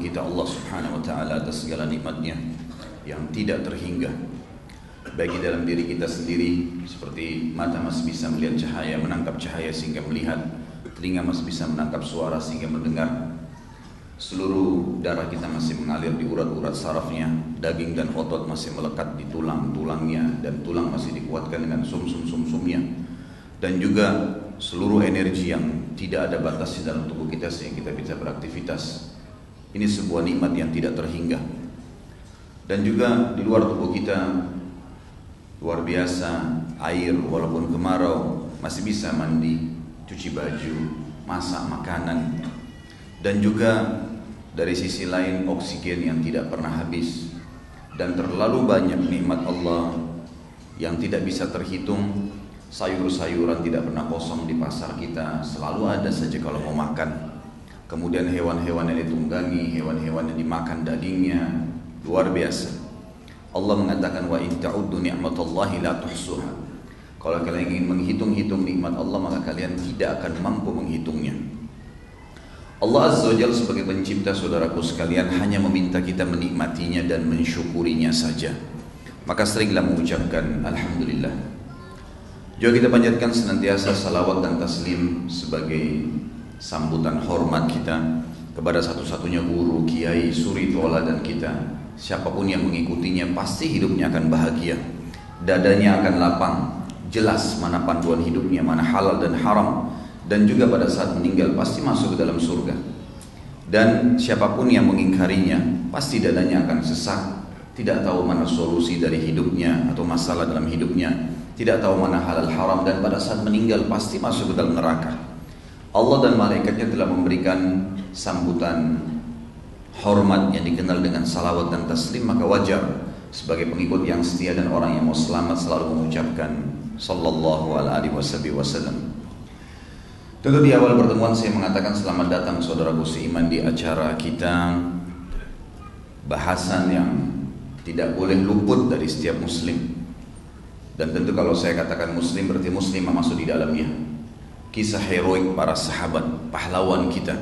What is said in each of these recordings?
kita Allah Subhanahu wa taala atas segala nikmatnya yang tidak terhingga. Bagi dalam diri kita sendiri, seperti mata masih bisa melihat cahaya, menangkap cahaya sehingga melihat, telinga masih bisa menangkap suara sehingga mendengar. Seluruh darah kita masih mengalir di urat-urat sarafnya, daging dan otot masih melekat di tulang-tulangnya, dan tulang masih dikuatkan dengan sumsum-sumsumnya. Dan juga seluruh energi yang tidak ada batasnya dalam tubuh kita sehingga kita bisa beraktivitas. Ini sebuah nikmat yang tidak terhingga. Dan juga di luar tubuh kita luar biasa, air walaupun kemarau masih bisa mandi, cuci baju, masak makanan. Dan juga dari sisi lain oksigen yang tidak pernah habis. Dan terlalu banyak nikmat Allah yang tidak bisa terhitung. Sayur-sayuran tidak pernah kosong di pasar kita, selalu ada saja kalau mau makan. Kemudian hewan-hewan yang ditunggangi, hewan-hewan yang dimakan dagingnya, luar biasa. Allah mengatakan wa in ta'uddu ni'matallahi la tuhsuha. Kalau kalian ingin menghitung-hitung nikmat Allah, maka kalian tidak akan mampu menghitungnya. Allah Azza wa Jalla sebagai pencipta, saudaraku sekalian, hanya meminta kita menikmatinya dan mensyukurinya saja. Maka seringlah mengucapkan alhamdulillah. Juga kita panjatkan senantiasa salawat dan taslim sebagai sambutan hormat kita kepada satu-satunya guru, kiai, suri tauladan kita. Siapapun yang mengikutinya pasti hidupnya akan bahagia, dadanya akan lapang, jelas mana panduan hidupnya, mana halal dan haram, dan juga pada saat meninggal pasti masuk ke dalam surga. Dan siapapun yang mengingkarinya pasti dadanya akan sesak, tidak tahu mana solusi dari hidupnya atau masalah dalam hidupnya, tidak tahu mana halal haram, dan pada saat meninggal pasti masuk ke dalam neraka. Allah dan malaikatnya telah memberikan sambutan hormat yang dikenal dengan salawat dan taslim, maka wajar sebagai pengikut yang setia dan orang yang mau selamat selalu mengucapkan sallallahu alaihi wasallam. Tentu di awal pertemuan saya mengatakan selamat datang saudaraku seiman di acara kita, bahasan yang tidak boleh luput dari setiap muslim. Dan tentu kalau saya katakan muslim berarti muslim masuk di dalamnya. Kisah heroik para sahabat, pahlawan kita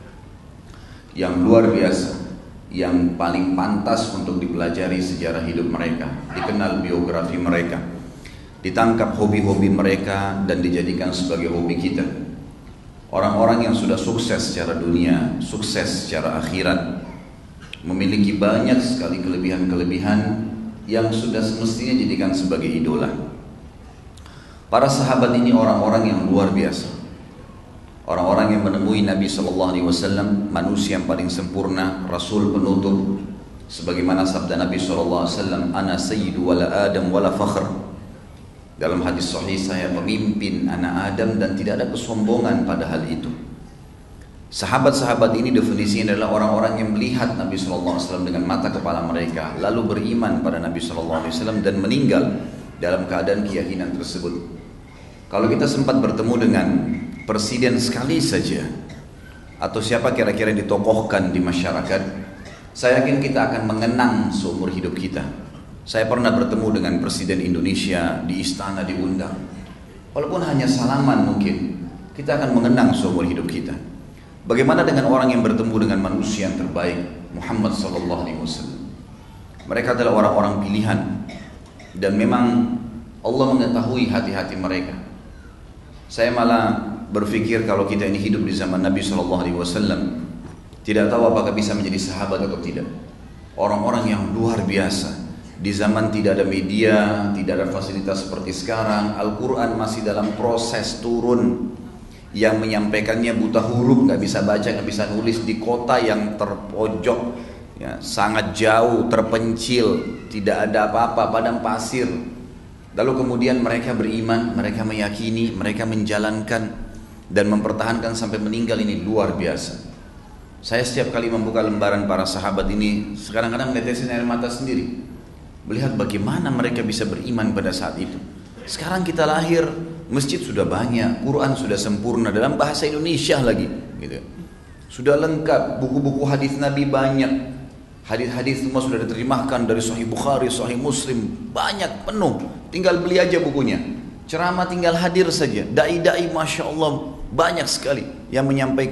yang luar biasa, yang paling pantas untuk dipelajari sejarah hidup mereka, dikenal biografi mereka, ditangkap hobi-hobi mereka dan dijadikan sebagai hobi kita. Orang-orang yang sudah sukses secara dunia, sukses secara akhirat, memiliki banyak sekali kelebihan-kelebihan yang sudah semestinya dijadikan sebagai idola. Para sahabat ini orang-orang yang luar biasa, orang-orang yang menemui Nabi SAW, manusia yang paling sempurna, Rasul penutup, sebagaimana sabda Nabi SAW, ana sayyidu wala adam wala fakhr. Dalam hadis sahih, saya pemimpin anak Adam dan tidak ada kesombongan pada hal itu. Sahabat-sahabat ini definisinya adalah orang-orang yang melihat Nabi SAW dengan mata kepala mereka, lalu beriman pada Nabi SAW dan meninggal dalam keadaan keyakinan tersebut. Kalau kita sempat bertemu dengan presiden sekali saja, atau siapa kira-kira yang ditokohkan di masyarakat, saya yakin kita akan mengenang seumur hidup kita. Saya pernah bertemu dengan presiden Indonesia di istana, diundang. Walaupun hanya salaman mungkin, kita akan mengenang seumur hidup kita. Bagaimana dengan orang yang bertemu dengan manusia yang terbaik, Muhammad SAW? Mereka adalah orang-orang pilihan, dan memang Allah mengetahui hati-hati mereka. Saya malah berpikir kalau kita ini hidup di zaman Nabi SAW, tidak tahu apakah bisa menjadi sahabat atau tidak. Orang-orang yang luar biasa. Di zaman tidak ada media, tidak ada fasilitas seperti sekarang, Al-Quran masih dalam proses turun. Yang menyampaikannya buta huruf, nggak bisa baca, nggak bisa nulis, di kota yang terpojok, ya, sangat jauh, terpencil, tidak ada apa-apa, padang pasir. Lalu kemudian mereka beriman, mereka meyakini, mereka menjalankan dan mempertahankan sampai meninggal. Ini luar biasa. Saya setiap kali membuka lembaran para sahabat ini, kadang-kadang menetesin air mata sendiri, melihat bagaimana mereka bisa beriman pada saat itu. Sekarang kita lahir, masjid sudah banyak, Quran sudah sempurna dalam bahasa Indonesia lagi, gitu. Sudah lengkap, buku-buku hadis Nabi banyak, hadis-hadis semua sudah diterjemahkan dari Sahih Bukhari, Sahih Muslim, banyak, penuh. Tinggal beli aja bukunya. Ceramah tinggal hadir saja. Dai-dai, masya Allah, banyak sekali yang menyampaikan.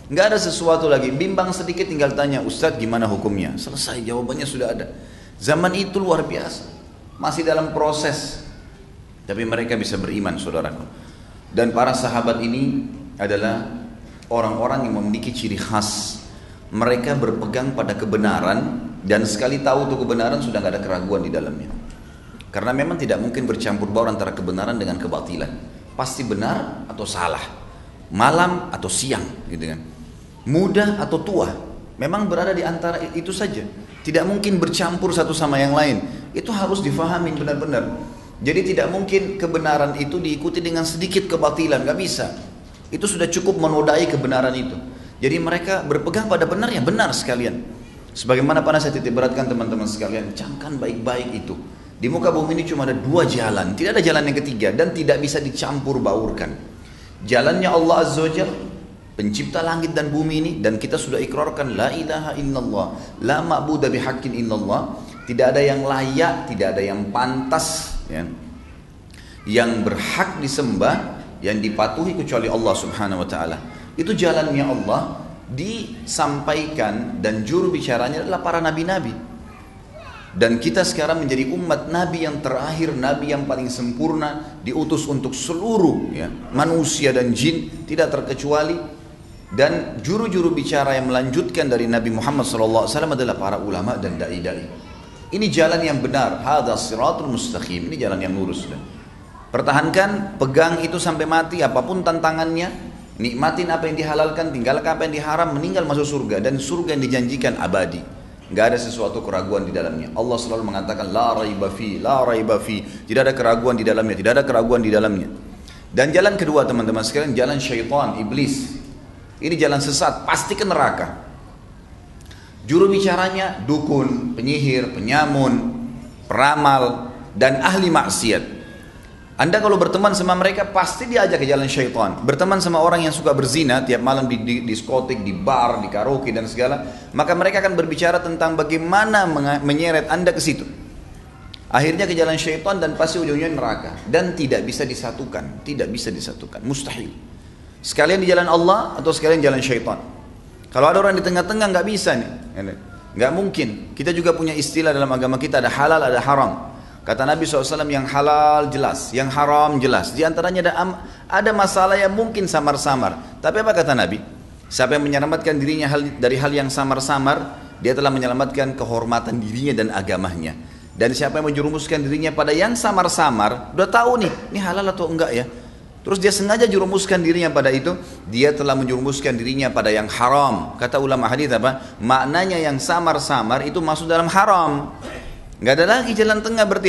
Nggak ada sesuatu lagi, bimbang sedikit tinggal tanya, Ustadz gimana hukumnya? Selesai, jawabannya sudah ada. Zaman itu luar biasa, masih dalam proses. Tapi mereka bisa beriman, saudaraku. Dan para sahabat ini adalah orang-orang yang memiliki ciri khas. Mereka berpegang pada kebenaran, dan sekali tahu itu kebenaran sudah nggak ada keraguan di dalamnya. Karena memang tidak mungkin bercampur baur antara kebenaran dengan kebatilan. Pasti benar atau salah, malam atau siang, gitu kan. Muda atau tua, memang berada di antara itu saja. Tidak mungkin bercampur satu sama yang lain. Itu harus difahami benar-benar. Jadi tidak mungkin kebenaran itu diikuti dengan sedikit kebatilan, gak bisa. Itu sudah cukup menodai kebenaran itu. Jadi mereka berpegang pada benar, ya benar sekalian. Sebagaimana pernah saya titik beratkan teman-teman sekalian, camkan baik-baik itu. Di muka bumi ini cuma ada dua jalan, tidak ada jalan yang ketiga, dan tidak bisa dicampur baurkan. Jalannya Allah Azza wa Jalla, pencipta langit dan bumi ini, dan kita sudah ikrarkan la ilaha illallah, la ma'budu bihaqqin illallah, tidak ada yang layak, tidak ada yang pantas, ya, yang berhak disembah, yang dipatuhi kecuali Allah Subhanahu wa taala. Itu jalannya Allah disampaikan, dan juru bicaranya adalah para nabi-nabi. Dan kita sekarang menjadi umat nabi yang terakhir, nabi yang paling sempurna, diutus untuk seluruh, ya, manusia dan jin tidak terkecuali. Dan juru-juru bicara yang melanjutkan dari Nabi Muhammad SAW adalah para ulama dan dai-dai. Ini jalan yang benar, hadza siratul mustaqim, ini jalan yang lurus. Pertahankan, pegang itu sampai mati, apapun tantangannya. Nikmatin apa yang dihalalkan, tinggalkan apa yang diharam, meninggal masuk surga. Dan surga yang dijanjikan abadi, nggak ada sesuatu keraguan di dalamnya. Allah selalu mengatakan la raiba fi, la raiba fi, tidak ada keraguan di dalamnya, tidak ada keraguan di dalamnya. Dan jalan kedua teman-teman sekalian, jalan syaitan, iblis. Ini jalan sesat, pasti ke neraka. Juru bicaranya dukun, penyihir, penyamun, peramal, dan ahli maksiat. Anda kalau berteman sama mereka pasti diajak ke jalan syaitan. Berteman sama orang yang suka berzina tiap malam di diskotik, di bar, di karaoke dan segala, maka mereka akan berbicara tentang bagaimana menyeret Anda ke situ. Akhirnya ke jalan syaitan, dan pasti ujungnya neraka. Dan tidak bisa disatukan, tidak bisa disatukan, mustahil. Sekalian di jalan Allah atau sekalian jalan syaitan. Kalau ada orang di tengah-tengah nggak bisa nih, nggak mungkin. Kita juga punya istilah dalam agama kita, ada halal, ada haram. Kata Nabi SAW, yang halal jelas, yang haram jelas. Di antaranya ada masalah yang mungkin samar-samar. Tapi apa kata Nabi? Siapa yang menyelamatkan dirinya dari hal yang samar-samar, dia telah menyelamatkan kehormatan dirinya dan agamanya. Dan siapa yang menjerumuskan dirinya pada yang samar-samar, udah tahu nih, ini halal atau enggak ya. Terus dia sengaja jerumuskan dirinya pada itu, dia telah menjerumuskan dirinya pada yang haram. Kata ulama hadis apa? Maknanya yang samar-samar itu masuk dalam haram. Nggak ada lagi jalan tengah, berarti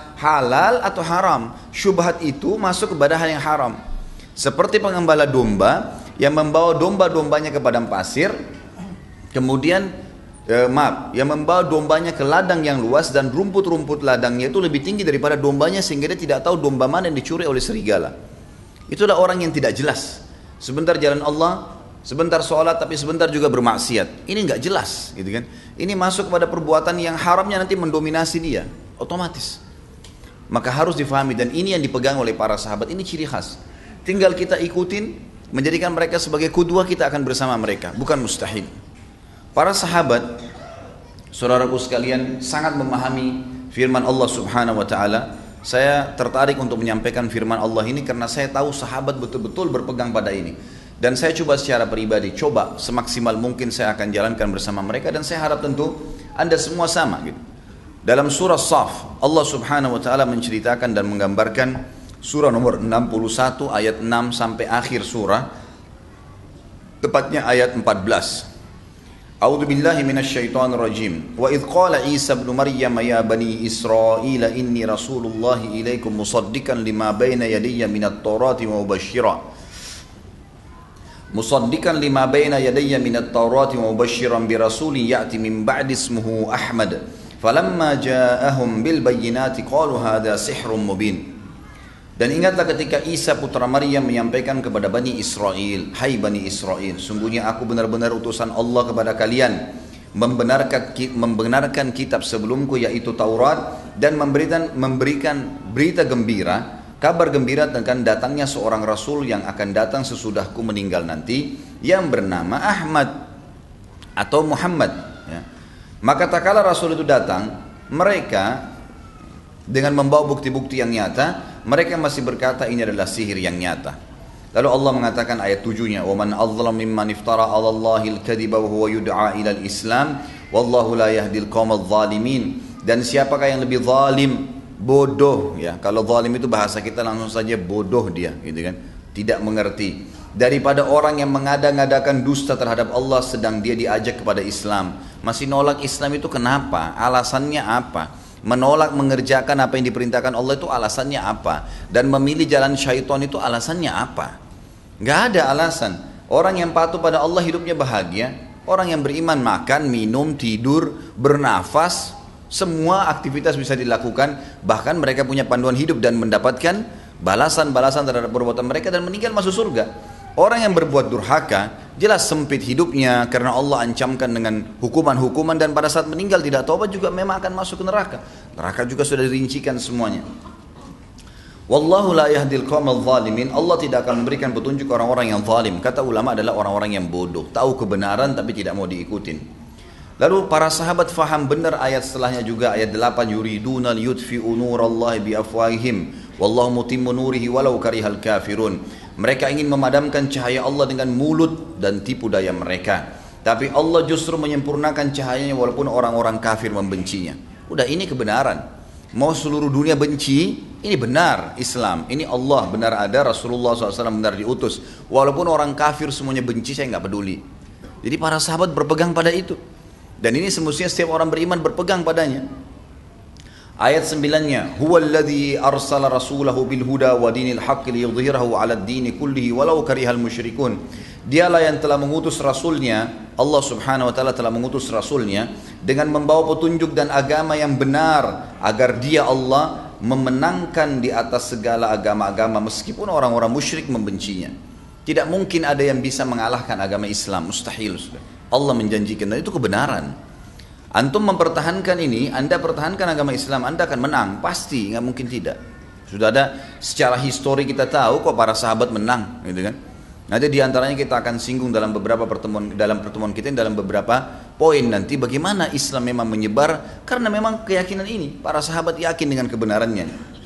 halal atau haram. Syubhat itu masuk kepada hal yang haram. Seperti pengembala domba yang membawa domba-dombanya ke padang pasir, kemudian yang membawa dombanya ke ladang yang luas, dan rumput-rumput ladangnya itu lebih tinggi daripada dombanya, sehingga dia tidak tahu domba mana yang dicuri oleh serigala. Itulah orang yang tidak jelas. Sebentar jalan Allah, sebentar sholat, tapi sebentar juga bermaksiat. Ini nggak jelas, gitu kan? Ini masuk kepada perbuatan yang haramnya nanti mendominasi dia, otomatis. Maka harus difahami, dan ini yang dipegang oleh para sahabat. Ini ciri khas. Tinggal kita ikutin, menjadikan mereka sebagai kudwah, kita akan bersama mereka. Bukan mustahil. Para sahabat, saudaraku sekalian, sangat memahami firman Allah Subhanahu wa Ta'ala. Saya tertarik untuk menyampaikan firman Allah ini karena saya tahu sahabat betul-betul berpegang pada ini. Dan saya coba secara pribadi, coba semaksimal mungkin saya akan jalankan bersama mereka, dan saya harap tentu Anda semua sama gitu. Dalam surah Shaf, Allah Subhanahu wa Ta'ala menceritakan dan menggambarkan surah nomor 61 ayat 6 sampai akhir surah, tepatnya ayat 14. A'udzu billahi minasyaitonir rajim. Wa idz qala Isa ibn Maryam ya bani Israil inni rasulullahi ilaikum musaddiqan lima baina yadayya minat taurati wa mubasysyiran minat taurati wa mubasysyiran bi rasulin ya'ti min ba'di ismuhu Ahmad falamma ja'ahum bil bayyinati qalu hadza sihrun mubin. Dan ingatlah ketika Isa putra Maryam menyampaikan kepada Bani Israel, hai Bani Israel, sungguhnya aku benar-benar utusan Allah kepada kalian, membenarkan kitab sebelumku yaitu Taurat, dan memberikan berita gembira, kabar gembira tentang datangnya seorang Rasul yang akan datang sesudahku meninggal nanti, yang bernama Ahmad atau Muhammad, ya. Maka tak kala Rasul itu datang, mereka dengan membawa bukti-bukti yang nyata, mereka masih berkata ini adalah sihir yang nyata. Lalu Allah mengatakan ayat 7-nya, "Wa man adzlam mimman iftara 'ala Allahil kadhiba wa huwa yud'a ila al-Islam, wallahu la yahdil qaumadh dhalimin." Dan siapakah yang lebih zalim, bodoh, ya. Kalau zalim itu bahasa kita langsung saja bodoh dia, gitu kan. Tidak mengerti. Daripada orang yang mengada-ngadakan dusta terhadap Allah sedang dia diajak kepada Islam. Masih nolak Islam itu kenapa? Alasannya apa? Menolak mengerjakan apa yang diperintahkan Allah itu alasannya apa? Dan memilih jalan syaitan itu alasannya apa? Gak ada alasan. Orang yang patuh pada Allah hidupnya bahagia. Orang yang beriman makan, minum, tidur, bernafas, semua aktivitas bisa dilakukan. Bahkan mereka punya panduan hidup dan mendapatkan balasan-balasan terhadap perbuatan mereka dan meninggal masuk surga. Orang yang berbuat durhaka jelas sempit hidupnya karena Allah ancamkan dengan hukuman-hukuman, dan pada saat meninggal tidak taubat juga memang akan masuk ke neraka. Neraka juga sudah dirincikan semuanya. Wallahu la yahdil qaumadh dhalimin. Allah tidak akan memberikan petunjuk orang-orang yang zalim. Kata ulama adalah orang-orang yang bodoh, tahu kebenaran tapi tidak mau diikutin. Lalu para sahabat faham benar ayat setelahnya juga, ayat 8, yuriduna liyutfi'u nurallahi biafwahihim wallahu mutimmu nurihi walau karihal kafirun. Mereka ingin memadamkan cahaya Allah dengan mulut dan tipu daya mereka, tapi Allah justru menyempurnakan cahayanya walaupun orang-orang kafir membencinya. Udah, ini kebenaran. Mau seluruh dunia benci, ini benar Islam, ini Allah benar ada, Rasulullah SAW benar diutus. Walaupun orang kafir semuanya benci, saya nggak peduli. Jadi para sahabat berpegang pada itu. Dan ini semestinya setiap orang beriman berpegang padanya. Ayat 9-nya, huwallazi arsala rasulahu bil huda wa dinil haqqi liyudhhirahu 'alad dini kullihi walau karihal musyrikun. Dialah yang telah mengutus rasulnya, Allah Subhanahu wa taala telah mengutus rasulnya dengan membawa petunjuk dan agama yang benar agar dia Allah memenangkan di atas segala agama-agama meskipun orang-orang musyrik membencinya. Tidak mungkin ada yang bisa mengalahkan agama Islam, mustahil. Allah menjanjikan, dan itu kebenaran. Antum mempertahankan ini, Anda pertahankan agama Islam, Anda akan menang, pasti, nggak mungkin tidak. Sudah ada secara histori kita tahu kok para sahabat menang, gitu kan? Nanti diantaranya kita akan singgung dalam beberapa pertemuan kita, dalam beberapa poin nanti bagaimana Islam memang menyebar karena memang keyakinan ini, para sahabat yakin dengan kebenarannya.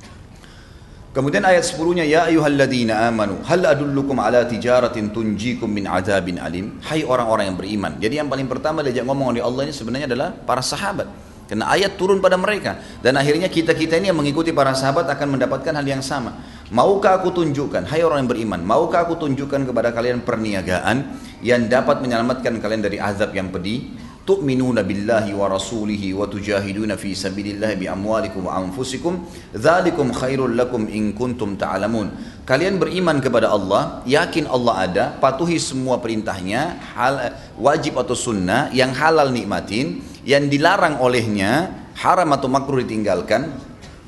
Kemudian ayat 10-nya, ya ayyuhalladzina amanu hal adullukum ala tijaratin tunjikum min adzabin alim. Hai orang-orang yang beriman. Jadi yang paling pertama diajak ngomong oleh Allah ini sebenarnya adalah para sahabat. Karena ayat turun pada mereka, dan akhirnya kita-kita ini yang mengikuti para sahabat akan mendapatkan hal yang sama. Maukah aku tunjukkan, hai orang yang beriman, maukah aku tunjukkan kepada kalian perniagaan yang dapat menyelamatkan kalian dari azab yang pedih? Tu'minuna billahi wa rasulihi wa tujahiduna fi sabilillahi bi amwalikum wa anfusikum dzalikum khairul lakum in kuntum ta'lamun. Kalian beriman kepada Allah, yakin Allah ada, patuhi semua perintahnya, wajib atau sunnah, yang halal nikmatin, yang dilarang olehnya, haram atau makruh ditinggalkan.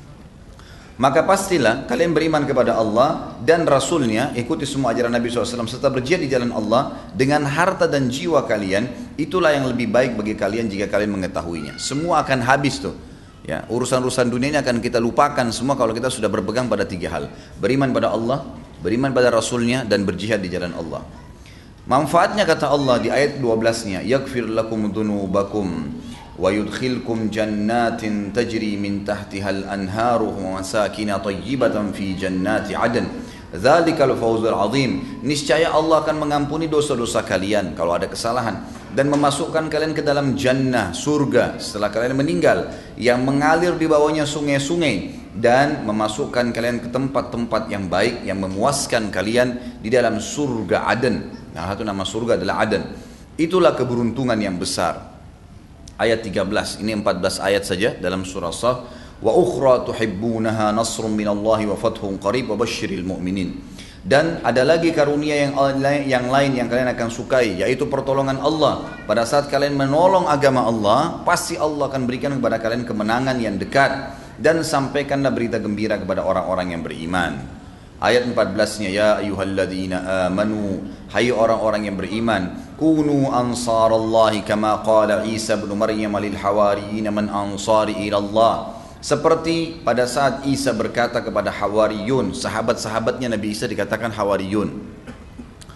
Maka pastilah kalian beriman kepada Allah dan Rasulnya, ikuti semua ajaran Nabi SAW, serta berjihad di jalan Allah dengan harta dan jiwa kalian. Itulah yang lebih baik bagi kalian jika kalian mengetahuinya. Semua akan habis tuh, ya, urusan-urusan dunia ini akan kita lupakan semua kalau kita sudah berpegang pada 3 hal. Beriman pada Allah, beriman pada Rasulnya, dan berjihad di jalan Allah. Manfaatnya kata Allah di ayat 12-nya, yaghfir lakum dzunubakum wa yudkhilkum jannatin tajri min tahtihal anharu wa masakin thayyibatan fi jannati adn dzalikal fawzul azim. Niscaya Allah akan mengampuni dosa-dosa kalian kalau ada kesalahan dan memasukkan kalian ke dalam jannah, surga setelah kalian meninggal, yang mengalir di bawahnya sungai-sungai, dan memasukkan kalian ke tempat-tempat yang baik yang memuaskan kalian di dalam surga Aden. Nah, satu nama surga adalah Aden. Itulah keberuntungan yang besar. Ayat 13, ini 14 ayat saja dalam surah Shaf. Wa ukhra tuhibbunaha nasrun minallahi wa fathun qarib wa basyiril mu'minin. Dan ada lagi karunia yang lain yang kalian akan sukai, yaitu pertolongan Allah. Pada saat kalian menolong agama Allah, pasti Allah akan berikan kepada kalian kemenangan yang dekat. Dan sampaikanlah berita gembira kepada orang-orang yang beriman. Ayat 14-nya, ya ayyuhalladzina amanu, hai orang-orang yang beriman, kunu ansarallahi kama qala Isa ibn Maryam lil hawariyyin man ansari ila Allah. Seperti pada saat Isa berkata kepada Hawariyun, sahabat-sahabatnya Nabi Isa dikatakan Hawariyun.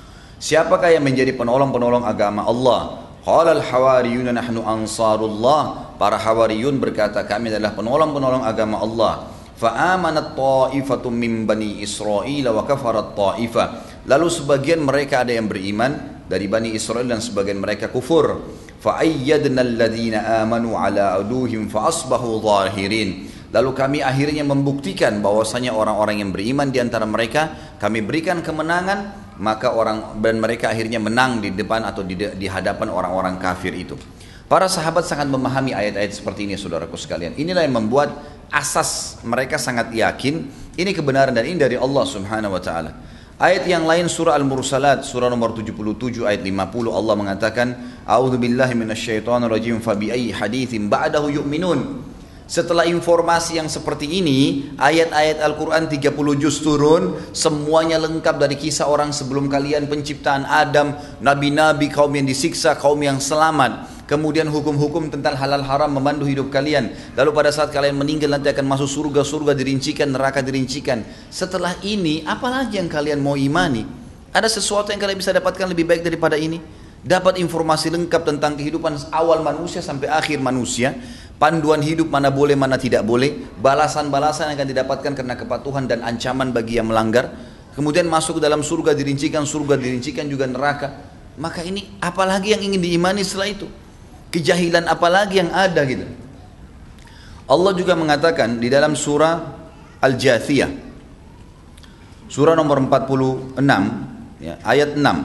Siapakah yang menjadi penolong-penolong agama Allah? Qalal hawariyuna nahnu ansarullah. Para hawariyun berkata, kami adalah penolong-penolong agama Allah. Fa'amanat ta'ifatum min bani Israel wa kafarat ta'ifah. Lalu sebagian mereka ada yang beriman dari Bani Israel dan sebagian mereka kufur. Fa'ayyadna alladhina amanu ala aduhim fa'asbahu zahirin. Lalu kami akhirnya membuktikan bahwasanya orang-orang yang beriman di antara mereka kami berikan kemenangan, maka orang dan mereka akhirnya menang di depan atau di hadapan orang-orang kafir itu. Para sahabat sangat memahami ayat-ayat seperti ini, saudaraku sekalian. Inilah yang membuat asas mereka sangat yakin ini kebenaran dan ini dari Allah Subhanahu wa taala. Ayat yang lain surah Al-Mursalat surah nomor 77 ayat 50 Allah mengatakan, a'udzubillahi minasyaitonirrajim fa bi ayyi haditsin ba'dahu yu'minun. Setelah informasi yang seperti ini, ayat-ayat Al-Quran 30 juz turun, semuanya lengkap dari kisah orang sebelum kalian, penciptaan Adam, nabi-nabi, kaum yang disiksa, kaum yang selamat. Kemudian hukum-hukum tentang halal haram memandu hidup kalian. Lalu pada saat kalian meninggal nanti akan masuk surga, surga dirincikan, neraka dirincikan. Setelah ini, apalagi yang kalian mau imani? Ada sesuatu yang kalian bisa dapatkan lebih baik daripada ini? Dapat informasi lengkap tentang kehidupan awal manusia sampai akhir manusia, panduan hidup mana boleh mana tidak boleh, balasan-balasan yang akan didapatkan karena kepatuhan dan ancaman bagi yang melanggar, kemudian masuk ke dalam surga dirincikan juga neraka. Maka ini apalagi yang ingin diimani setelah itu? Kejahilan apalagi yang ada gitu. Allah juga mengatakan di dalam surah Al-Jathiyah surah nomor 46 ya, ayat 6.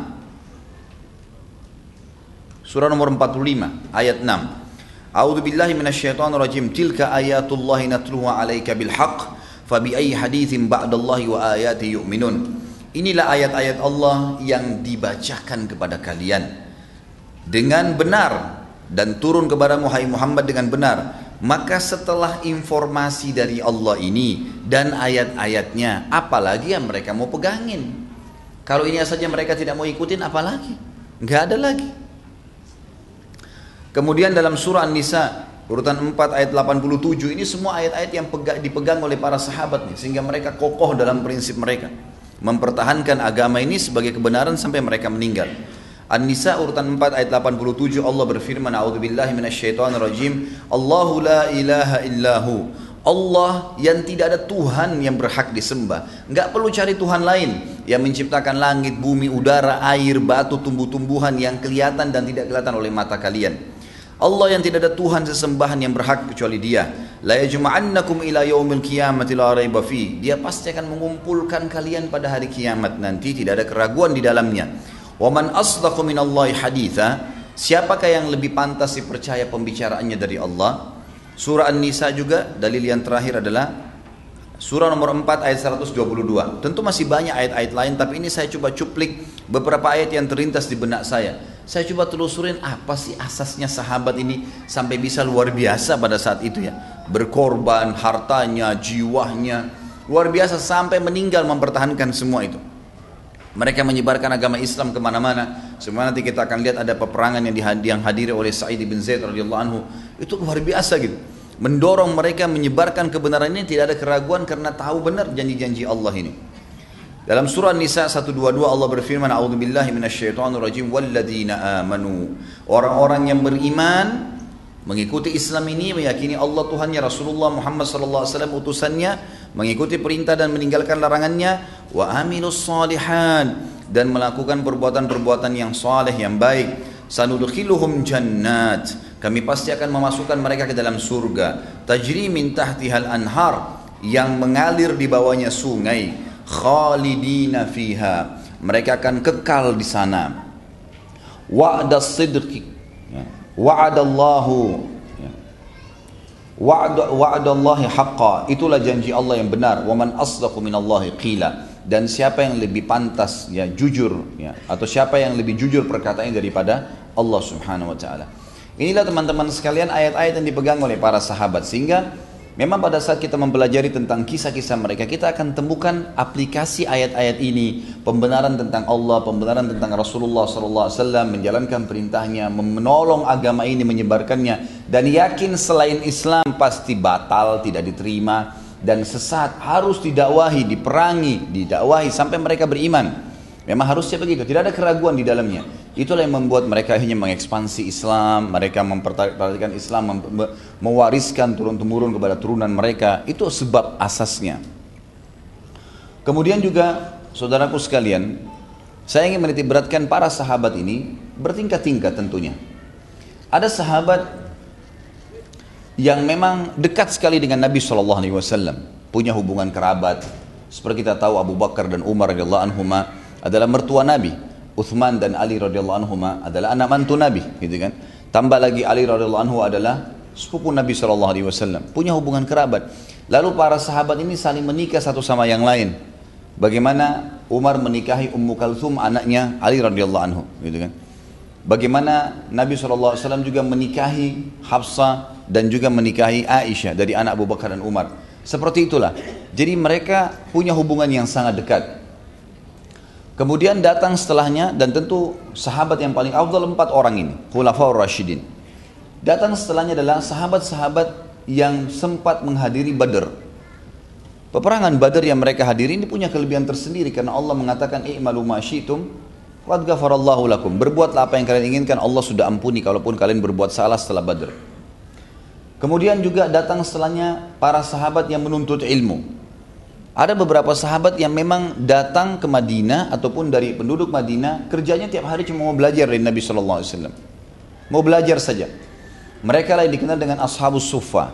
Surah nomor 45 ayat 6. A'udzu billahi minasyaitonir rajim. Tilka ayatullahi natluha 'alaika bil haqq fa bi ayyi haditsin ba'dallahi wa ayati yu'minun. Inilah ayat-ayat Allah yang dibacakan kepada kalian dengan benar dan turun kepada Muhammad dengan benar. Maka setelah informasi dari Allah ini dan ayat-ayatnya, apalagi yang mereka mau pegangin? Kalau ini saja mereka tidak mau ikutin, apalagi? Nggak ada lagi. Kemudian dalam surah An-Nisa urutan 4 ayat 87, ini semua ayat-ayat yang dipegang oleh para sahabat nih, sehingga mereka kokoh dalam prinsip mereka mempertahankan agama ini sebagai kebenaran sampai mereka meninggal. An-Nisa urutan 4 ayat 87 Allah berfirman, a'udzubillahi minasyaitonirrajim, Allahu la ilaha illahu. Allah yang tidak ada Tuhan yang berhak disembah. Enggak perlu cari Tuhan lain yang menciptakan langit, bumi, udara, air, batu, tumbuh-tumbuhan yang kelihatan dan tidak kelihatan oleh mata kalian. Allah yang tidak ada Tuhan sesembahan yang berhak kecuali Dia. La yajma'annakum ila yaumil qiyamati la raiba fi. Dia pasti akan mengumpulkan kalian pada hari kiamat nanti, tidak ada keraguan di dalamnya. Wa man asdaqu minallahi haditha. Siapakah yang lebih pantas dipercaya pembicaraannya dari Allah? Surah An-Nisa juga dalil yang terakhir adalah surah nomor 4 ayat 122. Tentu masih banyak ayat-ayat lain, tapi ini saya coba cuplik beberapa ayat yang terlintas di benak saya. Saya coba telusurin apa sih asasnya sahabat ini sampai bisa luar biasa pada saat itu ya. Berkorban hartanya, jiwanya, luar biasa sampai meninggal mempertahankan semua itu. Mereka menyebarkan agama Islam kemana-mana. Semua nanti kita akan lihat ada peperangan yang hadiri oleh Sa'id bin Zaid radhiyallahu anhu. Itu luar biasa gitu. Mendorong mereka menyebarkan kebenaran ini, tidak ada keraguan karena tahu benar janji-janji Allah ini. Dalam surah Nisa 122 Allah berfirman, a'udzubillahi minasyaitonirrajim, walladzina amanu. Orang-orang yang beriman mengikuti Islam ini, meyakini Allah Tuhannya, Rasulullah Muhammad sallallahu alaihi wasallam utusannya, mengikuti perintah dan meninggalkan larangannya, wa amilus shalihat, dan melakukan perbuatan-perbuatan yang saleh yang baik. Sanudkhiluhum jannat, kami pasti akan memasukkan mereka ke dalam surga, tajri min tahtihal anhar, yang mengalir di bawahnya sungai, khalidina fiha, mereka akan kekal di sana. Wa'das sidqi, wa'adallahu, wa'adallahi haqqa, itulah janji Allah yang benar. Wa man asdaqu minallahi qila, dan siapa yang lebih pantas ya jujur ya, atau siapa yang lebih jujur perkataannya daripada Allah Subhanahu wa taala. Inilah teman-teman sekalian ayat-ayat yang dipegang oleh para sahabat, sehingga memang pada saat kita mempelajari tentang kisah-kisah mereka, kita akan temukan aplikasi ayat-ayat ini, pembenaran tentang Allah, pembenaran tentang Rasulullah SAW, menjalankan perintahnya, menolong agama ini, menyebarkannya, dan yakin selain Islam pasti batal, tidak diterima, dan sesat, harus didakwahi, diperangi, didakwahi sampai mereka beriman. Memang harusnya begitu, tidak ada keraguan di dalamnya. Itulah yang membuat mereka hanya mengekspansi Islam, mereka mempertahankan Islam, mewariskan turun-temurun kepada turunan mereka. Itu sebab asasnya. Kemudian juga, saudaraku sekalian, saya ingin menitik beratkan para sahabat ini bertingkat-tingkat tentunya. Ada sahabat yang memang dekat sekali dengan Nabi SAW, punya hubungan kerabat. Seperti kita tahu Abu Bakar dan Umar radhiyallahu anhuma adalah mertua Nabi, Uthman dan Ali radhiyallahu anhuma adalah anak mantu Nabi, gitu kan. Tambah lagi Ali radhiyallahu anhu adalah sepupu Nabi SAW, punya hubungan kerabat. Lalu para sahabat ini saling menikah satu sama yang lain. Bagaimana Umar menikahi Ummu Kalthum anaknya Ali radhiyallahu anhu, gitu kan. Bagaimana Nabi SAW juga menikahi Hafsah dan juga menikahi Aisyah dari anak Abu Bakar dan Umar. Seperti itulah. Jadi mereka punya hubungan yang sangat dekat. Kemudian datang setelahnya, dan tentu sahabat yang paling afdal 4 orang ini, Khulafaur Rasyidin. Datang setelahnya adalah sahabat-sahabat yang sempat menghadiri Badr. Peperangan Badr yang mereka hadiri ini punya kelebihan tersendiri karena Allah mengatakan i'malu ma syi'tum qad ghafarallahu lakum. Berbuatlah apa yang kalian inginkan, Allah sudah ampuni kalaupun kalian berbuat salah setelah Badr. Kemudian juga datang setelahnya para sahabat yang menuntut ilmu. Ada beberapa sahabat yang memang datang ke Madinah ataupun dari penduduk Madinah, kerjanya tiap hari cuma mau belajar dari Nabi SAW. Mau belajar saja. Mereka lah yang dikenal dengan Ashabus Suffah.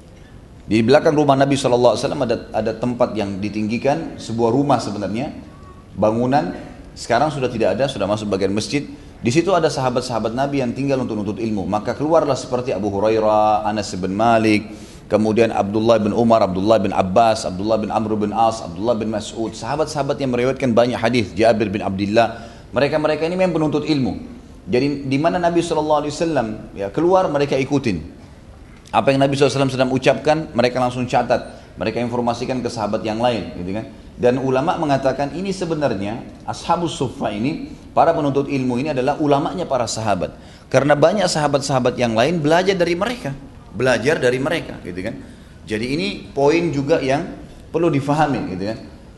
Di belakang rumah Nabi SAW ada tempat yang ditinggikan, sebuah rumah sebenarnya, bangunan, sekarang sudah tidak ada, sudah masuk bagian masjid. Di situ ada sahabat-sahabat Nabi yang tinggal untuk menuntut ilmu. Maka keluarlah seperti Abu Hurairah, Anas bin Malik, kemudian Abdullah bin Umar, Abdullah bin Abbas, Abdullah bin Amr bin As, Abdullah bin Mas'ud. Sahabat-sahabat yang meriwayatkan banyak hadis, Jabir bin Abdullah. Mereka-mereka ini memang penuntut ilmu. Jadi di mana Nabi SAW ya, keluar, mereka ikutin. Apa yang Nabi SAW sedang ucapkan, mereka langsung catat. Mereka informasikan ke sahabat yang lain, gitu kan. Dan ulama mengatakan ini sebenarnya Ashabus Suffah ini, para penuntut ilmu ini adalah ulamanya para sahabat. Karena banyak sahabat-sahabat yang lain belajar dari mereka. Gitu kan. Jadi ini poin juga yang perlu difahami, gitu kan.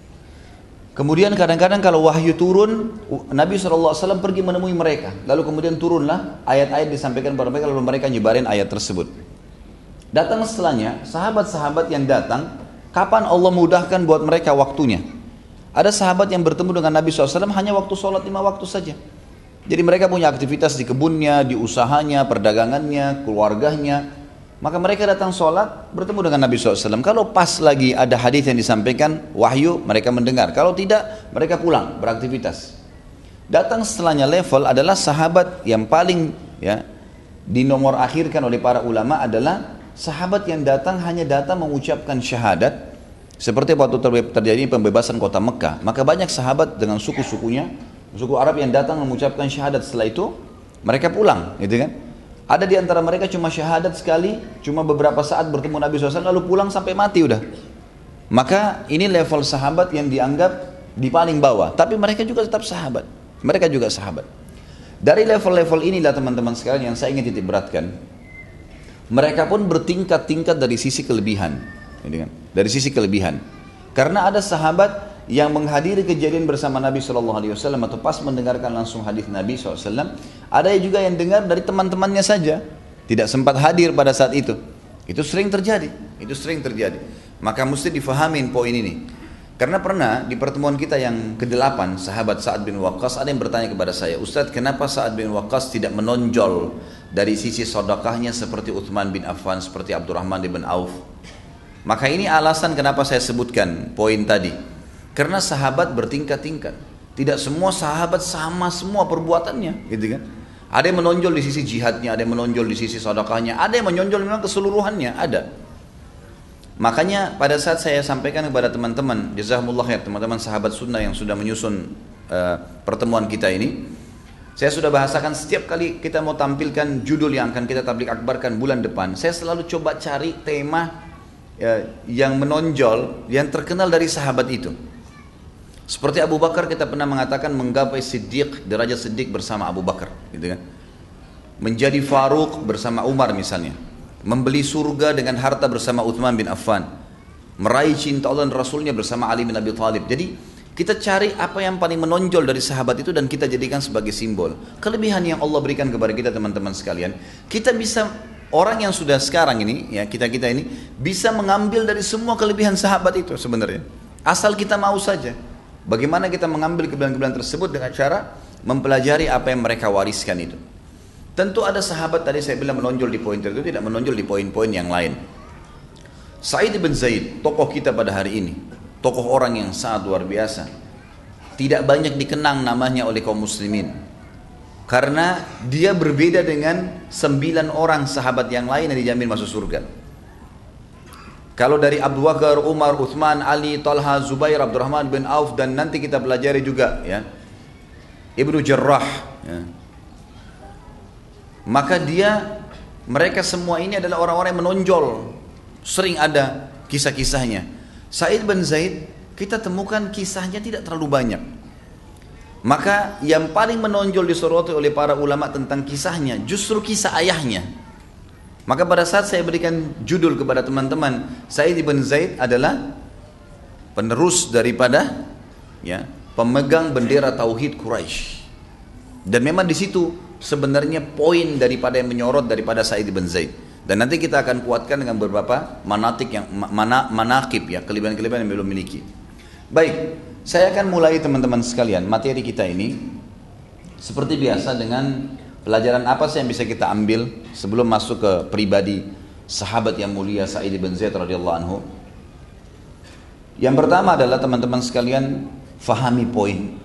Kemudian kadang-kadang kalau wahyu turun, Nabi SAW pergi menemui mereka. Lalu kemudian turunlah ayat-ayat disampaikan kepada mereka, lalu mereka nyebarin ayat tersebut. Datang setelahnya, sahabat-sahabat yang datang, kapan Allah mudahkan buat mereka waktunya. Ada sahabat yang bertemu dengan Nabi SAW hanya waktu sholat 5 waktu saja. Jadi mereka punya aktivitas di kebunnya, di usahanya, perdagangannya, keluarganya. Maka mereka datang sholat, bertemu dengan Nabi SAW. Kalau pas lagi ada hadis yang disampaikan, wahyu, mereka mendengar. Kalau tidak, mereka pulang, beraktivitas. Datang setelahnya level adalah sahabat yang paling ya dinomor akhirkan oleh para ulama adalah sahabat yang datang hanya datang mengucapkan syahadat. Seperti waktu terjadi pembebasan kota Mekah, maka banyak sahabat dengan suku-sukunya, suku Arab yang datang mengucapkan syahadat. Setelah itu mereka pulang, gitu kan. Ada di antara mereka cuma syahadat sekali, cuma beberapa saat bertemu Nabi SAW lalu pulang sampai mati udah. Maka ini level sahabat yang dianggap di paling bawah, tapi mereka juga tetap sahabat. Mereka juga sahabat. Dari level-level inilah teman-teman sekalian yang saya ingin titik beratkan. Mereka pun bertingkat-tingkat dari sisi kelebihan, gitu kan? Dari sisi kelebihan. Karena ada sahabat yang menghadiri kejadian bersama Nabi SAW atau pas mendengarkan langsung hadis Nabi SAW. Ada juga yang dengar dari teman-temannya saja, tidak sempat hadir pada saat itu. Itu sering terjadi. Maka mesti difahamin poin ini. Karena pernah di pertemuan kita yang ke-8, sahabat Sa'ad bin Waqqas, ada yang bertanya kepada saya, Ustadz, kenapa Sa'ad bin Waqqas tidak menonjol dari sisi sedekahnya seperti Uthman bin Affan, seperti Abdurrahman bin Auf? Maka ini alasan kenapa saya sebutkan poin tadi. Karena sahabat bertingkat-tingkat. Tidak semua sahabat sama semua perbuatannya, gitu kan? Ada yang menonjol di sisi jihadnya, ada yang menonjol di sisi sedekahnya, ada yang menonjol memang keseluruhannya, ada. Makanya pada saat saya sampaikan kepada teman-teman, jazakumullah khair, teman-teman sahabat sunnah yang sudah menyusun pertemuan kita ini, saya sudah bahasakan setiap kali kita mau tampilkan judul yang akan kita tablik akbarkan bulan depan, saya selalu coba cari tema yang menonjol, yang terkenal dari sahabat itu. Seperti Abu Bakar, kita pernah mengatakan menggapai Siddiq, derajat Siddiq bersama Abu Bakar, gitu kan? Menjadi Faruq bersama Umar misalnya, membeli surga dengan harta bersama Uthman bin Affan, meraih cinta Allah dan Rasulnya bersama Ali bin Abi Thalib. Jadi Kita cari apa yang paling menonjol dari sahabat itu dan kita jadikan sebagai simbol. Kelebihan yang Allah berikan kepada kita teman-teman sekalian, kita bisa, orang yang sudah sekarang ini, ya kita ini bisa mengambil dari semua kelebihan sahabat itu sebenarnya. Asal kita mau saja. Bagaimana kita mengambil kelebihan-kelebihan tersebut dengan cara mempelajari apa yang mereka wariskan itu. Tentu ada sahabat tadi saya bilang menonjol di poin tertentu, tidak menonjol di poin-poin yang lain. Sa'id bin Zaid, tokoh kita pada hari ini, tokoh orang yang sangat luar biasa, tidak banyak dikenang namanya oleh kaum muslimin, karena dia berbeda dengan 9 orang sahabat yang lain yang dijamin masuk surga. Kalau dari Abu Bakar, Umar, Uthman, Ali, Talha, Zubair, Abdurrahman bin Auf, dan nanti kita pelajari juga ya Ibnu Jarrah ya. Maka mereka semua ini adalah orang-orang yang menonjol, sering ada kisah-kisahnya. Sa'id bin Zaid kita temukan kisahnya tidak terlalu banyak. Maka yang paling menonjol disoroti oleh para ulama tentang kisahnya justru kisah ayahnya. Maka pada saat saya berikan judul kepada teman-teman, Sa'id bin Zaid adalah penerus daripada ya, pemegang bendera tauhid Quraisy. Dan memang di situ sebenarnya poin daripada yang menyorot daripada Sa'id bin Zaid. Dan nanti kita akan kuatkan dengan beberapa manatik yang manakib ya, kelebihan-kelebihan yang belum miliki. Baik, saya akan mulai teman-teman sekalian materi kita ini seperti biasa dengan pelajaran apa sih yang bisa kita ambil sebelum masuk ke pribadi sahabat yang mulia Sa'id bin Zaid radhiyallahu anhu. Yang pertama adalah teman-teman sekalian fahami poin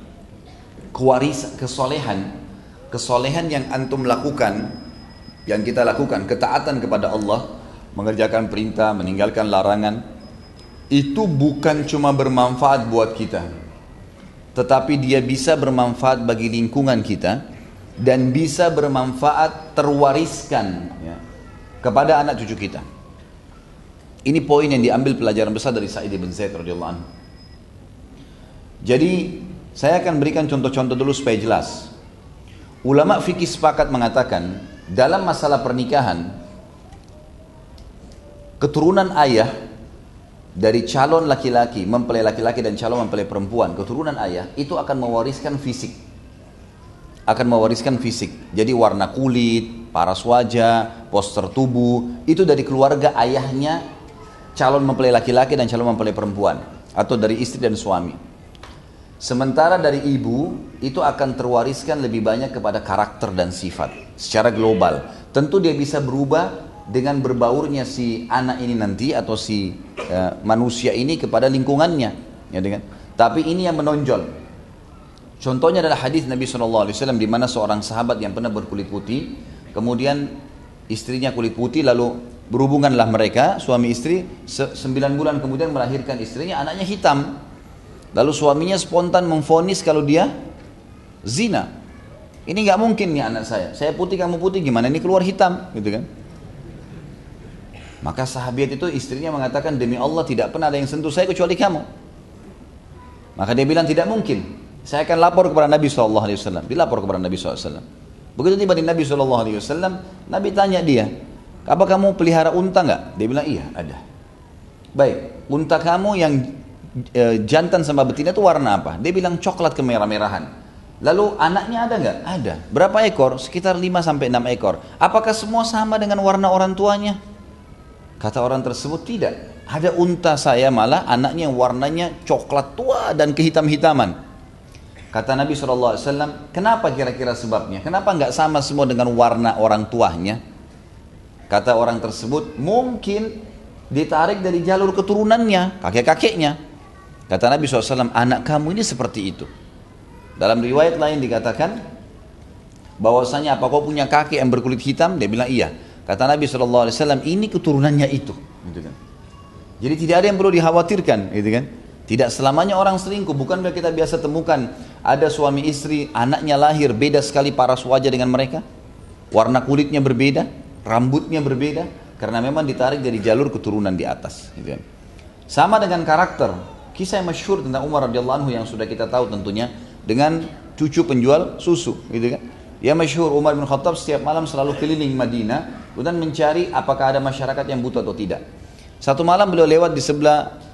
kesolehan yang antum lakukan, yang kita lakukan, ketaatan kepada Allah, mengerjakan perintah, meninggalkan larangan, itu bukan cuma bermanfaat buat kita, tetapi dia bisa bermanfaat bagi lingkungan kita dan bisa bermanfaat terwariskan ya, kepada anak cucu kita. Ini poin yang diambil pelajaran besar dari Sa'id bin Zaid radhiyallahu anhu. Jadi saya akan berikan contoh-contoh dulu supaya jelas. Ulama fikih sepakat mengatakan dalam masalah pernikahan, keturunan ayah dari calon laki-laki mempelai laki-laki dan calon mempelai perempuan, keturunan ayah itu akan mewariskan fisik. Jadi warna kulit, paras wajah, postur tubuh, itu dari keluarga ayahnya calon mempelai laki-laki dan calon mempelai perempuan, atau dari istri dan suami. Sementara dari ibu itu akan terwariskan lebih banyak kepada karakter dan sifat secara global. Tentu dia bisa berubah dengan berbaurnya si anak ini nanti atau si manusia ini kepada lingkungannya, ya dengan. Tapi ini yang menonjol. Contohnya adalah hadis Nabi SAW di mana seorang sahabat yang pernah berkulit putih, kemudian istrinya kulit putih, lalu berhubunganlah mereka suami istri, 9 bulan kemudian melahirkan istrinya, anaknya hitam. Lalu suaminya spontan memvonis kalau dia zina. Ini nggak mungkin nih anak saya putih kamu putih, gimana ini keluar hitam, gitu kan? Maka sahabat itu istrinya mengatakan, demi Allah tidak pernah ada yang sentuh saya kecuali kamu. Maka dia bilang tidak mungkin, saya akan lapor kepada Nabi SAW. Dilapor kepada Nabi SAW. Begitu tiba di Nabi SAW, Nabi tanya dia, apa kamu pelihara unta nggak? Dia bilang iya ada. Baik, unta kamu yang jantan sama betina itu warna apa? Dia bilang coklat kemerah-merahan. Lalu anaknya ada nggak? Ada. Berapa ekor? Sekitar 5-6 ekor. Apakah semua sama dengan warna orang tuanya? Kata orang tersebut tidak. Ada unta saya malah anaknya yang warnanya coklat tua dan kehitam-hitaman. Kata Nabi SAW, kenapa kira-kira sebabnya? Kenapa nggak sama semua dengan warna orang tuanya? Kata orang tersebut, mungkin ditarik dari jalur keturunannya, kakek-kakeknya. Kata Nabi SAW, anak kamu ini seperti itu. Dalam riwayat lain dikatakan, bahwasanya apa kau punya kakek yang berkulit hitam? Dia bilang iya. Kata Nabi SAW, ini keturunannya itu. Gitu kan. Jadi tidak ada yang perlu dikhawatirkan. Gitu kan. Tidak selamanya orang selingkuh. Bukan kita biasa temukan ada suami istri, anaknya lahir, beda sekali paras wajah dengan mereka. Warna kulitnya berbeda, rambutnya berbeda. Karena memang ditarik dari jalur keturunan di atas. Gitu kan. Sama dengan karakter. Kisah yang masyhur tentang Umar radhiyallahu anhu yang sudah kita tahu tentunya dengan cucu penjual susu, gitu kan? Ya masyhur, Umar bin Khattab setiap malam selalu keliling Madinah dan mencari apakah ada masyarakat yang butuh atau tidak. Satu malam beliau lewat di sebelah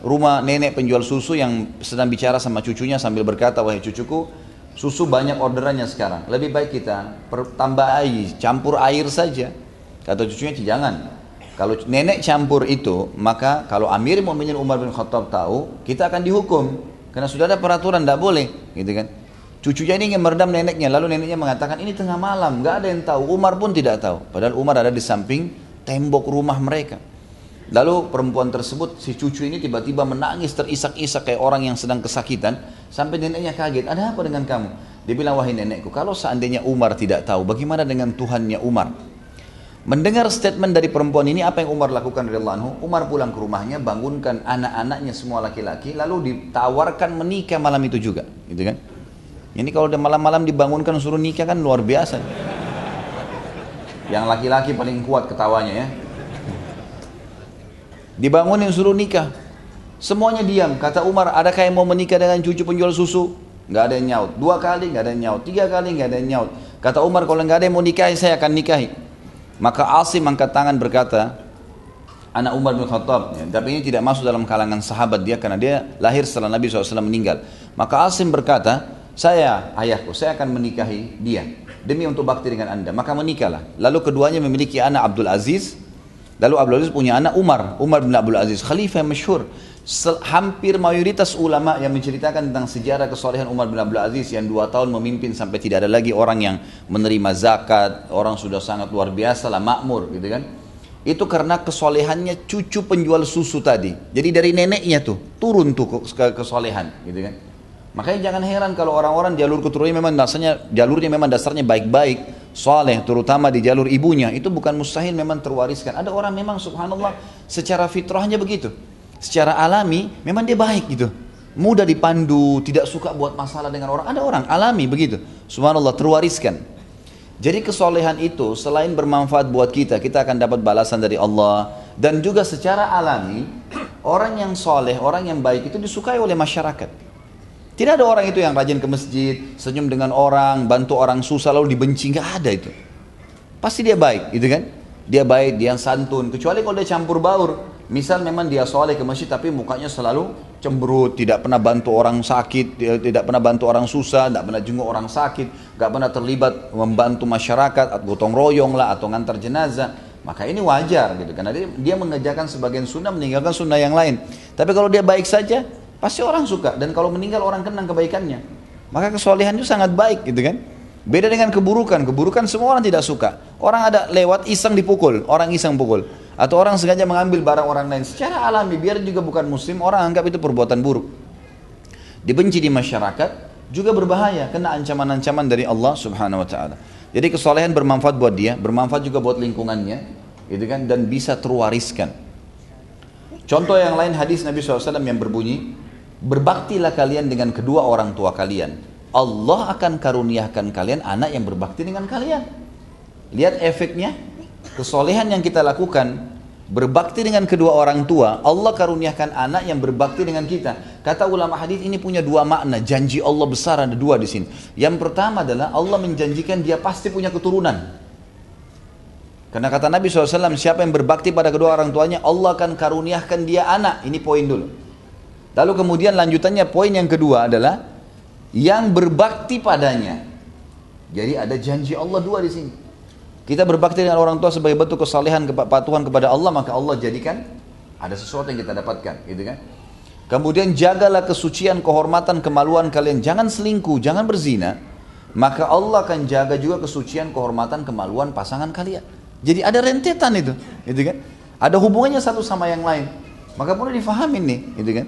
rumah nenek penjual susu yang sedang bicara sama cucunya sambil berkata, wahai cucuku, susu banyak orderannya sekarang. Lebih baik kita tambah air, campur air saja. Kata cucunya, jangan. Kalau nenek campur itu, maka kalau Amir Mu'minin Umar bin Khattab tahu, kita akan dihukum. Karena sudah ada peraturan, tidak boleh. Gitu kan. Cucunya ini ingin meredam neneknya, lalu neneknya mengatakan, ini tengah malam, nggak ada yang tahu. Umar pun tidak tahu. Padahal Umar ada di samping tembok rumah mereka. Lalu perempuan tersebut, si cucu ini tiba-tiba menangis terisak-isak kayak orang yang sedang kesakitan. Sampai neneknya kaget, ada apa dengan kamu? Dia bilang, wahai nenekku, kalau seandainya Umar tidak tahu, bagaimana dengan Tuhannya Umar? Mendengar statement dari perempuan ini, apa yang Umar lakukan radhiyallahu anhu? Umar pulang ke rumahnya, bangunkan anak-anaknya semua laki-laki, lalu ditawarkan menikah malam itu juga, gitu kan? Ini kalau udah malam-malam dibangunkan suruh nikah kan luar biasa. Yang laki-laki paling kuat ketawanya ya. Dibangunin suruh nikah. Semuanya diam. Kata Umar, adakah yang mau menikah dengan cucu penjual susu? Nggak ada yang nyaut. 2 kali nggak ada yang nyaut. 3 kali nggak ada yang nyaut. Kata Umar, kalau nggak ada yang mau nikahi, saya akan nikahi. Maka Asim angkat tangan berkata, anak Umar bin Khattab, ya, tapi ini tidak masuk dalam kalangan sahabat dia karena dia lahir setelah Nabi SAW meninggal. Maka Asim berkata, ayahku, saya akan menikahi dia demi untuk bakti dengan anda. Maka menikahlah. Lalu keduanya memiliki anak Abdul Aziz. Lalu Abdul Aziz punya anak Umar bin Abdul Aziz, khalifah yang masyhur. Hampir mayoritas ulama yang menceritakan tentang sejarah kesolehan Umar bin Abdul Aziz yang 2 tahun memimpin sampai tidak ada lagi orang yang menerima zakat, orang sudah sangat luar biasa lah, makmur gitu kan. Itu karena kesolehannya cucu penjual susu tadi. Jadi dari neneknya tuh turun tuh kesolehan gitu kan. Makanya jangan heran kalau orang-orang jalur keturunannya memang dasarnya baik-baik, soleh, terutama di jalur ibunya, itu bukan mustahil memang terwariskan. Ada orang memang subhanallah secara fitrahnya begitu, secara alami memang dia baik gitu, mudah dipandu, tidak suka buat masalah dengan orang. Ada orang alami begitu, subhanallah terwariskan. Jadi kesolehan itu selain bermanfaat buat kita, kita akan dapat balasan dari Allah. Dan juga secara alami, orang yang soleh, orang yang baik itu disukai oleh masyarakat. Tidak ada orang itu yang rajin ke masjid, senyum dengan orang, bantu orang susah lalu dibenci, nggak ada itu. Pasti dia baik, gitu kan? Dia baik, dia santun. Kecuali kalau dia campur baur. Misal memang dia soleh ke masjid tapi mukanya selalu cemberut, tidak pernah bantu orang sakit, tidak pernah bantu orang susah, tidak pernah jenguk orang sakit, nggak pernah terlibat membantu masyarakat, atau gotong royong lah, atau ngantar jenazah. Maka ini wajar gitu, karena dia mengerjakan sebagian sunnah, meninggalkan sunnah yang lain. Tapi kalau dia baik saja, pasti orang suka, dan kalau meninggal orang kenang kebaikannya. Maka kesolehan itu sangat baik gitu kan. Beda dengan keburukan semua orang tidak suka. Orang ada lewat iseng dipukul, orang iseng pukul, atau orang sengaja mengambil barang orang lain. Secara alami biar juga bukan muslim, orang anggap itu perbuatan buruk. Dibenci di masyarakat, juga berbahaya, kena ancaman-ancaman dari Allah Subhanahu wa taala. Jadi kesolehan bermanfaat buat dia, bermanfaat juga buat lingkungannya, gitu kan, dan bisa terwariskan. Contoh yang lain hadis Nabi SAW yang berbunyi, berbaktilah kalian dengan kedua orang tua kalian. Allah akan karuniakan kalian anak yang berbakti dengan kalian. Lihat efeknya, kesolehan yang kita lakukan, berbakti dengan kedua orang tua, Allah karuniakan anak yang berbakti dengan kita. Kata ulama hadis ini punya 2 makna, janji Allah besar ada 2 di sini. Yang pertama adalah Allah menjanjikan dia pasti punya keturunan. Karena kata Nabi SAW, siapa yang berbakti pada kedua orang tuanya, Allah akan karuniakan dia anak. Ini poin dulu. Lalu kemudian lanjutannya poin yang kedua adalah yang berbakti padanya. Jadi ada janji Allah 2 di sini. Kita berbakti dengan orang tua sebagai bentuk kesalehan kepatuhan kepada Allah, maka Allah jadikan ada sesuatu yang kita dapatkan, gitu kan? Kemudian jagalah kesucian, kehormatan, kemaluan kalian. Jangan selingkuh, jangan berzina. Maka Allah akan jaga juga kesucian, kehormatan, kemaluan pasangan kalian. Jadi ada rentetan itu, gitu kan? Ada hubungannya satu sama yang lain. Maka perlu difahamin nih, gitu kan?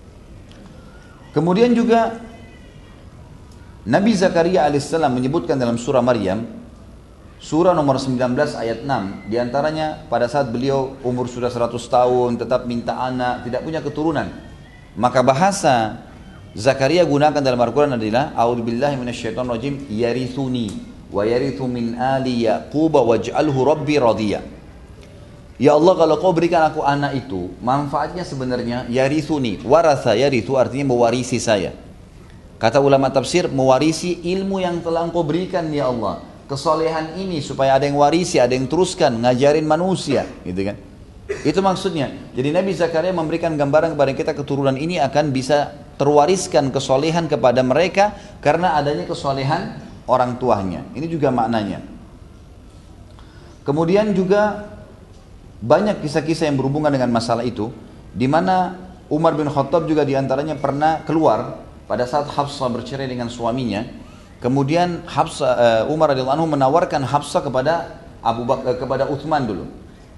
Kemudian juga Nabi Zakaria alaihissalam menyebutkan dalam surah Maryam, surah nomor 19 ayat 6, diantaranya pada saat beliau umur sudah 100 tahun, tetap minta anak, tidak punya keturunan. Maka bahasa Zakaria gunakan dalam Al-Quran adalah, A'udzubillahi minasyaitonirrajim, yarithuni wa yarithu min ali Yaqub waj'alhu rabbi radhiya. Ya Allah, kalau kau berikan aku anak itu, manfaatnya sebenarnya yarithuni, warasa yarithu artinya mewarisi saya. Kata ulama tafsir, mewarisi ilmu yang telah engkau berikan ya Allah. Kesolehan ini supaya ada yang warisi, ada yang teruskan, ngajarin manusia, gitu kan. Itu maksudnya. Jadi Nabi Zakaria memberikan gambaran kepada kita keturunan ini akan bisa terwariskan kesolehan kepada mereka karena adanya kesolehan orang tuanya. Ini juga maknanya. Kemudian juga banyak kisah-kisah yang berhubungan dengan masalah itu, di mana Umar bin Khattab juga diantaranya pernah keluar pada saat Hafsah bercerai dengan suaminya. Kemudian Umar radhiyallahu anhu menawarkan Hafsah kepada kepada Uthman dulu.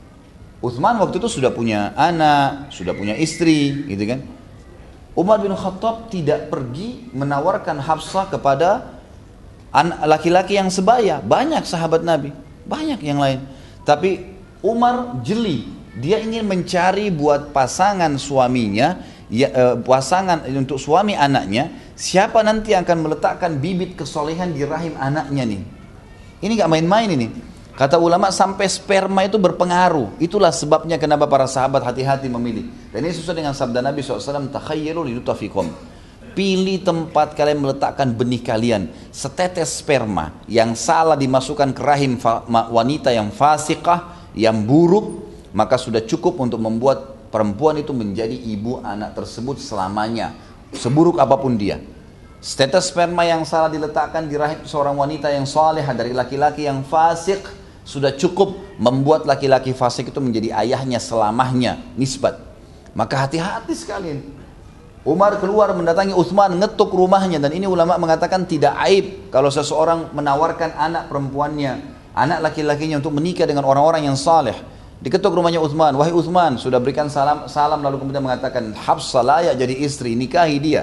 Uthman waktu itu sudah punya anak, sudah punya istri, gitu kan. Umar bin Khattab tidak pergi menawarkan Hafsah kepada laki-laki yang sebaya. Banyak sahabat Nabi, banyak yang lain. Tapi Umar jeli, dia ingin mencari buat pasangan suaminya, pasangan untuk suami anaknya, siapa nanti yang akan meletakkan bibit kesolehan di rahim anaknya nih. Ini gak main-main ini. Kata ulama sampai sperma itu berpengaruh. Itulah sebabnya kenapa para sahabat hati-hati memilih. Dan ini sesuai dengan sabda Nabi SAW, takhayyalu linutafikum. Pilih tempat kalian meletakkan benih kalian. Setetes sperma yang salah dimasukkan ke rahim wanita yang fasikah, yang buruk, maka sudah cukup untuk membuat perempuan itu menjadi ibu anak tersebut selamanya, seburuk apapun dia. Setetes sperma yang salah diletakkan di rahim seorang wanita yang saleh dari laki-laki yang fasik, sudah cukup membuat laki-laki fasik itu menjadi ayahnya selamanya, nisbat. Maka hati-hati sekalian. Umar keluar mendatangi Uthman, ngetuk rumahnya, dan ini ulama mengatakan tidak aib kalau seseorang menawarkan anak perempuannya, anak laki-lakinya untuk menikah dengan orang-orang yang saleh. Diketuk rumahnya Uthman, wahai Uthman, sudah berikan salam lalu kemudian mengatakan, Hafsah layak jadi istri, nikahi dia.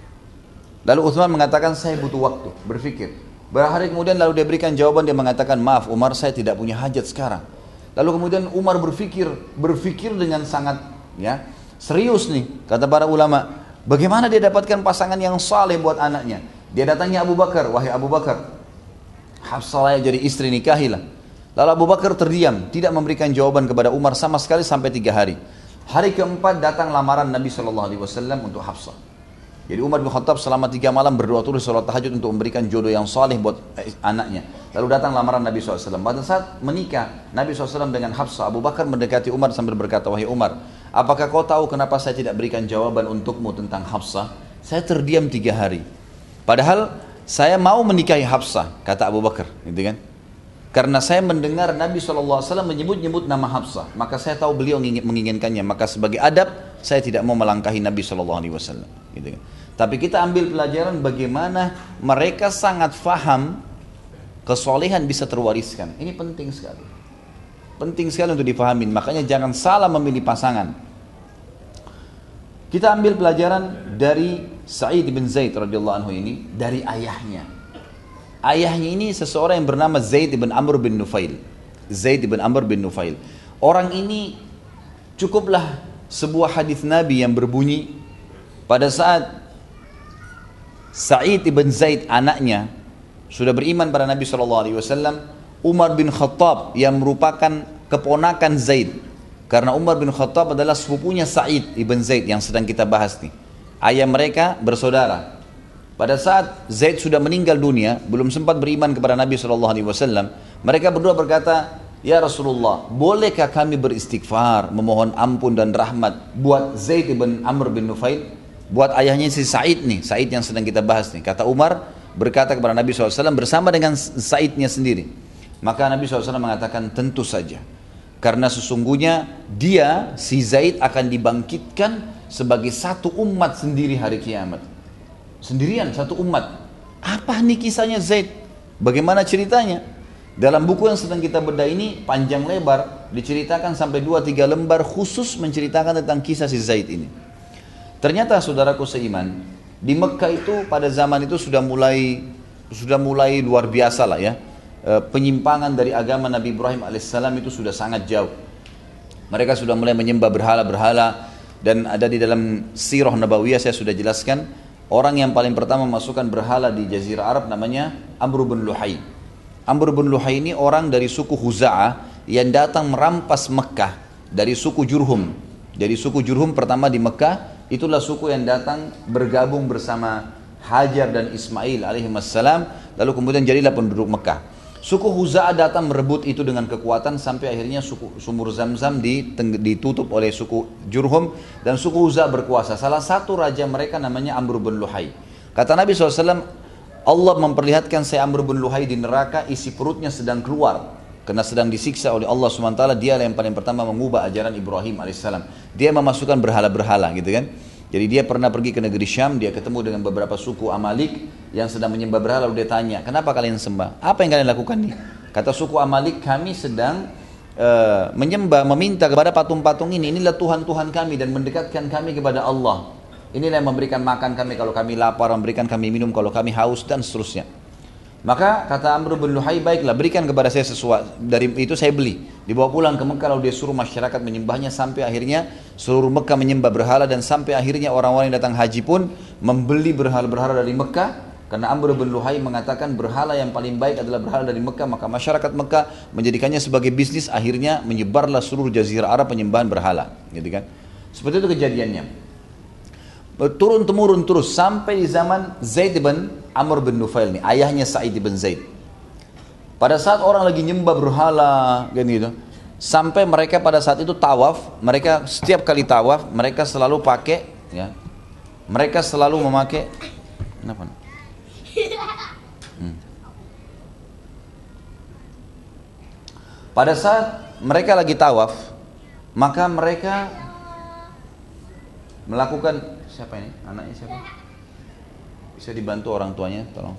Lalu Uthman mengatakan, saya butuh waktu, berpikir. Berhari kemudian lalu dia berikan jawaban, dia mengatakan, maaf Umar, saya tidak punya hajat sekarang. Lalu kemudian Umar berpikir dengan sangat serius nih, kata para ulama, bagaimana dia dapatkan pasangan yang saleh buat anaknya. Dia datangi Abu Bakar, wahai Abu Bakar, Hafsah layak jadi istri, nikahilah. Lalu Abu Bakar terdiam, tidak memberikan jawaban kepada Umar sama sekali sampai 3 hari. Hari keempat datang lamaran Nabi SAW untuk Hafsah. Jadi Umar bin Khattab selama 3 malam berdoa terus salat tahajud untuk memberikan jodoh yang saleh buat anaknya. Lalu datang lamaran Nabi SAW. Pada saat menikah Nabi SAW dengan Hafsah, Abu Bakar mendekati Umar sambil berkata, wahai Umar, apakah kau tahu kenapa saya tidak berikan jawaban untukmu tentang Hafsah? Saya terdiam 3 hari. Padahal saya mau menikahi Hafsah, kata Abu Bakar, gitu kan? Karena saya mendengar Nabi SAW menyebut-nyebut nama Hafsah, maka saya tahu beliau menginginkannya. Maka sebagai adab, saya tidak mau melangkahi Nabi SAW, gitu kan? Tapi kita ambil pelajaran bagaimana mereka sangat faham kesolehan bisa terwariskan. Ini penting sekali. Penting sekali untuk difahami. Makanya jangan salah memilih pasangan. Kita ambil pelajaran dari Sa'id bin Zaid radhiyallahu anhu ini dari ayahnya. Ayahnya ini seseorang yang bernama Zaid bin Amr bin Nufail. Zaid bin Amr bin Nufail. Orang ini cukuplah sebuah hadis Nabi yang berbunyi pada saat Sa'id ibn Zaid anaknya sudah beriman pada Nabi SAW, Umar bin Khattab yang merupakan keponakan Zaid, karena Umar bin Khattab adalah sepupunya Sa'id ibn Zaid yang sedang kita bahas nih. Ayah mereka bersaudara. Pada saat Zaid sudah meninggal dunia, belum sempat beriman kepada Nabi SAW, mereka berdua berkata, ya Rasulullah, bolehkah kami beristighfar, memohon ampun dan rahmat buat Zaid ibn Amr bin Nufail? Buat ayahnya si Sa'id nih, Sa'id yang sedang kita bahas nih. Kata Umar berkata kepada Nabi SAW bersama dengan Sa'idnya sendiri. Maka Nabi SAW mengatakan tentu saja. Karena sesungguhnya dia, si Zaid akan dibangkitkan sebagai satu umat sendiri hari kiamat. Sendirian, satu umat. Apa nih kisahnya Zaid? Bagaimana ceritanya? Dalam buku yang sedang kita bedah ini panjang lebar, diceritakan sampai 2-3 lembar khusus menceritakan tentang kisah si Zaid ini. Ternyata saudaraku seiman, di Mekah itu pada zaman itu sudah mulai luar biasa lah ya. Penyimpangan dari agama Nabi Ibrahim alaihissalam itu sudah sangat jauh. Mereka sudah mulai menyembah berhala-berhala, dan ada di dalam sirah Nabawiyah saya sudah jelaskan, orang yang paling pertama masukkan berhala di Jazirah Arab namanya Amr bin Luhai. Amr bin Luhai ini orang dari suku Huza'ah yang datang merampas Mekah dari suku Jurhum. Dari suku Jurhum pertama di Mekah, itulah suku yang datang bergabung bersama Hajar dan Ismail alaihissalam, lalu kemudian jadilah penduduk Mekah. Suku Huza'ah datang merebut itu dengan kekuatan sampai akhirnya sumur Zamzam ditutup oleh suku Jurhum dan suku Huza'ah berkuasa. Salah satu raja mereka namanya Amr bin Luhai. Kata Nabi SAW, Allah memperlihatkan saya Amr bin Luhai di neraka, isi perutnya sedang keluar karena sedang disiksa oleh Allah SWT. Dia yang paling pertama mengubah ajaran Ibrahim alaihissalam. Dia memasukkan berhala-berhala gitu kan. Jadi dia pernah pergi ke negeri Syam, dia ketemu dengan beberapa suku Amalik yang sedang menyembah berhala, lalu dia tanya, kenapa kalian sembah? Apa yang kalian lakukan nih? Kata suku Amalik, kami sedang menyembah, meminta kepada patung-patung ini, inilah Tuhan-Tuhan kami dan mendekatkan kami kepada Allah. Inilah yang memberikan makan kami kalau kami lapar, memberikan kami minum kalau kami haus dan seterusnya. Maka kata Amr bin Luhai, baiklah berikan kepada saya sesuatu, dari itu saya beli. Dibawa pulang ke Mekah lalu dia suruh masyarakat menyembahnya sampai akhirnya seluruh Mekah menyembah berhala dan sampai akhirnya orang-orang yang datang haji pun membeli berhala-berhala dari Mekah karena Amr bin Luhai mengatakan berhala yang paling baik adalah berhala dari Mekah, maka masyarakat Mekah menjadikannya sebagai bisnis, akhirnya menyebarlah seluruh jazirah Arab penyembahan berhala, gitu kan. Seperti itu kejadiannya. Turun-temurun terus sampai di zaman Zaid bin Amr bin Nufail nih, ayahnya Sa'id bin Zaid. Pada saat orang lagi nyembah berhala kan gitu, sampai mereka pada saat itu tawaf, mereka setiap kali tawaf mereka selalu pakai ya, mereka selalu memakai kenapa? Pada saat mereka lagi tawaf, maka mereka melakukan, siapa ini? Anaknya siapa? Bisa dibantu orang tuanya, tolong.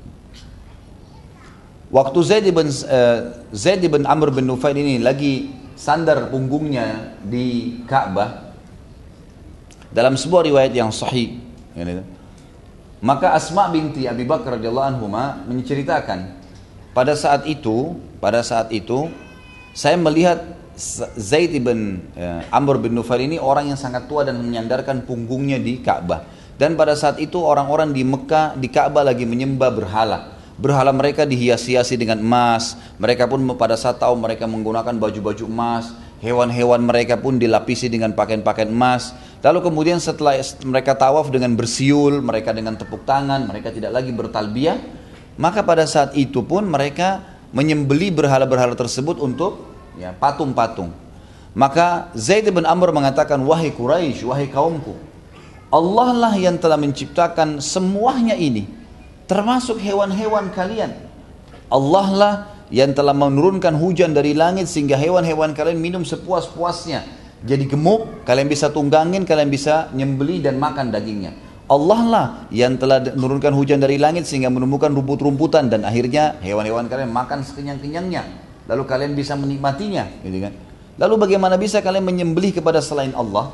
Waktu Zaid bin Amr bin Nufail ini lagi sandar punggungnya di Ka'bah, dalam sebuah riwayat yang sahih, maka Asma binti Abi Bakar radhiyallahu anhuma menceritakan, pada saat itu saya melihat Zaid bin Amr bin Nufail ini orang yang sangat tua dan menyandarkan punggungnya di Ka'bah. Dan pada saat itu orang-orang di Mekah, di Ka'bah lagi menyembah berhala. Berhala mereka dihias-hiasi dengan emas. Mereka pun pada saat tahu mereka menggunakan baju-baju emas. Hewan-hewan mereka pun dilapisi dengan pakaian-pakaian emas. Lalu kemudian setelah mereka tawaf dengan bersiul, mereka dengan tepuk tangan, mereka tidak lagi bertalbiyah. Maka pada saat itu pun mereka menyembeli berhala-berhala tersebut untuk ya, patung-patung. Maka Zaid bin Amr mengatakan, wahai Quraisy, wahai kaumku, Allah lah yang telah menciptakan semuanya ini, termasuk hewan-hewan kalian. Allah lah yang telah menurunkan hujan dari langit sehingga hewan-hewan kalian minum sepuas-puasnya. Jadi gemuk, kalian bisa tunggangin, kalian bisa nyembeli dan makan dagingnya. Allah lah yang telah menurunkan hujan dari langit sehingga menumbuhkan rumput-rumputan dan akhirnya hewan-hewan kalian makan sekenyang-kenyangnya. Lalu kalian bisa menikmatinya, gitu kan? Lalu bagaimana bisa kalian menyembelih kepada selain Allah?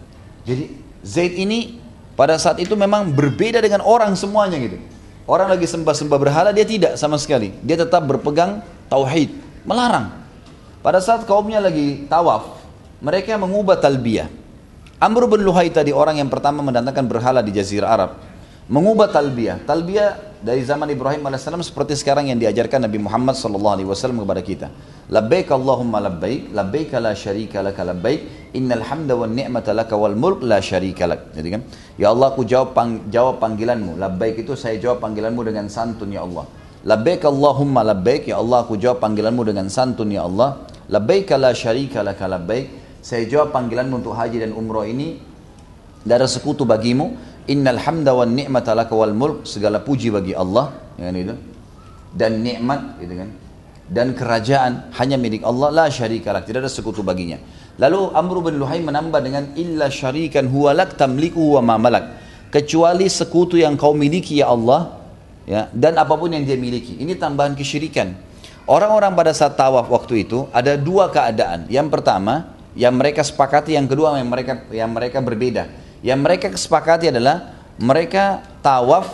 Jadi Zaid ini pada saat itu memang berbeda dengan orang semuanya gitu. Orang lagi sembah-sembah berhala, dia tidak sama sekali. Dia tetap berpegang tauhid, melarang. Pada saat kaumnya lagi tawaf, mereka mengubah talbiyah. Amr bin Luhai tadi orang yang pertama mendatangkan berhala di Jazirah Arab, mengubah talbiyah. Talbiyah dari zaman Ibrahim alaihissalam seperti sekarang yang diajarkan Nabi Muhammad SAW kepada kita. Labbaik Allahumma labbaik, labbaik la syarika laka labbaik, innal hamda wan ni'mata laka wal mulk la syarika lak. Jadi kan, ya Allah aku jawab panggilanmu. Labbaik itu saya jawab panggilanmu dengan santun ya Allah. Labbaik Allahumma labbaik, ya Allah aku jawab panggilanmu dengan santun ya Allah. Labbaik la syarika laka labbaik, saya jawab panggilanmu untuk haji dan umrah ini tidak ada sekutu bagimu. Innal hamda wan ni'mata laka wal mulk, segala puji bagi Allah, ya kan itu, dan nikmat, gitu kan, dan kerajaan hanya milik Allah, la syarika lak, tidak ada sekutu baginya. Lalu Amr bin Luhai menambah dengan illa syarikan huwa lak tamliku wa ma malak, kecuali sekutu yang kau miliki ya Allah, ya, dan apapun yang dia miliki. Ini tambahan kesyirikan. Orang-orang pada saat tawaf waktu itu ada dua keadaan. Yang pertama yang mereka sepakati, yang kedua yang mereka berbeda. Yang mereka kesepakati adalah mereka tawaf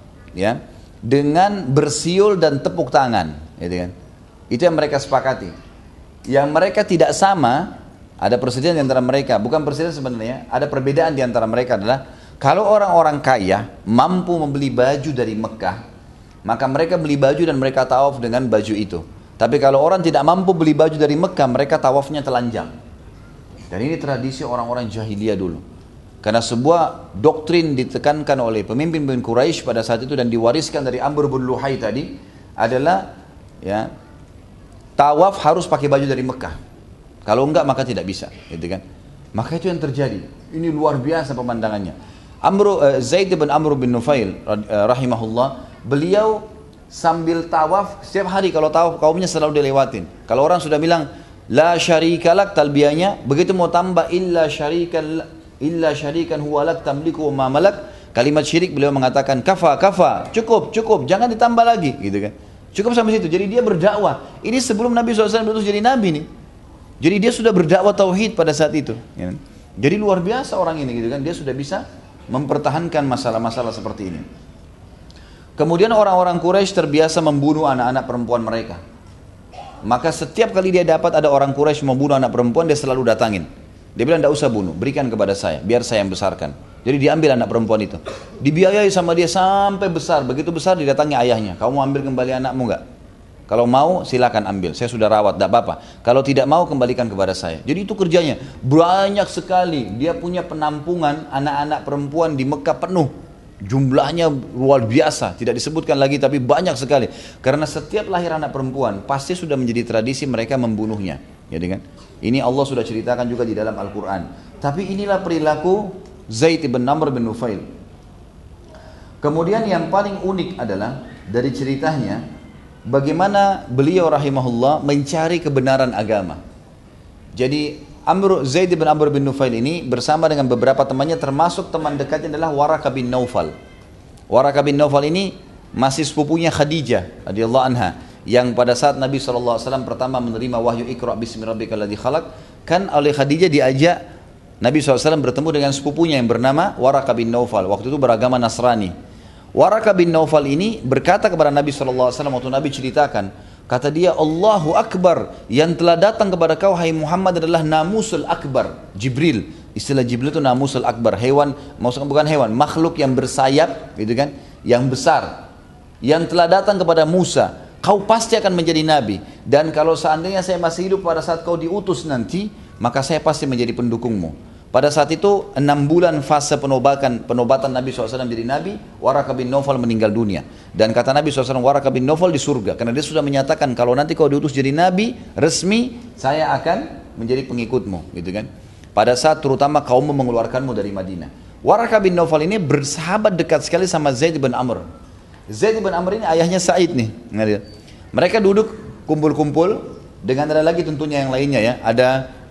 ya dengan bersiul dan tepuk tangan, gitu kan. Itu yang mereka sepakati. Yang mereka tidak sama, ada persediaan di antara mereka, bukan persediaan sebenarnya, ada perbedaan di antara mereka adalah kalau orang-orang kaya mampu membeli baju dari Mekah, maka mereka beli baju dan mereka tawaf dengan baju itu. Tapi kalau orang tidak mampu beli baju dari Mekah, mereka tawafnya telanjang. Dan ini tradisi orang-orang jahiliyah dulu. Karena sebuah doktrin ditekankan oleh pemimpin Quraisy pada saat itu dan diwariskan dari Amr bin Luhai tadi adalah ya, tawaf harus pakai baju dari Mekah. Kalau enggak maka tidak bisa, gitu kan? Maka itu yang terjadi. Ini luar biasa pemandangannya. Zaid bin Amr bin Nufail rahimahullah, beliau sambil tawaf setiap hari, kalau tawaf kaumnya selalu dilewatin. Kalau orang sudah bilang la syarikalak talbiyahnya, begitu mau tambah illa syarikan huwa lak tamliku wa ma malak, kalimat syirik beliau mengatakan kafa, cukup, jangan ditambah lagi, gitu kan. Cukup sampai situ. Jadi dia berdakwah. Ini sebelum Nabi SAW berutus jadi nabi nih. Jadi dia sudah berdakwah tauhid pada saat itu, ya. Jadi luar biasa orang ini, gitu kan. Dia sudah bisa mempertahankan masalah-masalah seperti ini. Kemudian orang-orang Quraisy terbiasa membunuh anak-anak perempuan mereka. Maka setiap kali dia dapat ada orang Quraisy membunuh anak perempuan, dia selalu datangin. Dia bilang, tidak usah bunuh, berikan kepada saya, biar saya yang besarkan. Jadi diambil anak perempuan itu, dibiayai sama dia sampai besar. Begitu besar didatangi ayahnya, kamu mau ambil kembali anakmu enggak? Kalau mau silakan ambil, saya sudah rawat, tidak apa-apa. Kalau tidak mau kembalikan kepada saya. Jadi itu kerjanya, banyak sekali. Dia punya penampungan anak-anak perempuan di Mekah penuh. Jumlahnya luar biasa, tidak disebutkan lagi, tapi banyak sekali. Karena setiap lahir anak perempuan pasti sudah menjadi tradisi mereka membunuhnya, jadi kan? Ini Allah sudah ceritakan juga di dalam Al-Quran. Tapi inilah perilaku Zaid bin Amr bin Nufail. Kemudian yang paling unik adalah dari ceritanya, bagaimana beliau rahimahullah mencari kebenaran agama. Jadi Zaid bin Amr bin Nufail ini bersama dengan beberapa temannya, termasuk teman dekatnya adalah Waraqah bin Naufal. Waraqah bin Naufal ini masih sepupunya Khadijah radhiyallahu anha, yang pada saat Nabi SAW pertama menerima wahyu Iqra bismi rabbikal ladzi khalaq, kan oleh Khadijah diajak Nabi SAW bertemu dengan sepupunya yang bernama Waraqah bin Naufal, waktu itu beragama Nasrani. Waraqah bin Naufal ini berkata kepada Nabi SAW waktu Nabi ceritakan, kata dia, Allahu Akbar, yang telah datang kepada kau hai Muhammad adalah Namusul Akbar, Jibril. Istilah Jibril itu Namusul Akbar, hewan, maksudnya bukan hewan, makhluk yang bersayap, gitu kan, yang besar, yang telah datang kepada Musa. Kau pasti akan menjadi nabi, dan kalau seandainya saya masih hidup pada saat kau diutus nanti, maka saya pasti menjadi pendukungmu. Pada saat itu 6 bulan fase penobatan Nabi SAW jadi Nabi, Waraqah bin Naufal meninggal dunia. Dan kata Nabi SAW, Waraqah bin Naufal di surga, karena dia sudah menyatakan kalau nanti kau diutus jadi Nabi resmi, saya akan menjadi pengikutmu, gitu kan. Pada saat terutama kaum mengeluarkanmu dari Madinah. Waraqah bin Naufal ini bersahabat dekat sekali sama Zaid bin Amr. Zaid bin Amr ini ayahnya Sa'id nih. Mereka duduk kumpul-kumpul dengan ada lagi tentunya yang lainnya ya. Ada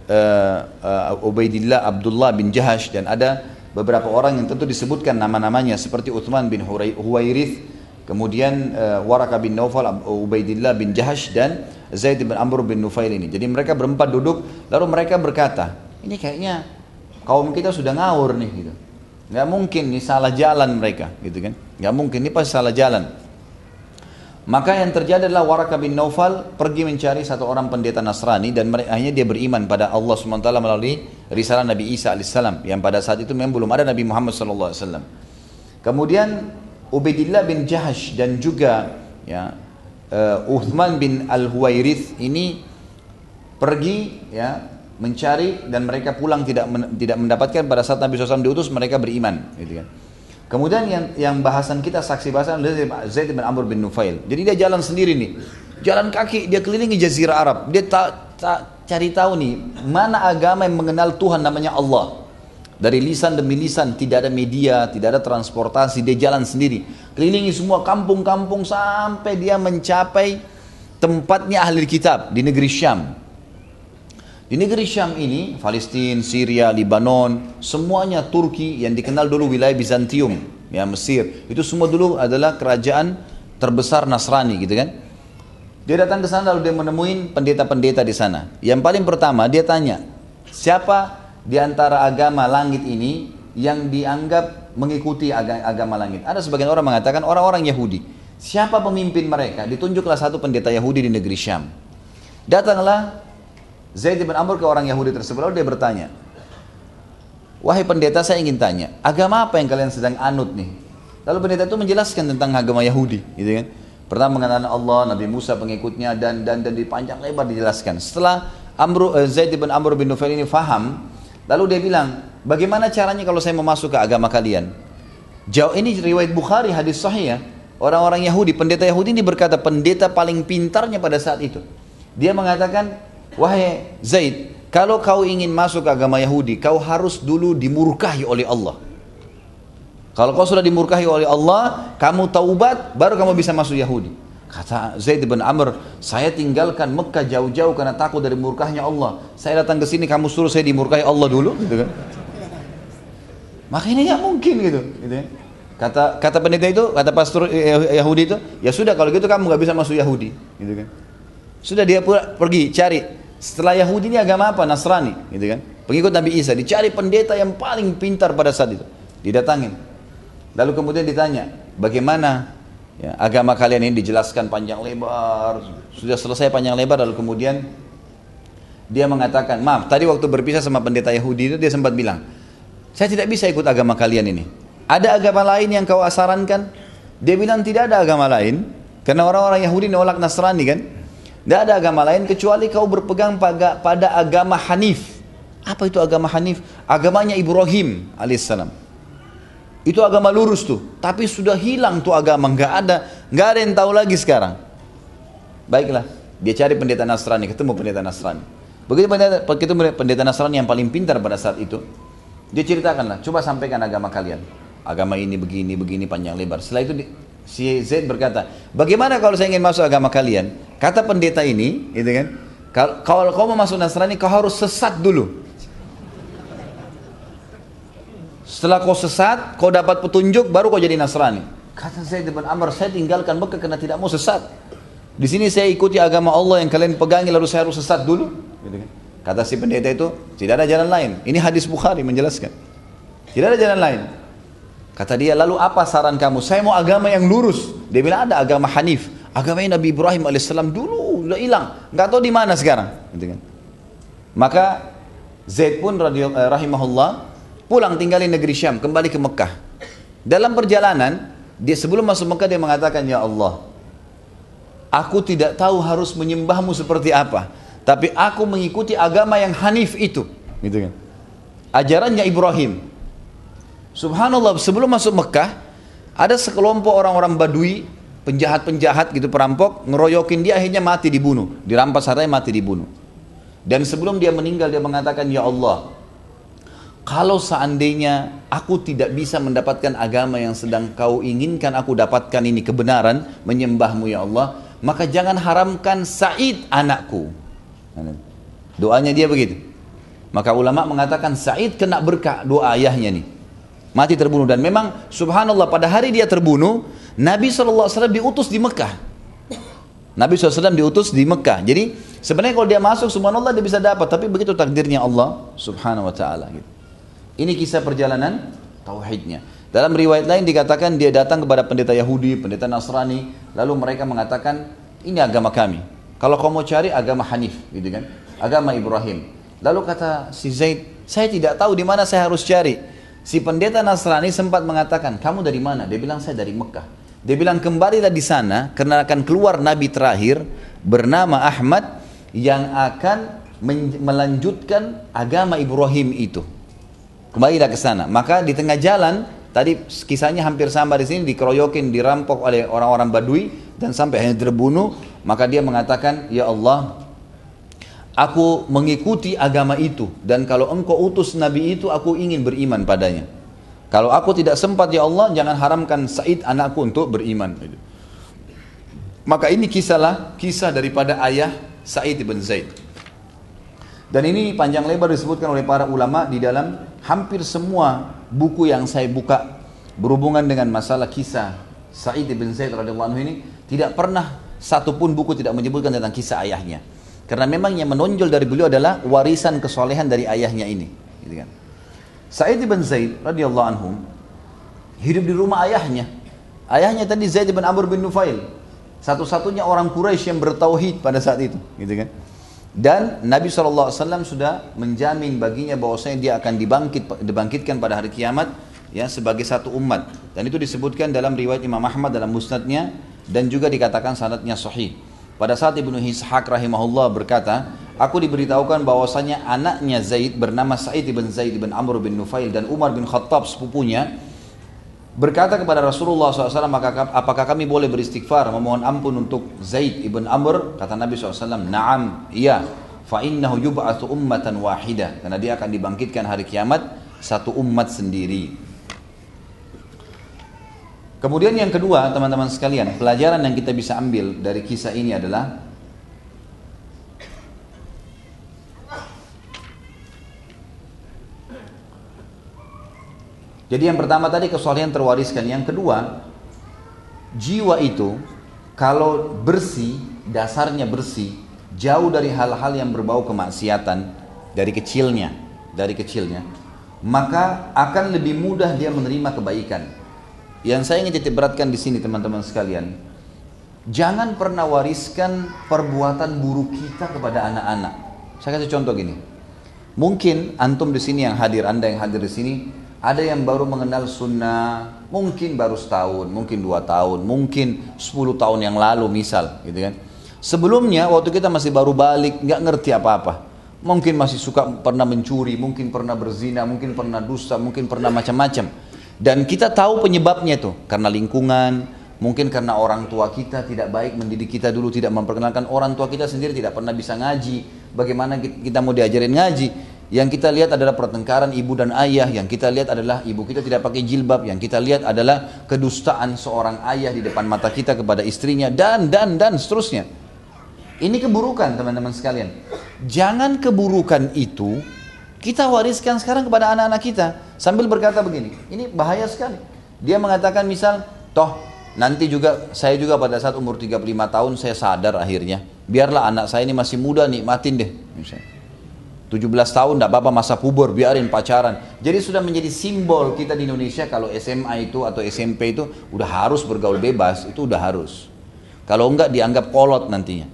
Ubaidillah Abdullah bin Jahash, dan ada beberapa orang yang tentu disebutkan nama-namanya seperti Uthman bin Huwairith, kemudian Waraqah bin Naufal, Ubaidillah bin Jahash, dan Zaid bin Amr bin Nufail ini. Jadi mereka berempat duduk, lalu mereka berkata, ini kayaknya kaum kita sudah ngawur nih, gitu. Nggak mungkin, ini salah jalan mereka, gitu kan? Nggak mungkin, ini pasti salah jalan. Maka yang terjadi adalah Waraqah bin Naufal pergi mencari satu orang pendeta Nasrani, dan akhirnya dia beriman pada Allah SWT melalui risalah Nabi Isa AS, yang pada saat itu memang belum ada Nabi Muhammad SAW. Kemudian Ubaidillah bin Jahash dan juga ya, Uthman bin Al-Huwairith ini pergi ya, mencari, dan mereka pulang tidak mendapatkan. Pada saat Nabi SAW diutus, mereka beriman, gitu kan. Kemudian yang bahasan kita, saksi bahasan adalah Zaid bin Amr bin Nufail. Jadi dia jalan sendiri nih, jalan kaki, dia kelilingi jazirah Arab. Dia cari tahu nih, mana agama yang mengenal Tuhan namanya Allah. Dari lisan demi lisan, tidak ada media, tidak ada transportasi, dia jalan sendiri. Kelilingi semua kampung-kampung sampai dia mencapai tempatnya ahli kitab di negeri Syam. Di negeri Syam ini, Palestina, Syria, Lebanon, semuanya Turki yang dikenal dulu wilayah Bizantium, ya Mesir, itu semua dulu adalah kerajaan terbesar Nasrani, gitu kan. Dia datang ke sana lalu dia menemui pendeta-pendeta di sana. Yang paling pertama dia tanya, siapa di antara agama langit ini yang dianggap mengikuti agama langit? Ada sebagian orang mengatakan orang-orang Yahudi. Siapa pemimpin mereka? Ditunjuklah satu pendeta Yahudi di negeri Syam. Datanglah Zaid bin Amr ke orang Yahudi tersebut, lalu dia bertanya, wahai pendeta, saya ingin tanya, agama apa yang kalian sedang anut nih? Lalu pendeta itu menjelaskan tentang agama Yahudi, gitu kan. Pertama mengenal Allah, Nabi Musa pengikutnya, dan di panjang lebar dijelaskan. Setelah Zaid bin Amr bin Nufail ini faham, lalu dia bilang, bagaimana caranya kalau saya mau masuk ke agama kalian? Jauh ini riwayat Bukhari, hadis sahih ya. orang-orang Yahudi, pendeta Yahudi ini berkata, pendeta paling pintarnya pada saat itu. Dia mengatakan, wahai Zaid, kalau kau ingin masuk ke agama Yahudi, kau harus dulu dimurkahi oleh Allah. Kalau kau sudah dimurkahi oleh Allah, kamu taubat, baru kamu bisa masuk Yahudi. Kata Zaid bin Amr, saya tinggalkan Mekah jauh-jauh karena takut dari murkahnya Allah. Saya datang ke sini, kamu suruh saya dimurkahi Allah dulu, gitu kan? Maka ini nggak mungkin gitu ya. Kata pendeta itu, kata pastor Yahudi itu, ya sudah kalau gitu kamu nggak bisa masuk Yahudi, gitu kan? Sudah dia pergi cari. Setelah Yahudi ini agama apa? Nasrani, gitu kan? Pengikut Nabi Isa, dicari pendeta yang paling pintar pada saat itu, didatangin. Lalu kemudian ditanya, bagaimana ya, agama kalian ini? Dijelaskan panjang lebar. Sudah selesai panjang lebar, lalu kemudian dia mengatakan, maaf, tadi waktu berpisah sama pendeta Yahudi itu dia sempat bilang, saya tidak bisa ikut agama kalian ini. Ada agama lain yang kau sarankan? Dia bilang tidak ada agama lain, karena orang-orang Yahudi nolak Nasrani kan. Tidak ada agama lain kecuali kau berpegang pada agama Hanif. Apa itu agama Hanif? Agamanya Ibrahim alaihissalam. Itu agama lurus tuh, tapi sudah hilang tuh agama, nggak ada yang tahu lagi sekarang. Baiklah, dia cari pendeta Nasrani, ketemu pendeta Nasrani. Begitu pendeta Nasrani yang paling pintar pada saat itu, dia ceritakanlah, coba sampaikan agama kalian. Agama ini begini panjang lebar. Setelah itu si Zaid berkata, bagaimana kalau saya ingin masuk agama kalian? Kata pendeta ini, gitu kan? Kalau kau mau masuk Nasrani, kau harus sesat dulu. Setelah kau sesat, kau dapat petunjuk, baru kau jadi Nasrani. Kata Zaid bin Amr, saya tinggalkan Mekah karena tidak mau sesat. Di sini saya ikuti agama Allah yang kalian pegangi, lalu saya harus sesat dulu. Gitu kan? Kata si pendeta itu, tidak ada jalan lain. Ini hadis Bukhari menjelaskan. Tidak ada jalan lain. Kata dia, lalu apa saran kamu? Saya mau agama yang lurus. Dia bilang ada agama Hanif. Agamanya Nabi Ibrahim alaihissalam dulu udah hilang, nggak tahu di mana sekarang. Gitu kan? Maka Zaid pun rahimahullah pulang tinggal di negeri Syam, kembali ke Mekah. Dalam perjalanan, dia sebelum masuk Mekah dia mengatakan, ya Allah, aku tidak tahu harus menyembahmu seperti apa, tapi aku mengikuti agama yang Hanif itu. Gitu kan? Ajarannya Ibrahim. Subhanallah, sebelum masuk Mekah, ada sekelompok orang-orang Badui, penjahat-penjahat gitu, perampok, ngeroyokin dia, akhirnya mati dibunuh, dirampas hartanya, mati dibunuh. Dan sebelum dia meninggal, dia mengatakan, ya Allah, kalau seandainya aku tidak bisa mendapatkan agama yang sedang kau inginkan aku dapatkan ini kebenaran, menyembahmu ya Allah, maka jangan haramkan Sa'id anakku. Doanya dia begitu. Maka ulama mengatakan Sa'id kena berkah doa ayahnya nih. Mati terbunuh. Dan memang subhanallah pada hari dia terbunuh, Nabi SAW diutus di Mekah. Nabi SAW diutus di Mekah. Jadi sebenarnya kalau dia masuk subhanallah dia bisa dapat. Tapi begitu takdirnya Allah subhanahu wa ta'ala gitu. Ini kisah perjalanan tauhidnya. Dalam riwayat lain dikatakan dia datang kepada pendeta Yahudi, pendeta Nasrani. Lalu mereka mengatakan ini agama kami. Kalau kau mau cari agama Hanif gitu kan, agama Ibrahim. Lalu kata si Zaid, saya tidak tahu di mana saya harus cari. Si pendeta Nasrani sempat mengatakan, kamu dari mana? Dia bilang, saya dari Mekah. Dia bilang, kembalilah di sana karena akan keluar Nabi terakhir bernama Ahmad yang akan melanjutkan agama Ibrahim itu. Kembalilah ke sana. Maka di tengah jalan, tadi kisahnya hampir sama di sini, dikeroyokin, dirampok oleh orang-orang Badui dan sampai akhirnya terbunuh. Maka dia mengatakan, ya Allah, aku mengikuti agama itu dan kalau engkau utus Nabi itu aku ingin beriman padanya. Kalau aku tidak sempat ya Allah, jangan haramkan Sa'id anakku untuk beriman. Maka ini kisah daripada ayah Sa'id bin Zaid. Dan ini panjang lebar disebutkan oleh para ulama di dalam hampir semua buku yang saya buka berhubungan dengan masalah kisah Sa'id bin Zaid radhiyallahu anhu ini, tidak pernah satupun buku tidak menyebutkan tentang kisah ayahnya. Karena memang yang menonjol dari beliau adalah warisan kesolehan dari ayahnya ini, gitu kan. Sa'id bin Zaid radhiyallahu anhu hidup di rumah ayahnya. Ayahnya tadi Zaid bin Amr bin Nufail, satu-satunya orang Quraisy yang bertauhid pada saat itu, gitu kan. Dan Nabi SAW sudah menjamin baginya bahwasanya dia akan dibangkitkan pada hari kiamat ya sebagai satu umat. Dan itu disebutkan dalam riwayat Imam Ahmad dalam musnadnya dan juga dikatakan sanadnya sahih. Pada saat Ibnu Ishaq rahimahullah berkata, aku diberitahukan bahwasanya anaknya Zaid bernama Sa'id bin Zaid bin Amr bin Nufail dan Umar bin Khattab sepupunya berkata kepada Rasulullah SAW, apakah kami boleh beristighfar, memohon ampun untuk Zaid ibn Amr? Kata Nabi SAW, na'am, iya. Fa'innahu yub'athu ummatan wahidah. Karena dia akan dibangkitkan hari kiamat satu umat sendiri. Kemudian yang kedua, teman-teman sekalian, pelajaran yang kita bisa ambil dari kisah ini adalah jadi yang pertama tadi kesalehan terwariskan. Yang kedua, jiwa itu kalau bersih, dasarnya bersih, jauh dari hal-hal yang berbau kemaksiatan dari kecilnya, maka akan lebih mudah dia menerima kebaikan. Yang saya ingin titik beratkan di sini teman-teman sekalian, jangan pernah wariskan perbuatan buruk kita kepada anak-anak. Saya kasih contoh gini. Mungkin antum di sini yang hadir, anda yang hadir di sini, ada yang baru mengenal sunnah, mungkin baru setahun, mungkin 2 tahun, mungkin 10 tahun yang lalu misal, gitu kan. Sebelumnya waktu kita masih baru balik, nggak ngerti apa-apa. Mungkin masih suka pernah mencuri, mungkin pernah berzina, mungkin pernah dusta, mungkin pernah macam-macam. Dan kita tahu penyebabnya itu, karena lingkungan, mungkin karena orang tua kita tidak baik mendidik kita dulu, tidak memperkenalkan, orang tua kita sendiri tidak pernah bisa ngaji. Bagaimana kita mau diajarin ngaji? Yang kita lihat adalah pertengkaran ibu dan ayah, yang kita lihat adalah ibu kita tidak pakai jilbab, yang kita lihat adalah kedustaan seorang ayah di depan mata kita kepada istrinya, dan seterusnya. Ini keburukan teman-teman sekalian. Jangan keburukan itu kita wariskan sekarang kepada anak-anak kita. Sambil berkata begini, ini bahaya sekali. Dia mengatakan misal, toh nanti juga saya juga pada saat umur 35 tahun saya sadar akhirnya, biarlah anak saya ini masih muda, nikmatin deh misalnya. 17 tahun tidak apa-apa, masa puber, biarin pacaran. Jadi sudah menjadi simbol kita di Indonesia kalau SMA itu atau SMP itu udah harus bergaul bebas, itu udah harus. Kalau enggak dianggap kolot nantinya.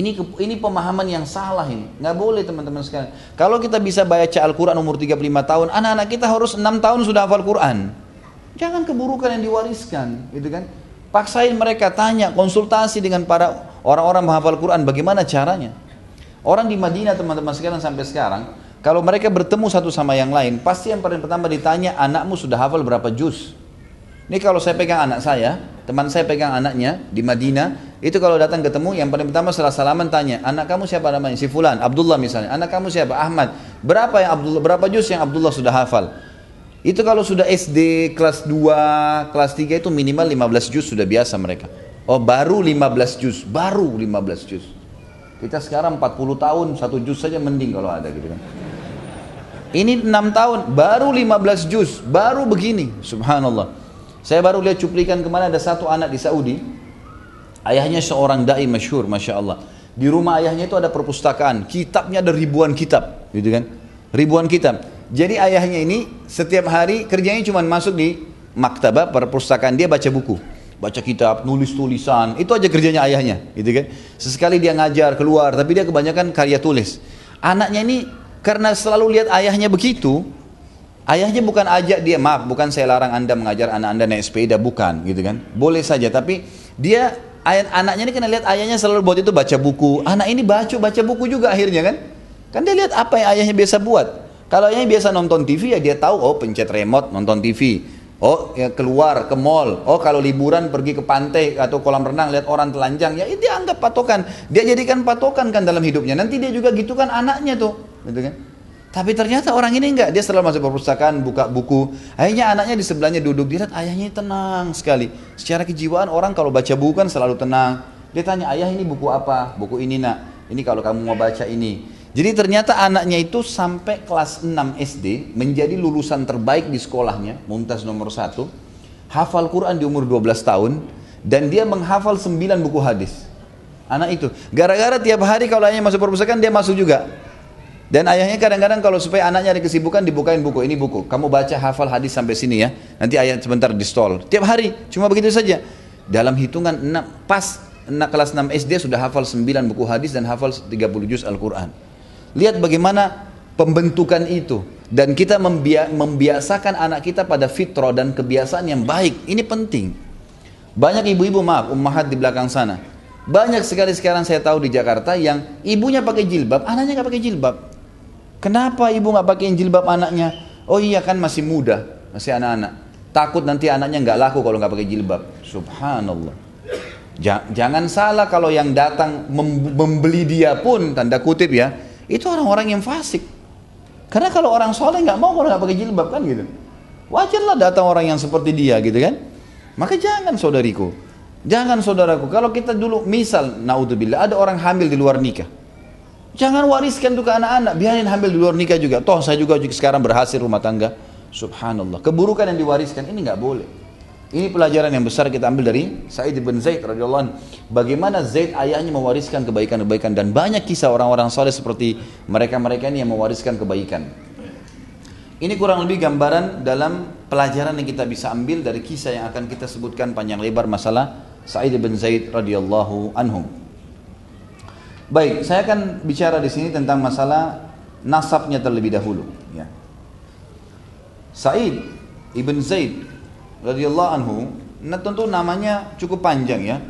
Ini pemahaman yang salah ini. Nggak boleh teman-teman sekalian. Kalau kita bisa baca Al-Quran umur 35 tahun, anak-anak kita harus 6 tahun sudah hafal Quran. Jangan keburukan yang diwariskan, gitu kan? Paksain mereka, tanya, konsultasi dengan para orang-orang menghafal Quran, bagaimana caranya? Orang di Madinah teman-teman sekalian sampai sekarang, kalau mereka bertemu satu sama yang lain, pasti yang paling pertama ditanya, anakmu sudah hafal berapa juz? Ini kalau saya pegang anak saya, teman saya pegang anaknya di Madinah, itu kalau datang ketemu, yang paling pertama setelah salaman tanya, anak kamu siapa namanya? Si Fulan, Abdullah misalnya. Anak kamu siapa? Ahmad. Berapa juz yang Abdullah sudah hafal? Itu kalau sudah SD kelas 2, kelas 3 itu minimal 15 juz sudah biasa mereka. Oh baru 15 juz, baru 15 juz. Kita sekarang 40 tahun, 1 juz saja mending kalau ada gitu kan. Ini 6 tahun, baru 15 juz, baru begini, subhanallah. Saya baru lihat cuplikan kemana ada satu anak di Saudi, ayahnya seorang da'i masyhur, masya Allah. Di rumah ayahnya itu ada perpustakaan, kitabnya ada ribuan kitab, gitu kan, ribuan kitab. Jadi ayahnya ini setiap hari kerjanya cuma masuk di maktabah perpustakaan, dia baca buku. Baca kitab, nulis tulisan, itu aja kerjanya ayahnya, gitu kan. Sesekali dia ngajar keluar, tapi dia kebanyakan karya tulis. Anaknya ini karena selalu lihat ayahnya begitu, ayahnya bukan ajak dia, maaf, bukan saya larang anda mengajar anak anda naik sepeda, bukan, gitu kan. Boleh saja, tapi dia anaknya ini kena lihat ayahnya selalu buat itu baca buku. Anak ini baca buku juga akhirnya kan. Kan dia lihat apa yang ayahnya biasa buat. Kalau ayahnya biasa nonton TV ya dia tahu, oh pencet remote nonton TV. Oh ya keluar ke mall, oh kalau liburan pergi ke pantai atau kolam renang lihat orang telanjang, ya dia anggap patokan, dia jadikan patokan kan dalam hidupnya. Nanti dia juga gitu kan anaknya tuh, gitu kan. Tapi ternyata orang ini enggak, dia selalu masuk perpustakaan, buka buku. Akhirnya anaknya di sebelahnya duduk, dia lihat ayahnya tenang sekali. Secara kejiwaan orang kalau baca buku kan selalu tenang. Dia tanya, ayah ini buku apa? Buku ini nak, ini kalau kamu mau baca ini. Jadi ternyata anaknya itu sampai kelas 6 SD menjadi lulusan terbaik di sekolahnya, Mumtaz nomor 1, hafal Quran di umur 12 tahun, dan dia menghafal 9 buku hadis. Anak itu, gara-gara tiap hari kalau ayahnya masuk perpustakaan dia masuk juga. Dan ayahnya kadang-kadang kalau supaya anaknya ada kesibukan dibukain buku, ini buku, kamu baca hafal hadis sampai sini ya, nanti ayat sebentar di stall. Tiap hari, cuma begitu saja. Dalam hitungan kelas 6 SD sudah hafal 9 buku hadis dan hafal 30 juz Al-Quran. Lihat bagaimana pembentukan itu. Dan kita membiasakan anak kita pada fitrah dan kebiasaan yang baik. Ini penting. Banyak ibu-ibu, maaf, ummahat di belakang sana. Banyak sekali sekarang saya tahu di Jakarta yang ibunya pakai jilbab, anaknya nggak pakai jilbab. Kenapa ibu nggak pakai jilbab anaknya? Oh iya kan masih muda, masih anak-anak. takut nanti anaknya nggak laku kalau nggak pakai jilbab. Subhanallah. Jangan salah kalau yang datang membeli dia pun, tanda kutip ya, itu orang-orang yang fasik. Karena kalau orang soleh nggak mau kalau nggak pakai jilbab kan gitu. Wajarlah datang orang yang seperti dia gitu kan. Maka jangan saudariku, jangan saudaraku. Kalau kita dulu misal, naudzubillah, ada orang hamil di luar nikah, jangan wariskan itu ke anak-anak, biarin hamil di luar nikah juga. Toh saya juga sekarang berhasil rumah tangga. Subhanallah, keburukan yang diwariskan ini nggak boleh. Ini pelajaran yang besar kita ambil dari Sa'id bin Zaid radhiyallahu anhu. Bagaimana Zaid ayahnya mewariskan kebaikan-kebaikan, dan banyak kisah orang-orang saleh seperti mereka-mereka ini yang mewariskan kebaikan. Ini kurang lebih gambaran dalam pelajaran yang kita bisa ambil dari kisah yang akan kita sebutkan panjang lebar masalah Sa'id bin Zaid radhiyallahu anhu. Baik, saya akan bicara di sini tentang masalah nasabnya terlebih dahulu. Ya. Sa'id ibn Zaid radhiyallahu anhu, tentu namanya cukup panjang ya.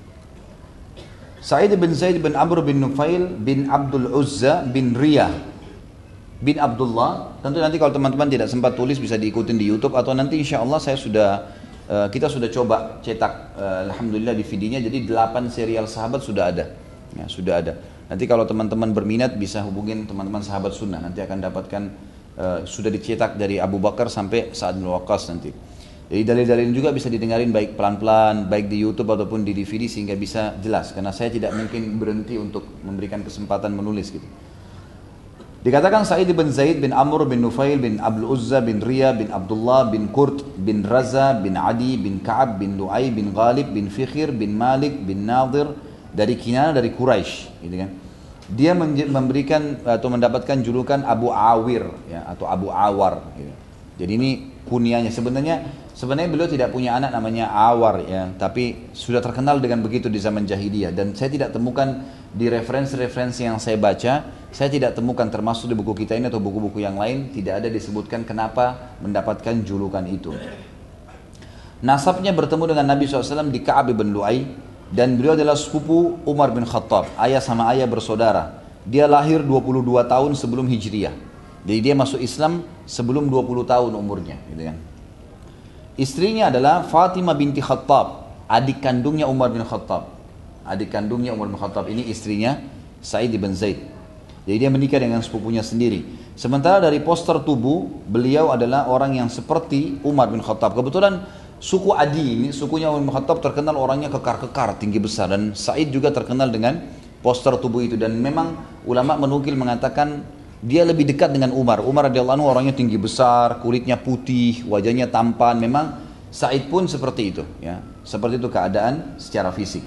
Sa'id bin Zaid bin Amr bin Nufail bin Abdul Uzza bin Riyah bin Abdullah. Tentu nanti kalau teman-teman tidak sempat tulis bisa diikutin di YouTube, atau nanti insya Allah kita sudah coba cetak alhamdulillah DVD-nya, jadi 8 serial sahabat sudah ada. Ya, sudah ada. Nanti kalau teman-teman berminat bisa hubungin teman-teman sahabat sunnah, nanti akan dapatkan sudah dicetak dari Abu Bakar sampai Sa'ad bin Waqqas nanti. Jadi dalil-dalil juga bisa didengarin baik pelan-pelan, baik di YouTube ataupun di DVD sehingga bisa jelas. Karena saya tidak mungkin berhenti untuk memberikan kesempatan menulis gitu. Dikatakan Sa'id bin Zaid bin Amr bin Nufail bin Abdul Uzza bin Riyah bin Abdullah bin Qurt bin Raza bin Adi bin Ka'ab bin Lu'ay bin Ghalib bin Fikhir bin Malik bin Nadir dari Kinana dari Quraisy, gitu kan. Dia memberikan atau mendapatkan julukan Abu Awir ya, atau Abu Awar gitu. Jadi ini kunianya. Sebenarnya beliau tidak punya anak namanya Awar ya, tapi sudah terkenal dengan begitu di zaman jahiliyah, dan saya tidak temukan di referensi-referensi yang saya baca, saya tidak temukan termasuk di buku kita ini atau buku-buku yang lain, tidak ada disebutkan kenapa mendapatkan julukan itu. Nasabnya bertemu dengan Nabi SAW di Ka'ab bin Lu'ay, dan beliau adalah sepupu Umar bin Khattab, ayah sama ayah bersaudara. Dia lahir 22 tahun sebelum Hijriah. Jadi dia masuk Islam sebelum 20 tahun umurnya, gitu kan. Istrinya adalah Fatimah binti Khattab, adik kandungnya Umar bin Khattab. Adik kandungnya Umar bin Khattab ini istrinya Sa'id bin Zaid. Jadi dia menikah dengan sepupunya sendiri. Sementara dari poster tubuh, beliau adalah orang yang seperti Umar bin Khattab. Kebetulan suku Adi ini, sukunya Umar bin Khattab terkenal orangnya kekar-kekar, tinggi besar. Dan Sa'id juga terkenal dengan poster tubuh itu. Dan memang ulama menukil mengatakan dia lebih dekat dengan Umar. Umar radhiyallahu anhu orangnya tinggi besar, kulitnya putih, wajahnya tampan. Memang Sa'id pun seperti itu, ya. Seperti itu keadaan secara fisik.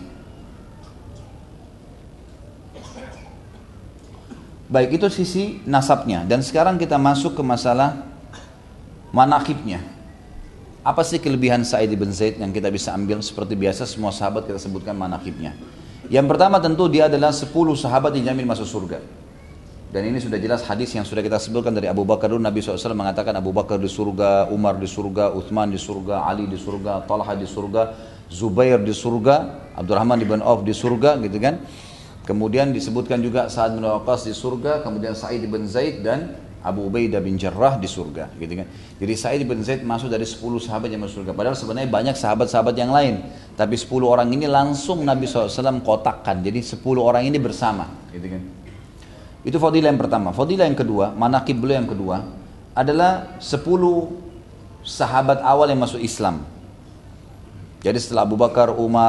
Baik, itu sisi nasabnya. Dan sekarang kita masuk ke masalah manaqibnya. Apa sih kelebihan Sa'id bin Zaid yang kita bisa ambil? Seperti biasa semua sahabat kita sebutkan manaqibnya. Yang pertama tentu dia adalah 10 sahabat yang dijamin masuk surga. Dan ini sudah jelas hadis yang sudah kita sebutkan dari Abu Bakar dulu. Nabi SAW mengatakan Abu Bakar di surga, Umar di surga, Uthman di surga, Ali di surga, Talha di surga, Zubair di surga, Abdurrahman bin Auf di surga, gitu kan. Kemudian disebutkan juga Sa'ad bin Waqqas di surga, kemudian Sa'id bin Zaid dan Abu Ubaidah bin Jarrah di surga, gitu kan. Jadi Sa'id bin Zaid masuk dari 10 sahabat yang masuk surga. Padahal sebenarnya banyak sahabat-sahabat yang lain, tapi 10 orang ini langsung Nabi SAW kotakkan. Jadi 10 orang ini bersama, gitu kan. Itu fadilah yang pertama. Fadilah yang kedua, manaqib beliau yang kedua adalah 10 sahabat awal yang masuk Islam. Jadi setelah Abu Bakar,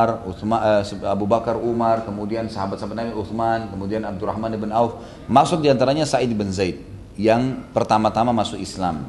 Umar, kemudian sahabat-sahabat Nabi Uthman, kemudian Abdurrahman bin Auf, masuk diantaranya Sa'id bin Zaid yang pertama-tama masuk Islam.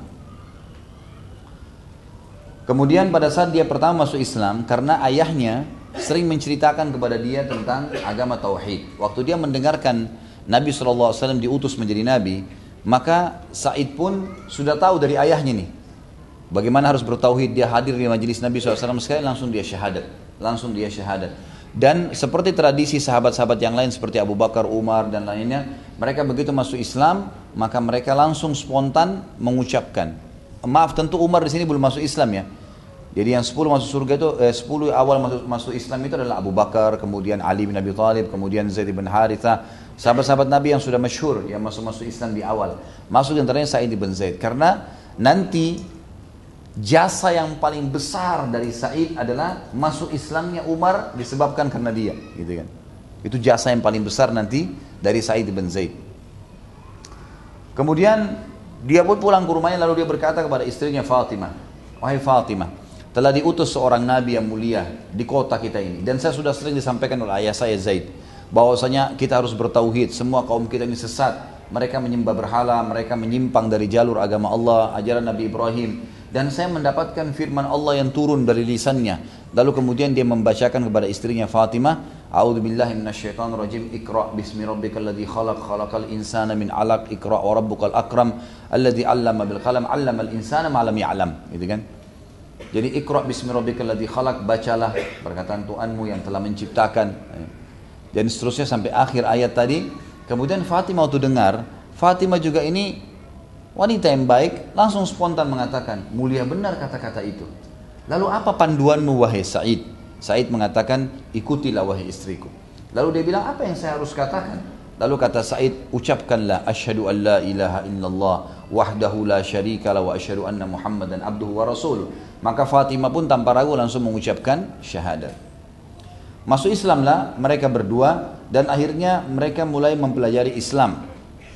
Kemudian pada saat dia pertama masuk Islam, karena ayahnya sering menceritakan kepada dia tentang agama tauhid. Waktu dia mendengarkan Nabi SAW diutus menjadi Nabi, maka Sa'id pun sudah tahu dari ayahnya nih bagaimana harus bertauhid. Dia hadir di majelis Nabi SAW sekali, langsung dia syahadat. Dan seperti tradisi sahabat-sahabat yang lain seperti Abu Bakar, Umar dan lainnya, mereka begitu masuk Islam, maka mereka langsung spontan mengucapkan. Maaf, tentu Umar di sini belum masuk Islam ya. Jadi yang 10 masuk surga itu 10 awal masuk Islam itu adalah Abu Bakar, kemudian Ali bin Abi Thalib, kemudian Zaid bin Harithah, sahabat-sahabat Nabi yang sudah masyhur yang masuk Islam di awal. Masuk antaranya Sa'id bin Zaid, karena nanti Jasa yang paling besar dari Sa'id adalah masuk Islamnya Umar disebabkan karena dia, gitu kan. Itu jasa yang paling besar nanti dari Sa'id bin Zaid. Kemudian dia pun pulang ke rumahnya, lalu dia berkata kepada istrinya Fatimah, wahai Fatimah, telah diutus seorang nabi yang mulia di kota kita ini, dan saya sudah sering disampaikan oleh ayah saya Zaid bahwasanya kita harus bertauhid, semua kaum kita ini sesat, mereka menyembah berhala, mereka menyimpang dari jalur agama Allah, ajaran Nabi Ibrahim. Dan saya mendapatkan firman Allah yang turun dari lisannya. Lalu kemudian dia membacakan kepada istrinya Fatimah, A'udzubillahi minasyaitonirrajim, Iqra' bismi rabbikal ladzi khalaq, khalaqal insana min 'alaq, Iqra' wa rabbukal akram, alladzi 'allama bil qalam, 'allamal insana ma lam ya'lam, gitu kan? Jadi Iqra' bismi rabbikal ladzi khalaq, bacalah perkataan Tuhanmu yang telah menciptakan. Dan seterusnya sampai akhir ayat tadi. Kemudian Fatimah waktu dengar, Fatimah juga ini wanita yang baik, langsung spontan mengatakan, mulia benar kata-kata itu. Lalu apa panduanmu wahai Sa'id? Sa'id mengatakan, ikutilah wahai istriku. Lalu dia bilang, apa yang saya harus katakan? Lalu kata Sa'id, ucapkanlah, asyhadu an la ilaha illallah, wahdahu la syarika la, wa asyhadu anna Muhammadan abduhu wa rasuluh. Maka Fatimah pun tanpa ragu langsung mengucapkan syahadat. Masuk Islamlah mereka berdua, dan akhirnya mereka mulai mempelajari Islam.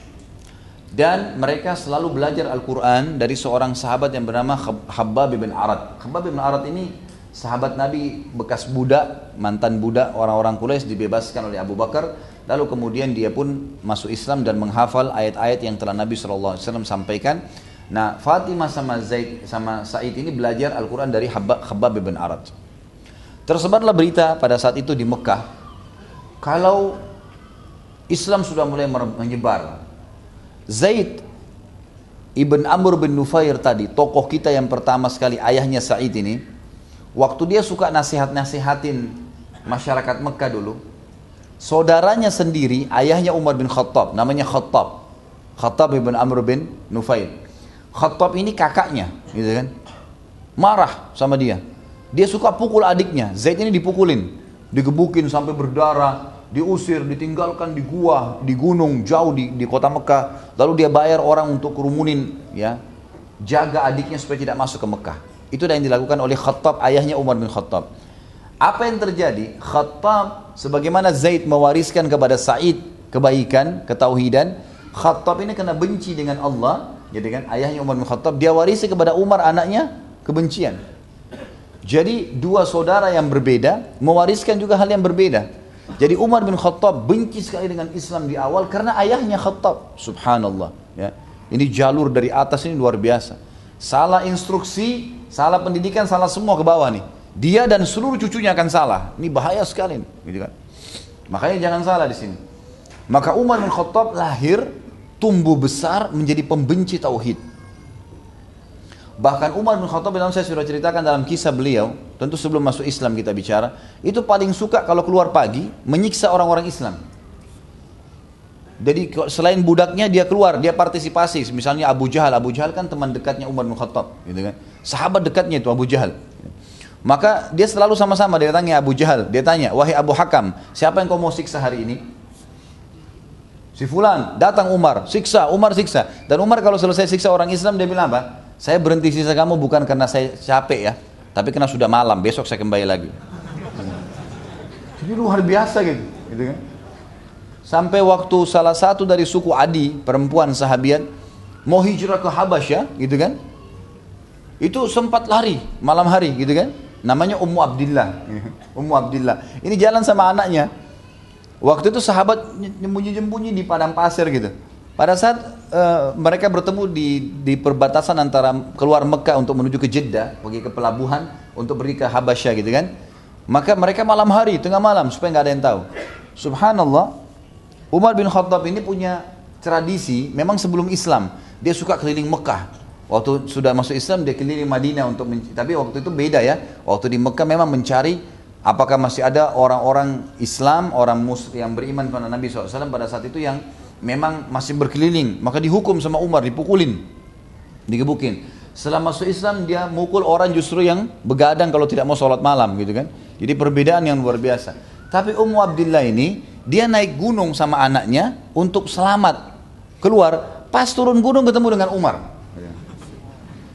Dan mereka selalu belajar Al-Quran dari seorang sahabat yang bernama Khabbab bin Arad. Khabbab bin Arad ini sahabat Nabi, bekas budak, mantan budak orang-orang Quraisy, dibebaskan oleh Abu Bakar. Lalu kemudian dia pun masuk Islam dan menghafal ayat-ayat yang telah Nabi SAW sampaikan. Nah, Fatimah sama Zaid sama Sa'id ini belajar Al-Quran dari Khabbab bin Arad. Tersebarlah berita pada saat itu di Mekah, kalau Islam sudah mulai menyebar. Zaid ibn Amr bin Nufair tadi, tokoh kita yang pertama sekali, ayahnya Sa'id ini, waktu dia suka nasihatin masyarakat Mekah dulu, saudaranya sendiri, ayahnya Umar bin Khattab, namanya Khattab ibn Amr bin Nufair. Khattab ini kakaknya, gitu kan, marah sama dia. Dia suka pukul adiknya. Zaid ini dipukulin, digebukin sampai berdarah, diusir, ditinggalkan di gua, di gunung jauh di kota Mekah. Lalu dia bayar orang untuk kerumunin, ya, jaga adiknya supaya tidak masuk ke Mekah. Itu yang dilakukan oleh Khattab, ayahnya Umar bin Khattab. Apa yang terjadi? Khattab, sebagaimana Zaid mewariskan kepada Sa'id kebaikan, ketauhidan, Khattab ini kena benci dengan Allah, jadi kan ayahnya Umar bin Khattab, dia warisi kepada Umar anaknya kebencian. Jadi dua saudara yang berbeda mewariskan juga hal yang berbeda. Jadi Umar bin Khattab benci sekali dengan Islam di awal karena ayahnya Khattab. Subhanallah, ya. Ini jalur dari atas ini luar biasa. Salah instruksi, salah pendidikan, salah semua ke bawah nih. Dia dan seluruh cucunya akan salah. Ini bahaya sekali, gitu kan. Makanya jangan salah di sini. Maka Umar bin Khattab lahir, tumbuh besar menjadi pembenci tauhid. Bahkan Umar bin Khattab, dalam saya sudah ceritakan dalam kisah beliau, tentu sebelum masuk Islam kita bicara, itu paling suka kalau keluar pagi menyiksa orang-orang Islam. Jadi selain budaknya dia keluar, dia partisipasi. Misalnya Abu Jahal kan teman dekatnya Umar bin Khattab, gitu kan. Sahabat dekatnya itu Abu Jahal. Maka dia selalu sama-sama, dia tanya Abu Jahal, dia tanya, wahai Abu Hakam, siapa yang kau mau siksa hari ini? Si fulan, datang Umar siksa. Dan Umar kalau selesai siksa orang Islam dia bilang apa? Saya berhenti siksa kamu bukan karena saya capek ya, tapi karena sudah malam, besok saya kembali lagi. Jadi luar biasa gitu kan. Sampai waktu salah satu dari suku Adi, perempuan sahabiat, mau hijrah ke Habasyah, gitu kan. Itu sempat lari malam hari, gitu kan. Namanya Ummu Abdillah. Ummu Abdillah. Ini jalan sama anaknya. Waktu itu sahabat nyembunyi-nyembunyi di padang pasir gitu. Pada saat mereka bertemu di perbatasan antara keluar Mekah untuk menuju ke Jeddah, pergi ke pelabuhan untuk pergi ke Habasyah, gitu kan. Maka mereka malam hari, tengah malam, supaya nggak ada yang tahu. Subhanallah, Umar bin Khattab ini punya tradisi, memang sebelum Islam, dia suka keliling Mekah. Waktu sudah masuk Islam, dia keliling Madinah tapi waktu itu beda ya. Waktu di Mekah memang mencari apakah masih ada orang-orang Islam, orang Muslim yang beriman kepada Nabi SAW pada saat itu yang memang masih berkeliling. Maka dihukum sama Umar, dipukulin, digebukin. Setelah masuk Islam dia mukul orang justru yang begadang kalau tidak mau sholat malam, gitu kan. Jadi perbedaan yang luar biasa. Tapi Ummu Abdillah ini, dia naik gunung sama anaknya untuk selamat keluar. Pas turun gunung ketemu dengan Umar.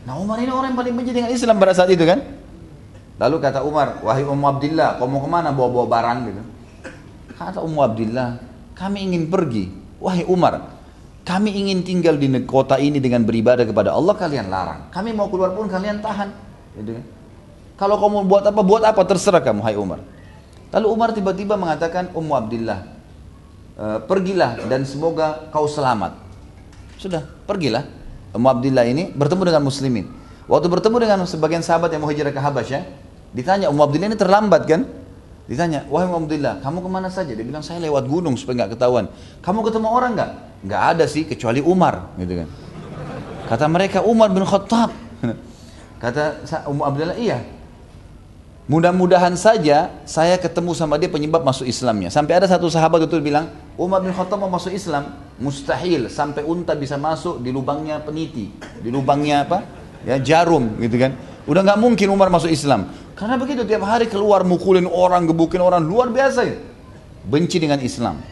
Nah Umar ini orang yang paling benci dengan Islam pada saat itu kan. Lalu kata Umar, wahai Ummu Abdillah, kau mau kemana bawa-bawa barang gitu. Kata Ummu Abdillah, kami ingin pergi. Wahai Umar, kami ingin tinggal di kota ini dengan beribadah kepada Allah, kalian larang. Kami mau keluar pun kalian tahan. Gitu kan. Kalau kau mau buat apa, terserah kamu, hai Umar. Lalu Umar tiba-tiba mengatakan, Ummu Abdillah, pergilah dan semoga kau selamat. Sudah, pergilah. Ummu Abdillah ini bertemu dengan muslimin. Waktu bertemu dengan sebagian sahabat yang mau hijrah ke Habasyah, ditanya, Ummu Abdillah ini terlambat kan? Ditanya, wahai Ummu Abdillah, kamu kemana saja? Dia bilang, saya lewat gunung supaya nggak ketahuan. Kamu ketemu orang nggak? Nggak ada sih, kecuali Umar. Gitu kan. Kata mereka, Umar bin Khattab. Kata Ummu Abdillah, iya. Mudah-mudahan saja saya ketemu sama dia penyebab masuk Islamnya. Sampai ada satu sahabat itu bilang, Umar bin Khattab mau masuk Islam, mustahil sampai unta bisa masuk di lubangnya peniti, di lubangnya apa? Ya jarum gitu kan. Udah nggak mungkin Umar masuk Islam. Karena begitu tiap hari keluar mukulin orang, gebukin orang, luar biasa ya. Benci dengan Islam.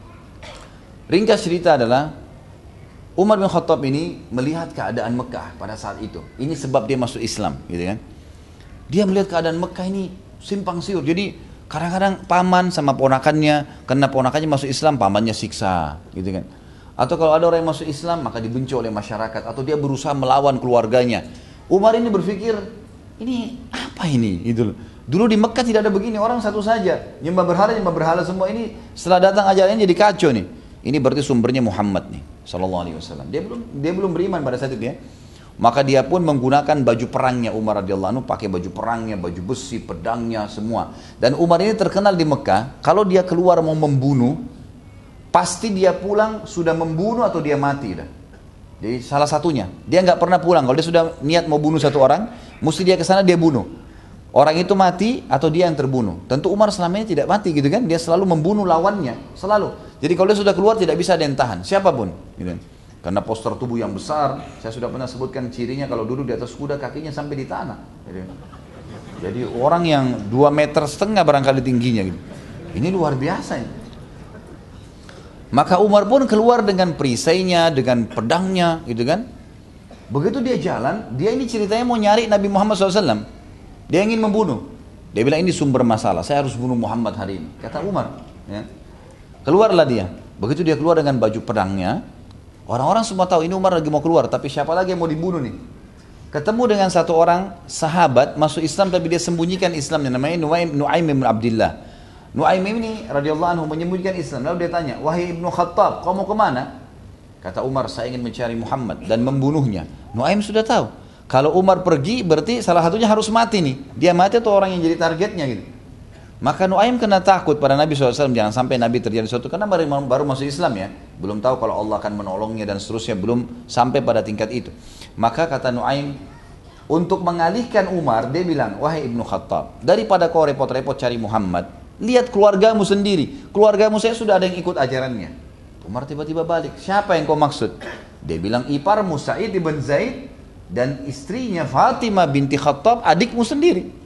Ringkas cerita adalah Umar bin Khattab ini melihat keadaan Mekah pada saat itu. Ini sebab dia masuk Islam, gitu kan? Dia melihat keadaan Mekah ini simpang siur. Jadi kadang-kadang paman sama ponakannya, karena ponakannya masuk Islam, pamannya siksa, gitu kan. Atau kalau ada orang yang masuk Islam, maka dibenci oleh masyarakat. Atau dia berusaha melawan keluarganya. Umar ini berpikir, ini apa ini? Gitu loh. Dulu di Mekah tidak ada begini, orang satu saja. Nyembah berhala semua ini. Setelah datang ajarannya jadi kacau nih. Ini berarti sumbernya Muhammad nih, sallallahu alaihi wasallam. Dia belum beriman pada saat itu ya. Maka dia pun menggunakan baju perangnya Umar radhiyallahu anhu, pakai baju perangnya, baju besi, pedangnya semua. Dan Umar ini terkenal di Mekah, kalau dia keluar mau membunuh, pasti dia pulang sudah membunuh atau dia mati dah. Jadi salah satunya, dia nggak pernah pulang. Kalau dia sudah niat mau bunuh satu orang, mesti dia ke sana dia bunuh. Orang itu mati atau dia yang terbunuh. Tentu Umar selama ini tidak mati gitu kan, dia selalu membunuh lawannya, selalu. Jadi kalau dia sudah keluar tidak bisa ada yang tahan, siapapun. Gitu. Karena postur tubuh yang besar, saya sudah pernah sebutkan cirinya kalau duduk di atas kuda kakinya sampai di tanah. Jadi orang yang 2,5 meter barangkali tingginya gitu. Ini luar biasa ini. Maka Umar pun keluar dengan perisainya, dengan pedangnya gitu kan. Begitu dia jalan, dia ini ceritanya mau nyari Nabi Muhammad SAW. Dia ingin membunuh. Dia bilang ini sumber masalah, saya harus bunuh Muhammad hari ini. Kata Umar. Ya. Keluarlah dia. Begitu dia keluar dengan baju pedangnya, orang-orang semua tahu ini Umar lagi mau keluar, tapi siapa lagi yang mau dibunuh nih? Ketemu dengan satu orang sahabat masuk Islam tapi dia sembunyikan Islamnya, namanya Nuaim bin Abdillah. Nuaim ini radhiyallahu anhu menyembunyikan Islam. Lalu dia tanya, wahai Ibnu Khattab, kau mau kemana? Kata Umar, saya ingin mencari Muhammad dan membunuhnya. Nuaim sudah tahu, kalau Umar pergi berarti salah satunya harus mati nih. Dia mati atau orang yang jadi targetnya gitu. Maka Nuaim kena takut pada Nabi SAW, jangan sampai Nabi terjadi sesuatu, karena baru masuk Islam ya, belum tahu kalau Allah akan menolongnya dan seterusnya, belum sampai pada tingkat itu. Maka kata Nuaim, untuk mengalihkan Umar, dia bilang, wahai Ibnu Khattab, daripada kau repot-repot cari Muhammad, lihat keluargamu sendiri, keluargamu saya sudah ada yang ikut ajarannya. Umar tiba-tiba balik, siapa yang kau maksud? Dia bilang, iparmu Sa'id bin Zaid dan istrinya Fatimah binti Khattab, adikmu sendiri.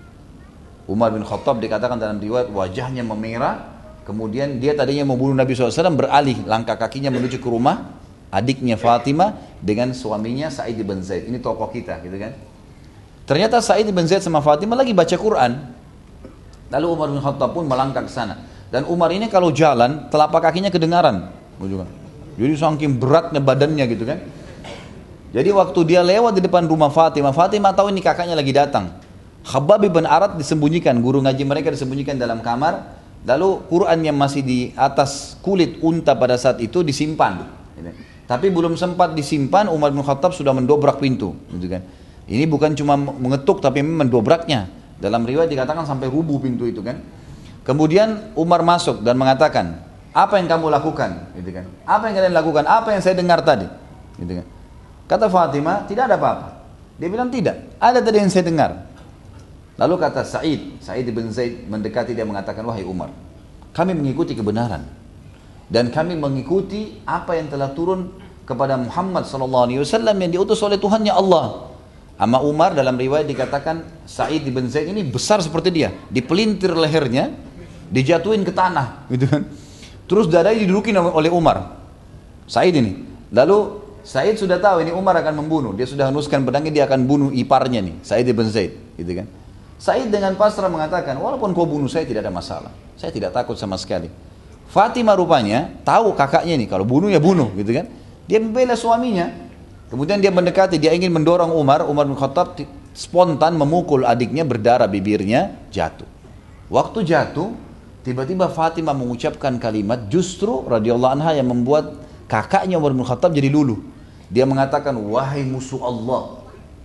Umar bin Khattab dikatakan dalam riwayat wajahnya memerah, kemudian dia tadinya mau bunuh Nabi SAW, beralih langkah kakinya menuju ke rumah adiknya Fatimah dengan suaminya Sa'id bin Zaid. Ini tokoh kita gitu kan. Ternyata Sa'id bin Zaid sama Fatimah lagi baca Quran. Lalu Umar bin Khattab pun melangkah ke sana. Dan Umar ini kalau jalan telapak kakinya kedengaran. Jadi saking beratnya badannya gitu kan. Jadi waktu dia lewat di depan rumah Fatimah, Fatimah tahu ini kakaknya lagi datang. Khabbab bin Arat disembunyikan, guru ngaji mereka disembunyikan dalam kamar. Lalu Quran yang masih di atas kulit unta pada saat itu disimpan. Tapi belum sempat disimpan, Umar bin Khattab sudah mendobrak pintu. Gitu kan. Ini bukan cuma mengetuk tapi mendobraknya. Dalam riwayat dikatakan sampai rubuh pintu itu kan. Kemudian Umar masuk dan mengatakan, apa yang kamu lakukan? Gitu kan. Apa yang kalian lakukan? Apa yang saya dengar tadi? Gitu kan. Kata Fatimah, tidak ada apa-apa. Dia bilang tidak, ada tadi yang saya dengar. Lalu kata Sa'id bin Zaid mendekati dia mengatakan, wahai Umar, kami mengikuti kebenaran dan kami mengikuti apa yang telah turun kepada Muhammad SAW yang diutus oleh Tuhannya Allah. Ama Umar dalam riwayat dikatakan Sa'id bin Zaid ini besar seperti dia, dipelintir lehernya, dijatuhin ke tanah, gitu kan. Terus dadanya didudukin oleh Umar, Sa'id ini. Lalu Said sudah tahu ini Umar akan membunuh. Dia sudah henuskan pedangnya, dia akan bunuh iparnya nih, Said ibn Zaid, gitu kan. Said dengan pasrah mengatakan, walaupun kau bunuh saya tidak ada masalah. Saya tidak takut sama sekali. Fatimah rupanya tahu kakaknya nih, kalau bunuh ya bunuh, gitu kan. Dia membela suaminya. Kemudian dia mendekati, dia ingin mendorong Umar bin Khattab spontan memukul adiknya, berdarah bibirnya, jatuh. Waktu jatuh, tiba-tiba Fatimah mengucapkan kalimat justru radhiyallahu anha yang membuat kakaknya Umar bin Khattab jadi luluh. Dia mengatakan, wahai musuh Allah,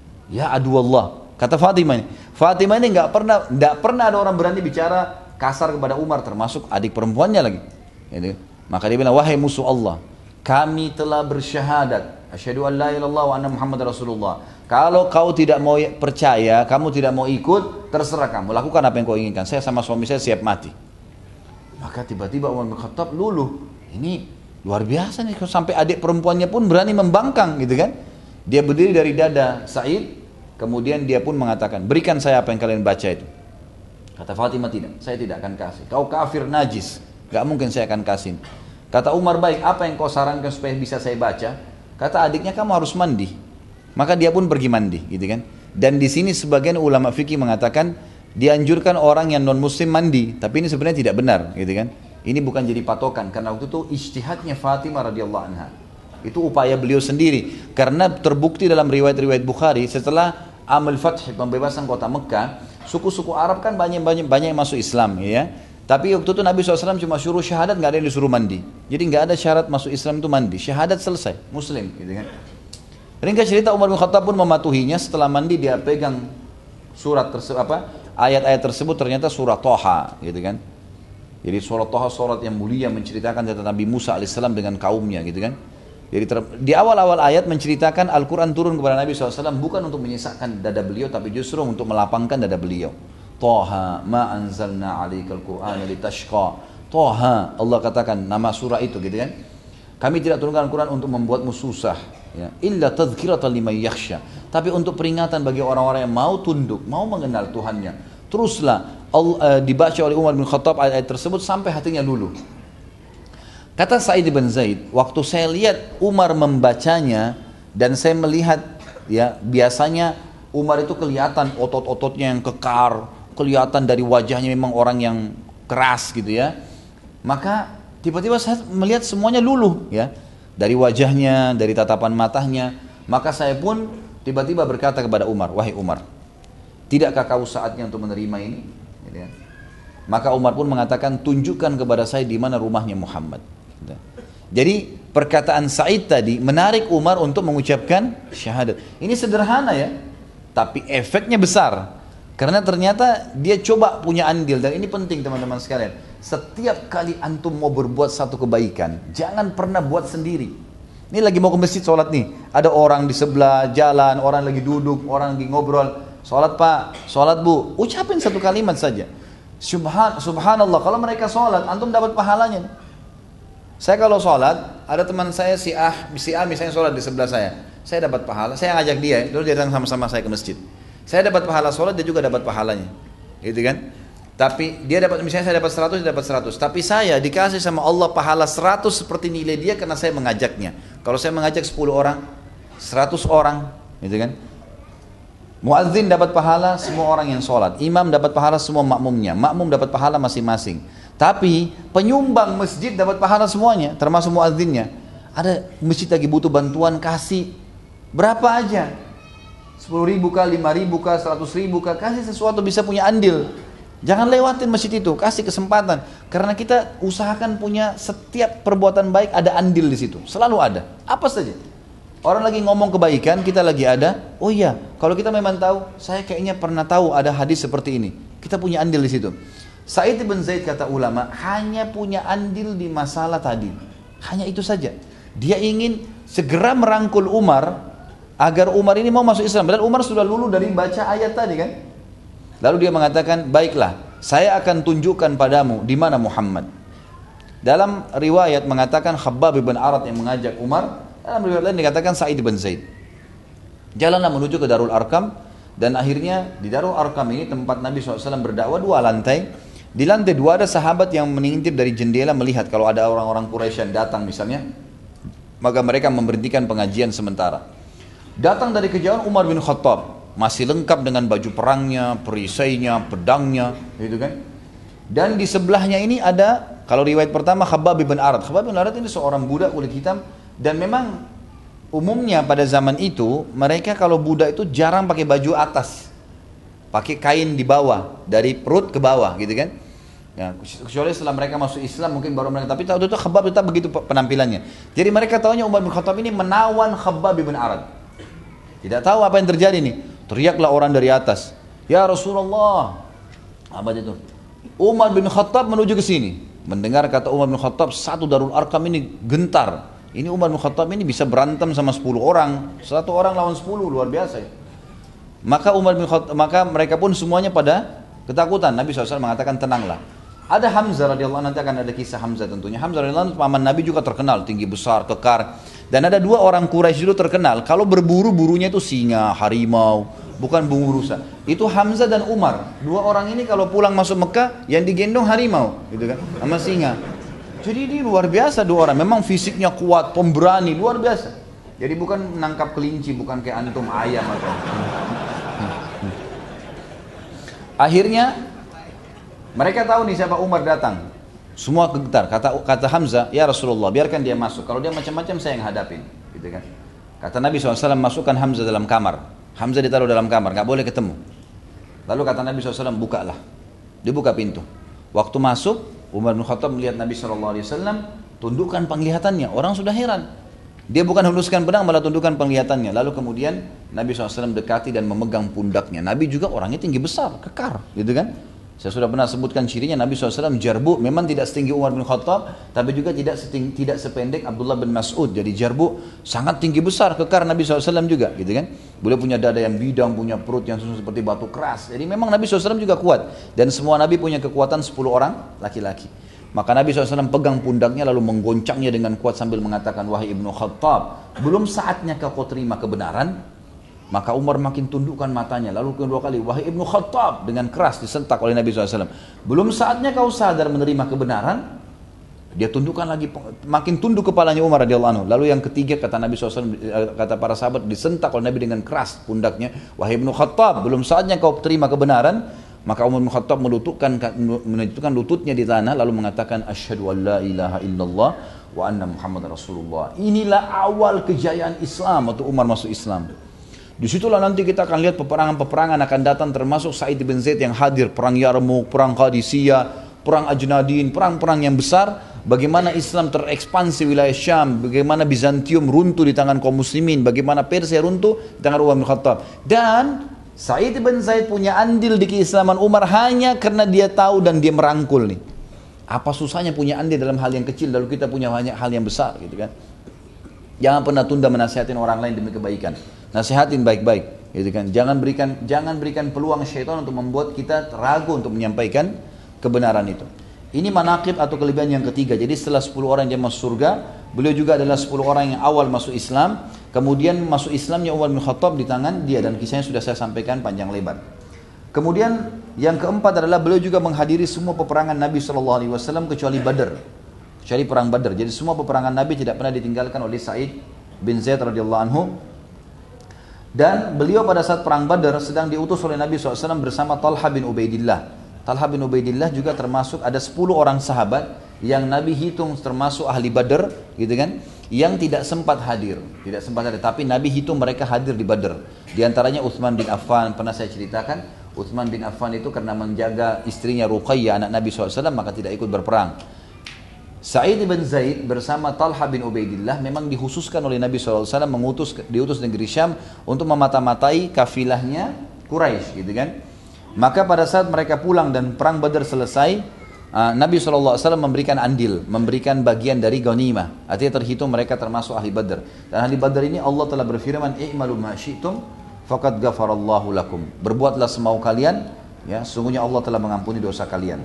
ya adu Allah. Kata Fatimah ini nggak pernah ada orang berani bicara kasar kepada Umar, termasuk adik perempuannya lagi. Jadi, maka dia bilang, wahai musuh Allah, kami telah bersyahadat, asyhadu an la ilaha illallah wa anna Muhammad Rasulullah. Kalau kau tidak mau percaya, kamu tidak mau ikut, terserah kamu, lakukan apa yang kau inginkan. Saya sama suami saya siap mati. Maka tiba-tiba Umar bin Khattab luluh. Ini luar biasa nih, sampai adik perempuannya pun berani membangkang, gitu kan. Dia berdiri dari dada Said, kemudian dia pun mengatakan, berikan saya apa yang kalian baca itu. Kata Fatimah, tidak, saya tidak akan kasih. Kau kafir najis, gak mungkin saya akan kasih. Kata Umar, baik, apa yang kau sarankan supaya bisa saya baca? Kata adiknya, kamu harus mandi. Maka dia pun pergi mandi, gitu kan. Dan di sini sebagian ulama fikih mengatakan dianjurkan orang yang non muslim mandi, tapi ini sebenarnya tidak benar, gitu kan. Ini bukan jadi patokan, karena waktu itu ijtihadnya Fatimah radhiyallahu anha. Itu upaya beliau sendiri, karena terbukti dalam riwayat-riwayat Bukhari setelah Amal Fath, pembebasan kota Mekah, suku-suku Arab kan banyak yang masuk Islam, ya. Tapi waktu itu Nabi SAW cuma suruh syahadat, nggak ada yang disuruh mandi. Jadi nggak ada syarat masuk Islam itu mandi, syahadat selesai, muslim, gitu kan. Ringkas cerita, Umar bin Khattab pun mematuhinya. Setelah mandi dia pegang surat tersebut, ayat-ayat tersebut, ternyata surah Thaha, gitu kan. Jadi surah Thaha surat yang mulia, menceritakan tentang Nabi Musa alaihissalam dengan kaumnya, gitu kan. Jadi di awal-awal ayat menceritakan Al-Quran turun kepada Nabi SAW bukan untuk menyesakkan dada beliau, tapi justru untuk melapangkan dada beliau. Thaha ma anzalna 'alaikal Qur'ana litashqa. Thaha, Allah katakan nama surah itu, gitu kan. Kami tidak turunkan Al-Quran untuk membuatmu susah, ya. Illa tadhkiratan liman yakhsha. Tapi untuk peringatan bagi orang-orang yang mau tunduk, mau mengenal Tuhannya. Teruslah dibaca oleh Umar bin Khattab ayat tersebut sampai hatinya luluh. Kata Sa'id bin Zaid, waktu saya lihat Umar membacanya dan saya melihat, ya, biasanya Umar itu kelihatan otot-ototnya yang kekar, kelihatan dari wajahnya memang orang yang keras, gitu ya. Maka tiba-tiba saya melihat semuanya luluh, ya, dari wajahnya, dari tatapan matanya. Maka saya pun tiba-tiba berkata kepada Umar, wahai Umar, tidakkah kau saatnya untuk menerima ini? Gitu ya. Maka Umar pun mengatakan, tunjukkan kepada saya di mana rumahnya Muhammad. Jadi perkataan Sa'id tadi menarik Umar untuk mengucapkan syahadat. Ini sederhana, ya, tapi efeknya besar. Karena ternyata dia coba punya andil. Dan ini penting teman-teman sekalian. Setiap kali antum mau berbuat satu kebaikan, jangan pernah buat sendiri. Ini lagi mau ke masjid sholat nih, ada orang di sebelah jalan, orang lagi duduk, orang lagi ngobrol. Sholat pak, sholat bu, ucapin satu kalimat saja. Subhanallah, kalau mereka sholat, antum dapat pahalanya. Saya kalau sholat, ada teman saya si A misalnya sholat di sebelah saya dapat pahala. Saya ngajak dia, dulu dia datang sama-sama saya ke masjid. Saya dapat pahala sholat, dia juga dapat pahalanya, gitu kan? Tapi dia dapat, misalnya saya dapat 100, dia dapat 100. Tapi saya dikasih sama Allah pahala 100 seperti nilai dia karena saya mengajaknya. Kalau saya mengajak 10 orang, 100 orang, gitu kan? Muadzin dapat pahala semua orang yang sholat. Imam dapat pahala semua makmumnya. Makmum dapat pahala masing-masing. Tapi penyumbang masjid dapat pahala semuanya, termasuk muadzinnya. Ada masjid lagi butuh bantuan, kasih berapa aja, 10.000 kah, 5.000 kah, 100.000 kah, kasih sesuatu, bisa punya andil. Jangan lewatin masjid itu, kasih kesempatan. Karena kita usahakan punya setiap perbuatan baik ada andil di situ, selalu ada. Apa saja. Orang lagi ngomong kebaikan, kita lagi ada. Oh iya, kalau kita memang tahu, saya kayaknya pernah tahu ada hadis seperti ini. Kita punya andil di situ. Sa'id bin Zaid kata ulama hanya punya andil di masalah tadi. Hanya itu saja. Dia ingin segera merangkul Umar agar Umar ini mau masuk Islam. Padahal Umar sudah luluh dari baca ayat tadi kan. Lalu dia mengatakan, baiklah, saya akan tunjukkan padamu di mana Muhammad. Dalam riwayat mengatakan Khabbab bin Arad yang mengajak Umar. Dalam riwayat lain dikatakan Sa'id bin Zaid. Jalanlah menuju ke Darul Arkam. Dan akhirnya di Darul Arkam ini tempat Nabi SAW berdakwah 2 lantai. Di lantai 2 ada sahabat yang mengintip dari jendela melihat kalau ada orang-orang Quraisy yang datang misalnya. Maka mereka memberhentikan pengajian sementara. Datang dari kejauhan Umar bin Khattab, masih lengkap dengan baju perangnya, perisainya, pedangnya, gitu kan. Dan di sebelahnya ini ada, kalau riwayat pertama Khabbab bin Arad. Khabbab bin Arad ini seorang budak kulit hitam, dan memang umumnya pada zaman itu mereka kalau budak itu jarang pakai baju atas, pakai kain di bawah, dari perut ke bawah, gitu kan. Ya, kecuali setelah mereka masuk Islam mungkin baru mereka, tapi waktu itu Khabbab tetap begitu penampilannya. Jadi mereka tahunya Umar bin Khattab ini menawan Khabbab bin Arad. Tidak tahu apa yang terjadi nih. Teriaklah orang dari atas, "Ya Rasulullah." Apa itu? Umar bin Khattab menuju ke sini. Mendengar kata Umar bin Khattab, satu Darul Arkam ini gentar. Ini Umar bin Khattab ini bisa berantem sama 10 orang, satu orang lawan 10, luar biasa ya. Maka mereka pun semuanya pada ketakutan. Nabi SAW mengatakan, tenanglah. Ada Hamzah radhiyallahu anhu, nanti akan ada kisah Hamzah tentunya. Hamzah radhiyallahu anhu paman Nabi juga terkenal, tinggi besar, kekar. Dan ada 2 orang Quraisy dulu terkenal, kalau berburu, burunya itu singa, harimau, bukan bungu rusa. Itu Hamzah dan Umar. 2 orang ini kalau pulang masuk Mekah, yang digendong harimau, gitu kan, sama singa. Jadi ini luar biasa 2 orang, memang fisiknya kuat, pemberani, luar biasa. Jadi bukan menangkap kelinci, bukan kayak antum ayam atau. Akhirnya mereka tahu nih siapa Umar datang. Semua getar. Kata Hamzah, "Ya Rasulullah, biarkan dia masuk. Kalau dia macam-macam saya yang hadapin." Gitu kan. Kata Nabi SAW, masukkan Hamzah dalam kamar. Hamzah ditaruh dalam kamar, nggak boleh ketemu. Lalu kata Nabi SAW, bukalah. Dibuka pintu. Waktu masuk, Umar bin Khattab melihat Nabi SAW, tundukkan penglihatannya. Orang sudah heran. Dia bukan henuskan pedang, malah tundukkan penglihatannya. Lalu kemudian Nabi SAW dekati dan memegang pundaknya. Nabi juga orangnya tinggi besar, kekar, gitu kan. Saya sudah pernah sebutkan cirinya, Nabi SAW jarbu, memang tidak setinggi Umar bin Khattab, tapi juga tidak sependek Abdullah bin Mas'ud. Jadi jarbu sangat tinggi besar, kekar Nabi SAW juga, gitu kan. Beliau punya dada yang bidang, punya perut yang seperti batu keras. Jadi memang Nabi SAW juga kuat. Dan semua Nabi punya kekuatan 10 orang laki-laki. Maka Nabi SAW pegang pundaknya lalu menggoncangnya dengan kuat sambil mengatakan, "Wahai Ibnu Khattab, belum saatnya kau terima kebenaran?" Maka Umar makin tundukkan matanya. Lalu kedua kali, "Wahai Ibnu Khattab," dengan keras disentak oleh Nabi SAW. "Belum saatnya kau sadar menerima kebenaran?" Dia tundukkan lagi, makin tunduk kepalanya Umar radhiyallahu anhu. Lalu yang ketiga kata Nabi SAW, kata para sahabat, disentak oleh Nabi dengan keras pundaknya, "Wahai Ibnu Khattab, belum saatnya kau terima kebenaran?" Maka Umar bin Khattab menunjukkan lututnya di tanah lalu mengatakan, "Asyhadu an la ilaha illallah wa anna Muhammadar Rasulullah." Inilah awal kejayaan Islam waktu Umar masuk Islam. Disitulah nanti kita akan lihat peperangan-peperangan akan datang, termasuk Sa'id bin Zaid yang hadir, perang Yarmuk, perang Qadisiyah, perang Ajnadin, perang-perang yang besar. Bagaimana Islam terekspansi wilayah Syam, bagaimana Bizantium runtuh di tangan kaum muslimin, bagaimana Persia runtuh di tangan Umar bin Khattab. Dan Sa'id bin Zaid punya andil di keislaman Umar hanya karena dia tahu dan dia merangkul nih. Apa susahnya punya andil dalam hal yang kecil, lalu kita punya banyak hal yang besar, gitu kan. Jangan pernah tunda menasihatin orang lain demi kebaikan. Nasihatin baik-baik, gitu kan. Jangan berikan peluang syaitan untuk membuat kita ragu untuk menyampaikan kebenaran itu. Ini manaqib atau kelebihan yang ketiga. Jadi setelah 10 orang yang masuk surga, beliau juga adalah 10 orang yang awal masuk Islam. Kemudian masuk Islamnya Umar bin Khattab di tangan dia, dan kisahnya sudah saya sampaikan panjang lebar. Kemudian yang keempat adalah beliau juga menghadiri semua peperangan Nabi SAW kecuali Badar. Kecuali perang Badar. Jadi semua peperangan Nabi tidak pernah ditinggalkan oleh Sa'id bin Zaid radhiyallahu anhu. Dan beliau pada saat perang Badar sedang diutus oleh Nabi SAW bersama Talha bin Ubaidillah. Talha bin Ubaidillah juga termasuk, ada 10 orang sahabat yang Nabi hitung termasuk ahli Badar, gitu kan, yang tidak sempat hadir. Tidak sempat hadir, tapi Nabi hitung mereka hadir di Badar. Di antaranya Utsman bin Affan, pernah saya ceritakan. Utsman bin Affan itu karena menjaga istrinya Ruqayyah, anak Nabi SAW, maka tidak ikut berperang. Sa'id bin Zaid bersama Talha bin Ubaidillah memang dikhususkan oleh Nabi SAW diutus negeri Syam untuk memata-matai kafilahnya Quraisy, gitu kan. Maka pada saat mereka pulang dan perang Badar selesai, Nabi SAW memberikan andil, memberikan bagian dari ghanimah. Artinya terhitung mereka termasuk ahli Badar. Dan ahli Badar ini Allah telah berfirman, "I'malu ma syi'tum faqad ghafarallahu lakum." Berbuatlah semau kalian, ya, sungguhnya Allah telah mengampuni dosa kalian.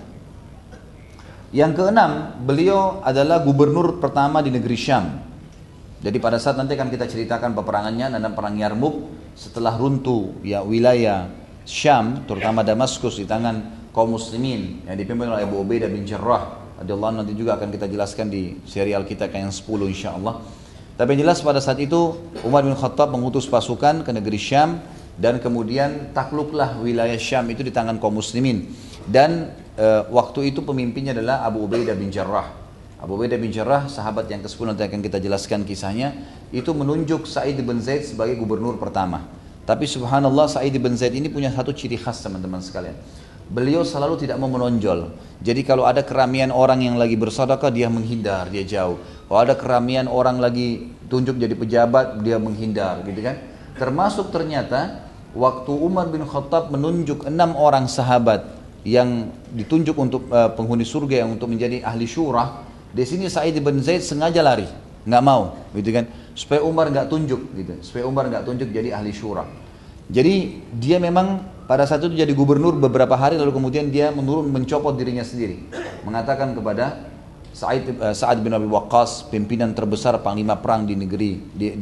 Yang keenam, beliau adalah gubernur pertama di negeri Syam. Jadi pada saat nanti akan kita ceritakan peperangannya dalam perang Yarmuk, setelah runtuh ya wilayah Syam, terutama Damaskus di tangan kaum muslimin yang dipimpin oleh Abu Ubaidah bin Jarrah radhiyallahu anhu, nanti juga akan kita jelaskan di serial kita yang 10 insyaallah. Tapi yang jelas pada saat itu Umar bin Khattab mengutus pasukan ke negeri Syam dan kemudian takluklah wilayah Syam itu di tangan kaum muslimin. Dan waktu itu pemimpinnya adalah Abu Ubaidah bin Jarrah. Abu Ubaidah bin Jarrah, sahabat yang ke-10 nanti akan kita jelaskan kisahnya, itu menunjuk Sa'id bin Zaid sebagai gubernur pertama. Tapi subhanallah Sa'id bin Zaid ini punya satu ciri khas teman-teman sekalian. Beliau selalu tidak mau menonjol. Jadi kalau ada keramaian orang yang lagi bersedekah, dia menghindar, dia jauh. Kalau ada keramaian orang lagi tunjuk jadi pejabat, dia menghindar, gitu kan. Termasuk ternyata waktu Umar bin Khattab menunjuk 6 orang sahabat yang ditunjuk untuk penghuni surga yang untuk menjadi ahli syura, di sini Sa'id bin Zaid sengaja lari, nggak mau, gitu kan, supaya Umar nggak tunjuk, gitu, supaya Umar nggak tunjuk jadi ahli syura. Jadi dia memang pada saat itu jadi gubernur beberapa hari, lalu kemudian dia menurun mencopot dirinya sendiri, mengatakan kepada Sa'ad bin Abi Waqqas, pimpinan terbesar panglima perang di negeri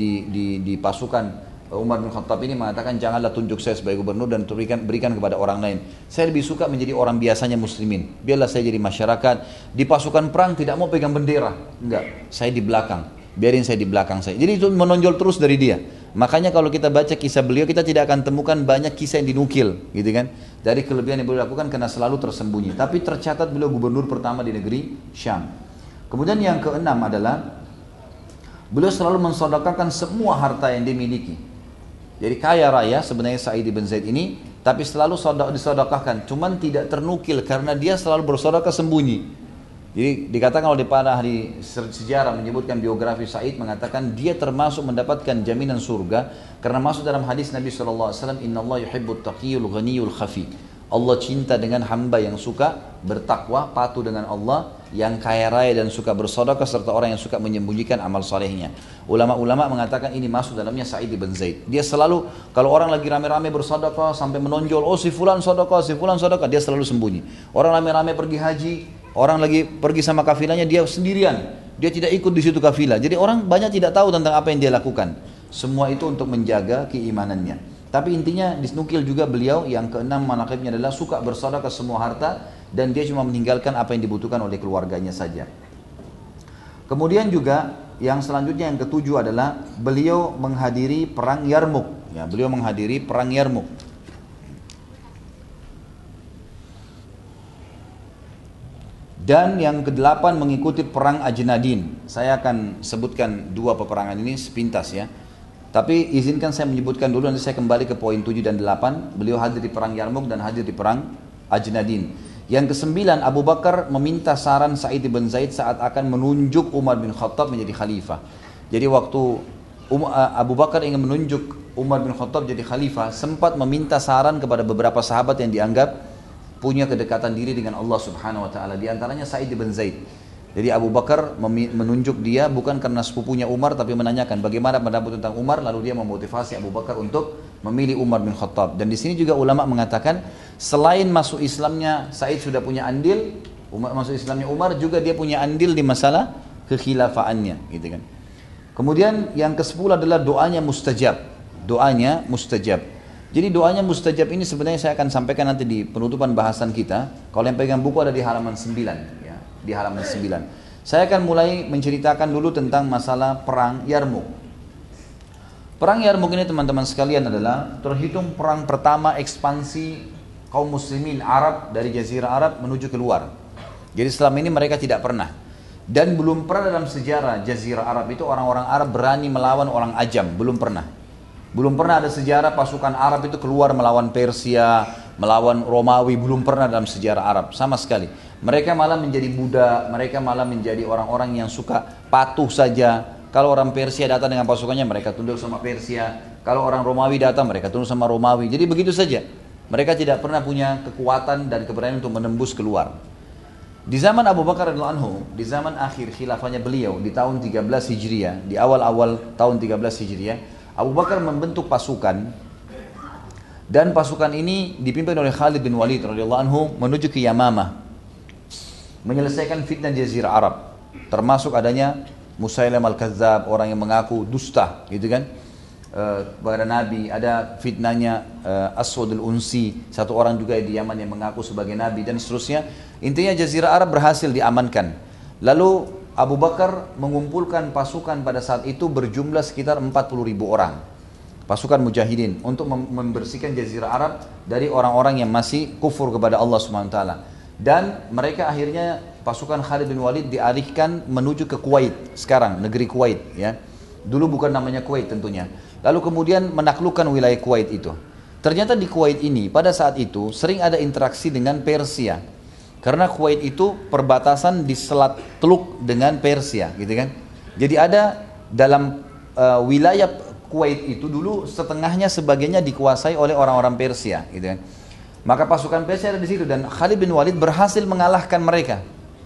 di pasukan Umar bin Khattab ini, mengatakan janganlah tunjuk saya sebagai gubernur dan berikan kepada orang lain. Saya lebih suka menjadi orang biasanya muslimin. Biarlah saya jadi masyarakat. Di pasukan perang tidak mau pegang bendera. Enggak, saya di belakang. Biarin saya di belakang saya. Jadi itu menonjol terus dari dia. Makanya kalau kita baca kisah beliau, kita tidak akan temukan banyak kisah yang dinukil, gitu kan? Dari kelebihan yang beliau lakukan karena selalu tersembunyi. Tapi tercatat beliau gubernur pertama di negeri Syam. Kemudian yang keenam adalah beliau selalu mensedekahkan semua harta yang dimiliki. Jadi kaya raya sebenarnya Sa'id bin Zaid ini, tapi selalu disedekahkan, cuman tidak ternukil karena dia selalu bersedekah sembunyi. Jadi dikatakan oleh para ahli sejarah menyebutkan biografi Sa'id, mengatakan dia termasuk mendapatkan jaminan surga karena masuk dalam hadis Nabi SAW, Inna Allah yuhibbut taqiyul ghaniyul khafi. Allah cinta dengan hamba yang suka bertakwa, patuh dengan Allah, yang kaya raya dan suka bersedekah, serta orang yang suka menyembunyikan amal salehnya. Ulama-ulama mengatakan ini masuk dalamnya Sa'id bin Zaid. Dia selalu kalau orang lagi rame-rame bersedekah sampai menonjol, oh si fulan sedekah, dia selalu sembunyi. Orang rame-rame pergi haji, orang lagi pergi sama kafilahnya, dia sendirian. Dia tidak ikut di situ kafilah. Jadi orang banyak tidak tahu tentang apa yang dia lakukan. Semua itu untuk menjaga keimanannya. Tapi intinya disnukil juga beliau yang keenam manaqibnya adalah suka bersedekah semua harta dan dia cuma meninggalkan apa yang dibutuhkan oleh keluarganya saja. Kemudian juga yang selanjutnya yang ketujuh adalah beliau menghadiri perang Yarmuk. Ya, beliau menghadiri perang Yarmuk. Dan yang kedelapan mengikuti perang Ajnadin. Saya akan sebutkan dua peperangan ini sepintas ya. Tapi izinkan saya menyebutkan dulu, nanti saya kembali ke poin 7 dan 8. Beliau hadir di perang Yarmuk dan hadir di perang Ajnadin. Yang kesembilan, Abu Bakar meminta saran Sa'id bin Zaid saat akan menunjuk Umar bin Khattab menjadi khalifah. Jadi waktu Abu Bakar ingin menunjuk Umar bin Khattab jadi khalifah, sempat meminta saran kepada beberapa sahabat yang dianggap punya kedekatan diri dengan Allah Subhanahu wa taala. Di antaranya Sa'id bin Zaid. Jadi Abu Bakar menunjuk dia bukan karena sepupunya Umar, tapi menanyakan bagaimana pendapat tentang Umar, lalu dia memotivasi Abu Bakar untuk memilih Umar bin Khattab. Dan di sini juga ulama mengatakan selain masuk Islamnya Sa'id sudah punya andil, masuk Islamnya Umar juga dia punya andil di masalah kekhilafaannya, gitu kan. Kemudian yang ke-10 adalah doanya mustajab. Doanya mustajab. Jadi doanya mustajab ini sebenarnya saya akan sampaikan nanti di penutupan bahasan kita. Kalau yang pegang buku ada di halaman 9 ya. Di halaman 9. Saya akan mulai menceritakan dulu tentang masalah perang Yarmuk. Perang Yarmuk ini teman-teman sekalian adalah terhitung perang pertama ekspansi kaum muslimin Arab dari Jazirah Arab menuju keluar. Jadi selama ini mereka tidak pernah. Dan belum pernah dalam sejarah Jazirah Arab itu orang-orang Arab berani melawan orang Ajam. Belum pernah. Belum pernah ada sejarah pasukan Arab itu keluar melawan Persia, melawan Romawi, belum pernah dalam sejarah Arab sama sekali. Mereka malah menjadi budak, mereka malah menjadi orang-orang yang suka patuh saja. Kalau orang Persia datang dengan pasukannya, mereka tunduk sama Persia. Kalau orang Romawi datang, mereka tunduk sama Romawi. Jadi begitu saja. Mereka tidak pernah punya kekuatan dan keberanian untuk menembus keluar. Di zaman Abu Bakar radhiyallahu anhu, di zaman akhir khilafahnya beliau di tahun 13 Hijriah, di awal-awal tahun 13 Hijriah, Abu Bakar membentuk pasukan dan pasukan ini dipimpin oleh Khalid bin Walid radhiyallahu anhu menuju ke Yamamah menyelesaikan fitnah Jazirah Arab, termasuk adanya Musailam al-Kadzab, orang yang mengaku dusta, gitu kan, kepada Nabi. Ada fitnahnya Aswad al-Unsi, satu orang juga di Yaman yang mengaku sebagai Nabi dan seterusnya. Intinya Jazirah Arab berhasil diamankan. Lalu Abu Bakar mengumpulkan pasukan pada saat itu berjumlah sekitar 40.000 orang. Pasukan mujahidin untuk membersihkan jazirah Arab dari orang-orang yang masih kufur kepada Allah SWT. Dan mereka akhirnya pasukan Khalid bin Walid dialihkan menuju ke Kuwait, sekarang negeri Kuwait ya. Dulu bukan namanya Kuwait tentunya. Lalu kemudian menaklukkan wilayah Kuwait itu. Ternyata di Kuwait ini pada saat itu sering ada interaksi dengan Persia. Karena Kuwait itu perbatasan di Selat Teluk dengan Persia gitu kan. Jadi ada dalam wilayah Kuwait itu dulu setengahnya sebagainya dikuasai oleh orang-orang Persia gitu kan. Maka pasukan Persia ada di situ dan Khalid bin Walid berhasil mengalahkan mereka.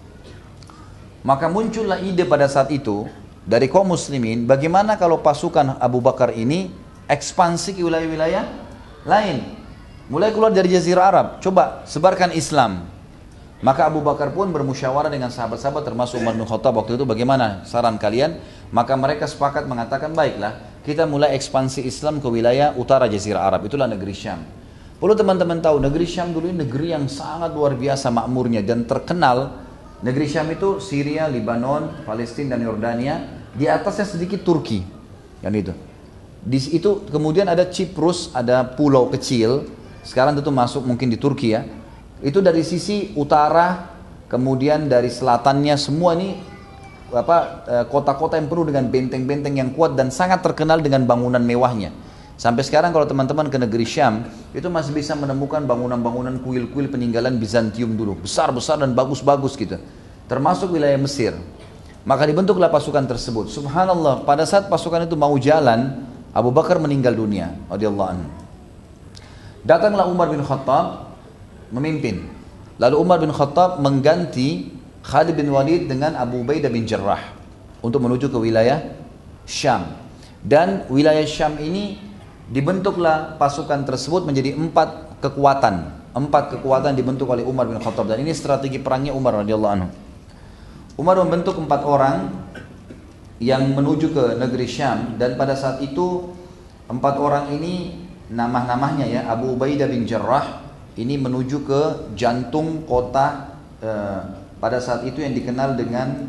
Maka muncullah ide pada saat itu dari kaum muslimin, bagaimana kalau pasukan Abu Bakar ini ekspansi ke wilayah-wilayah lain. Mulai keluar dari Jazirah Arab, coba sebarkan Islam. Maka Abu Bakar pun bermusyawarah dengan sahabat-sahabat termasuk Umar bin Khattab waktu itu, bagaimana saran kalian? Maka mereka sepakat mengatakan, baiklah kita mulai ekspansi Islam ke wilayah utara Jazirah Arab, itulah negeri Syam. Perlu teman-teman tahu, negeri Syam dulu ini negeri yang sangat luar biasa makmurnya dan terkenal. Negeri Syam itu Syria, Lebanon, Palestina dan Yordania, di atasnya sedikit Turki. Yang itu. Di itu kemudian ada Cyprus, ada pulau kecil, sekarang itu masuk mungkin di Turki ya. Itu dari sisi utara, kemudian dari selatannya semua ini kota-kota yang penuh dengan benteng-benteng yang kuat dan sangat terkenal dengan bangunan mewahnya. Sampai sekarang kalau teman-teman ke negeri Syam, itu masih bisa menemukan bangunan-bangunan kuil-kuil peninggalan Bizantium dulu, besar-besar dan bagus-bagus gitu. Termasuk wilayah Mesir. Maka dibentuklah pasukan tersebut. Subhanallah, pada saat pasukan itu mau jalan, Abu Bakar meninggal dunia radhiyallahu anhu. Datanglah Umar bin Khattab memimpin. Lalu Umar bin Khattab mengganti Khalid bin Walid dengan Abu Ubaidah bin Jarrah untuk menuju ke wilayah Syam. Dan wilayah Syam ini dibentuklah pasukan tersebut menjadi 4 kekuatan. 4 kekuatan dibentuk oleh Umar bin Khattab dan ini strategi perangnya Umar radhiyallahu anhu. Umar membentuk 4 orang yang menuju ke negeri Syam dan pada saat itu 4 orang ini nama-namanya ya, Abu Ubaidah bin Jarrah ini menuju ke jantung kota pada saat itu yang dikenal dengan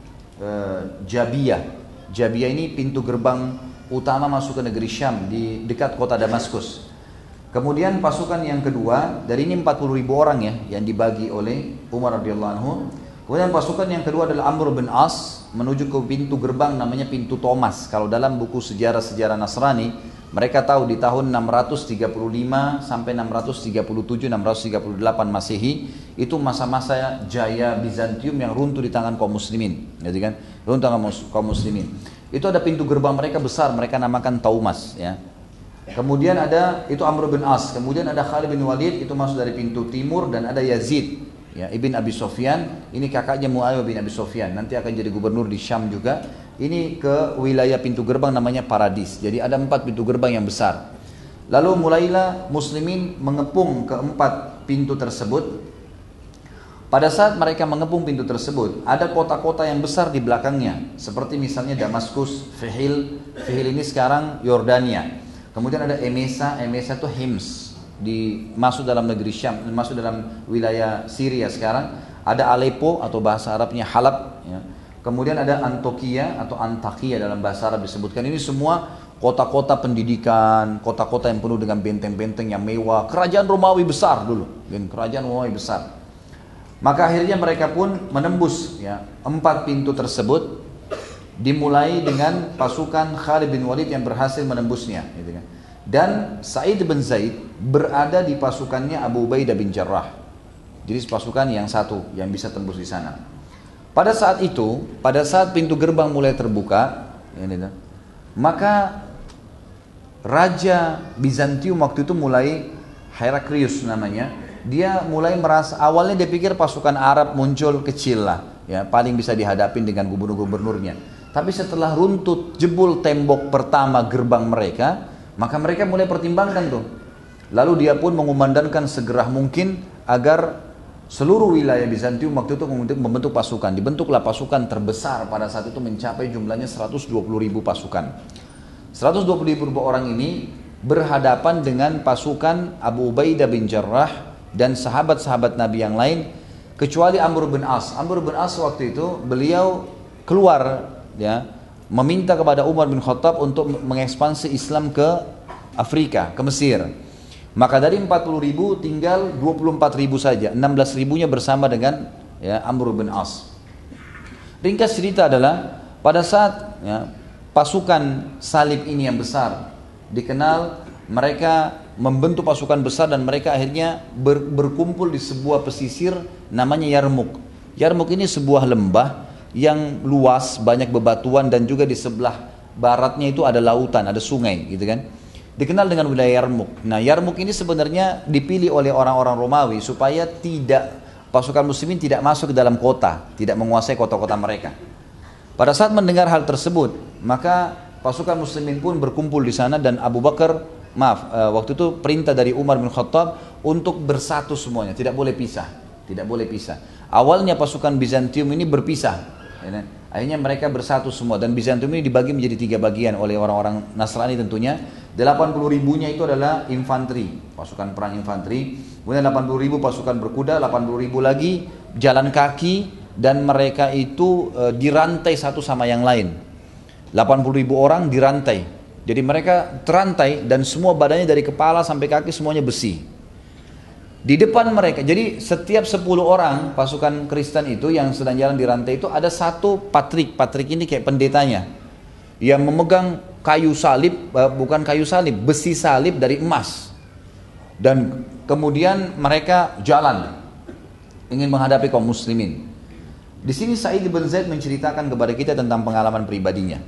Jabiyah. Jabiyah ini pintu gerbang utama masuk ke negeri Syam di dekat kota Damaskus. Kemudian pasukan yang kedua, dari ini 40.000 orang ya yang dibagi oleh Umar radhiyallahu anhu. Kemudian pasukan yang kedua adalah Amr bin As menuju ke pintu gerbang namanya pintu Thomas. Kalau dalam buku sejarah-sejarah Nasrani, mereka tahu di tahun 635 sampai 637, 638 Masehi itu masa-masa jaya Bizantium yang runtuh di tangan kaum muslimin, gitu kan? Runtuh tangan kaum muslimin. Itu ada pintu gerbang mereka besar, mereka namakan Taumas ya. Kemudian ada itu Amr bin As, kemudian ada Khalid bin Walid itu masuk dari pintu timur dan ada Yazid ya, Ibn Abi Sufyan, ini kakaknya Muawiyah bin Abi Sufyan, nanti akan jadi gubernur di Syam juga. Ini ke wilayah pintu gerbang namanya Paradis. Jadi ada 4 pintu gerbang yang besar. Lalu mulailah muslimin mengepung ke 4 pintu tersebut. Pada saat mereka mengepung pintu tersebut, ada kota-kota yang besar di belakangnya, seperti misalnya Damaskus, Fihil ini sekarang Yordania. Kemudian ada Emesa itu Hims, masuk dalam negeri Syam, masuk dalam wilayah Syria sekarang. Ada Aleppo atau bahasa Arabnya Halab ya. Kemudian ada Antokia atau Antakya dalam bahasa Arab disebutkan. Ini semua kota-kota pendidikan, kota-kota yang penuh dengan benteng-benteng yang mewah. Kerajaan Romawi besar dulu, kerajaan Romawi besar. Maka akhirnya mereka pun menembus ya 4 pintu tersebut, dimulai dengan pasukan Khalid bin Walid yang berhasil menembusnya. Gitu kan. Dan Sa'id bin Zaid berada di pasukannya Abu Ubaidah bin Jarrah. Jadi pasukan yang satu yang bisa tembus di sana. Pada saat itu, pada saat pintu gerbang mulai terbuka, maka Raja Bizantium waktu itu mulai, Heraklius namanya, dia mulai merasa, awalnya dia pikir pasukan Arab muncul kecil lah, ya paling bisa dihadapin dengan gubernur-gubernurnya. Tapi setelah runtuh jebol tembok pertama gerbang mereka, maka mereka mulai pertimbangkan tuh. Lalu dia pun mengumandangkan segera mungkin agar seluruh wilayah Bizantium waktu itu membentuk pasukan. Dibentuklah pasukan terbesar pada saat itu mencapai jumlahnya 120.000 pasukan. 120.000 orang ini berhadapan dengan pasukan Abu Ubaidah bin Jarrah dan sahabat-sahabat Nabi yang lain, kecuali Amr bin As. Amr bin As waktu itu beliau keluar, ya, meminta kepada Umar bin Khattab untuk mengekspansi Islam ke Afrika, ke Mesir. Maka dari 40.000 tinggal 24.000 saja, 16.000-nya bersama dengan, ya, Amr bin As. Ringkas cerita adalah pada saat, ya, pasukan salib ini yang besar dikenal, mereka membentuk pasukan besar dan mereka akhirnya berkumpul di sebuah pesisir namanya Yarmuk. Yarmuk ini sebuah lembah yang luas, banyak bebatuan, dan juga di sebelah baratnya itu ada lautan, ada sungai, gitu kan. Dikenal dengan wilayah Yarmuk. Nah, Yarmuk ini sebenarnya dipilih oleh orang-orang Romawi supaya pasukan muslimin tidak masuk ke dalam kota, tidak menguasai kota-kota mereka. Pada saat mendengar hal tersebut, maka pasukan muslimin pun berkumpul di sana, dan Abu Bakar, waktu itu perintah dari Umar bin Khattab untuk bersatu semuanya, tidak boleh pisah, tidak boleh pisah. Awalnya pasukan Bizantium ini berpisah. Akhirnya mereka bersatu semua, dan Bizantium ini dibagi menjadi 3 bagian oleh orang-orang Nasrani tentunya. 80.000-nya itu adalah infanteri, pasukan perang infanteri. Kemudian 80.000 pasukan berkuda, 80.000 lagi jalan kaki, dan mereka itu dirantai satu sama yang lain. 80.000 orang dirantai. Jadi mereka terantai dan semua badannya dari kepala sampai kaki semuanya besi. Di depan mereka, jadi setiap 10 orang pasukan Kristen itu yang sedang jalan di rantai itu ada satu patrik. Patrik ini kayak pendetanya yang memegang kayu salib, bukan kayu salib, besi salib dari emas. Dan kemudian mereka jalan ingin menghadapi kaum muslimin. Di sini Sa'id bin Zaid menceritakan kepada kita tentang pengalaman pribadinya.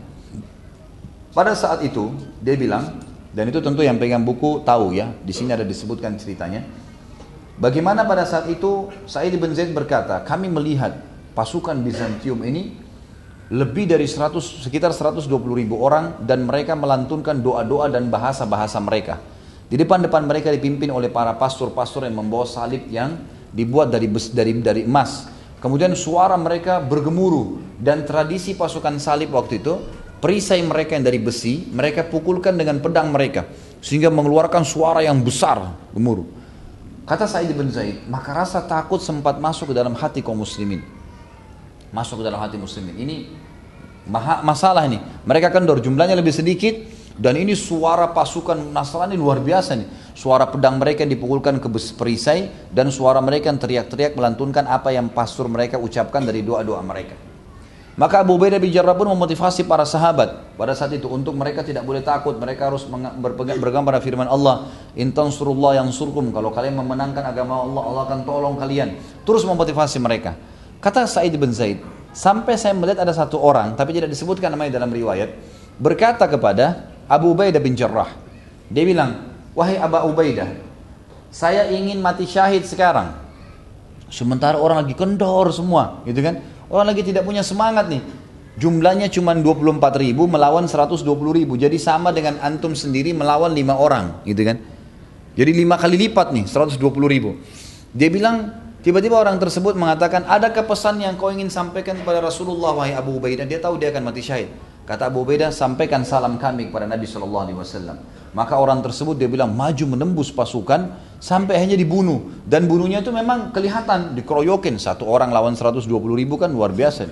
Pada saat itu dia bilang, dan itu tentu yang pegang buku tahu, ya, di sini ada disebutkan ceritanya. Bagaimana pada saat itu Sa'id bin Zaid berkata, kami melihat pasukan Bizantium ini lebih dari sekitar 120.000 orang, dan mereka melantunkan doa-doa dan bahasa-bahasa mereka. Di depan-depan mereka dipimpin oleh para pastor-pastor yang membawa salib yang dibuat dari emas. Kemudian suara mereka bergemuruh, dan tradisi pasukan salib waktu itu, perisai mereka yang dari besi, mereka pukulkan dengan pedang mereka sehingga mengeluarkan suara yang besar, gemuruh. Kata Sa'id bin Zaid, maka rasa takut sempat masuk ke dalam hati kaum muslimin. Masuk ke dalam hati muslimin. Ini masalah ini. Mereka kendor, jumlahnya lebih sedikit, dan ini suara pasukan Nasrani luar biasa nih. Suara pedang mereka yang dipukulkan ke perisai, dan suara mereka yang teriak-teriak melantunkan apa yang pastor mereka ucapkan dari doa-doa mereka. Maka Abu Ubaidah bin Jarrah pun memotivasi para sahabat pada saat itu untuk mereka tidak boleh takut, mereka harus berpegang pada firman Allah, in tansurullah yansurkum, kalau kalian memenangkan agama Allah, Allah akan tolong kalian. Terus memotivasi mereka. Kata Sa'id bin Zaid, sampai saya melihat ada satu orang, tapi tidak disebutkan namanya dalam riwayat, berkata kepada Abu Ubaidah bin Jarrah, dia bilang, wahai Abu Ubaidah, saya ingin mati syahid sekarang, sementara orang lagi kendor semua, gitu kan? Orang lagi tidak punya semangat nih. Jumlahnya cuma 24.000 melawan 120.000. Jadi sama dengan antum sendiri melawan 5 orang, gitu kan? Jadi 5 kali lipat nih, 120.000. Dia bilang, tiba-tiba orang tersebut mengatakan, adakah pesan yang kau ingin sampaikan kepada Rasulullah, wahai Abu Ubaidah? Dia tahu dia akan mati syahid. Kata Abu Ubaidah, sampaikan salam kami kepada Nabi SAW. Maka orang tersebut dia bilang maju menembus pasukan sampai hanya dibunuh, dan bunuhnya itu memang kelihatan dikeroyokin, satu orang lawan 120.000 kan luar biasa.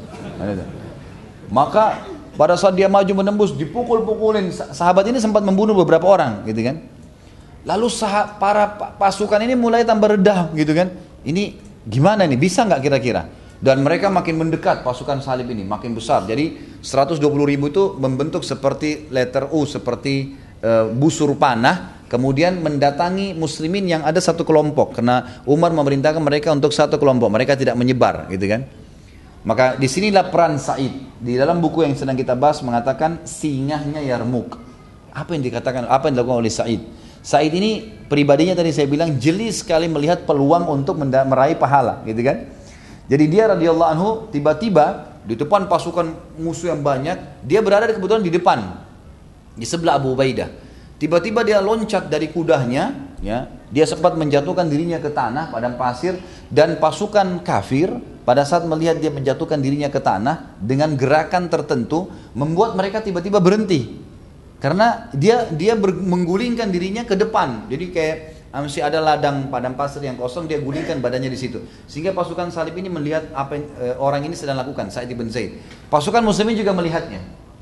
Maka pada saat dia maju menembus dipukul-pukulin, sahabat ini sempat membunuh beberapa orang, gitu kan. Lalu para pasukan ini mulai tambah redah, gitu kan. Ini gimana nih, bisa nggak kira-kira? Dan mereka makin mendekat, pasukan salib ini makin besar. Jadi 120.000 itu membentuk seperti letter U, seperti busur panah, kemudian mendatangi muslimin yang ada satu kelompok, karena Umar memerintahkan mereka untuk satu kelompok, mereka tidak menyebar, gitu kan. Maka disinilah peran Sa'id. Di dalam buku yang sedang kita bahas mengatakan singahnya Yarmuk. Apa yang dikatakan, apa yang dilakukan oleh Sa'id? Sa'id ini pribadinya tadi saya bilang jeli sekali melihat peluang untuk meraih pahala, gitu kan. Jadi dia radhiyallahu anhu tiba-tiba di depan pasukan musuh yang banyak, dia berada kebetulan di depan, di sebelah Abu Ubaidah. Tiba-tiba dia loncat dari kudanya, ya, dia sempat menjatuhkan dirinya ke tanah padang pasir, dan pasukan kafir pada saat melihat dia menjatuhkan dirinya ke tanah dengan gerakan tertentu membuat mereka tiba-tiba berhenti, karena dia menggulingkan dirinya ke depan. Jadi kayak masih ada ladang padang pasir yang kosong, dia gulingkan badannya di situ. Sehingga pasukan salib ini melihat apa yang orang ini sedang lakukan, Sa'id bin Zaid. Pasukan muslimin juga melihatnya.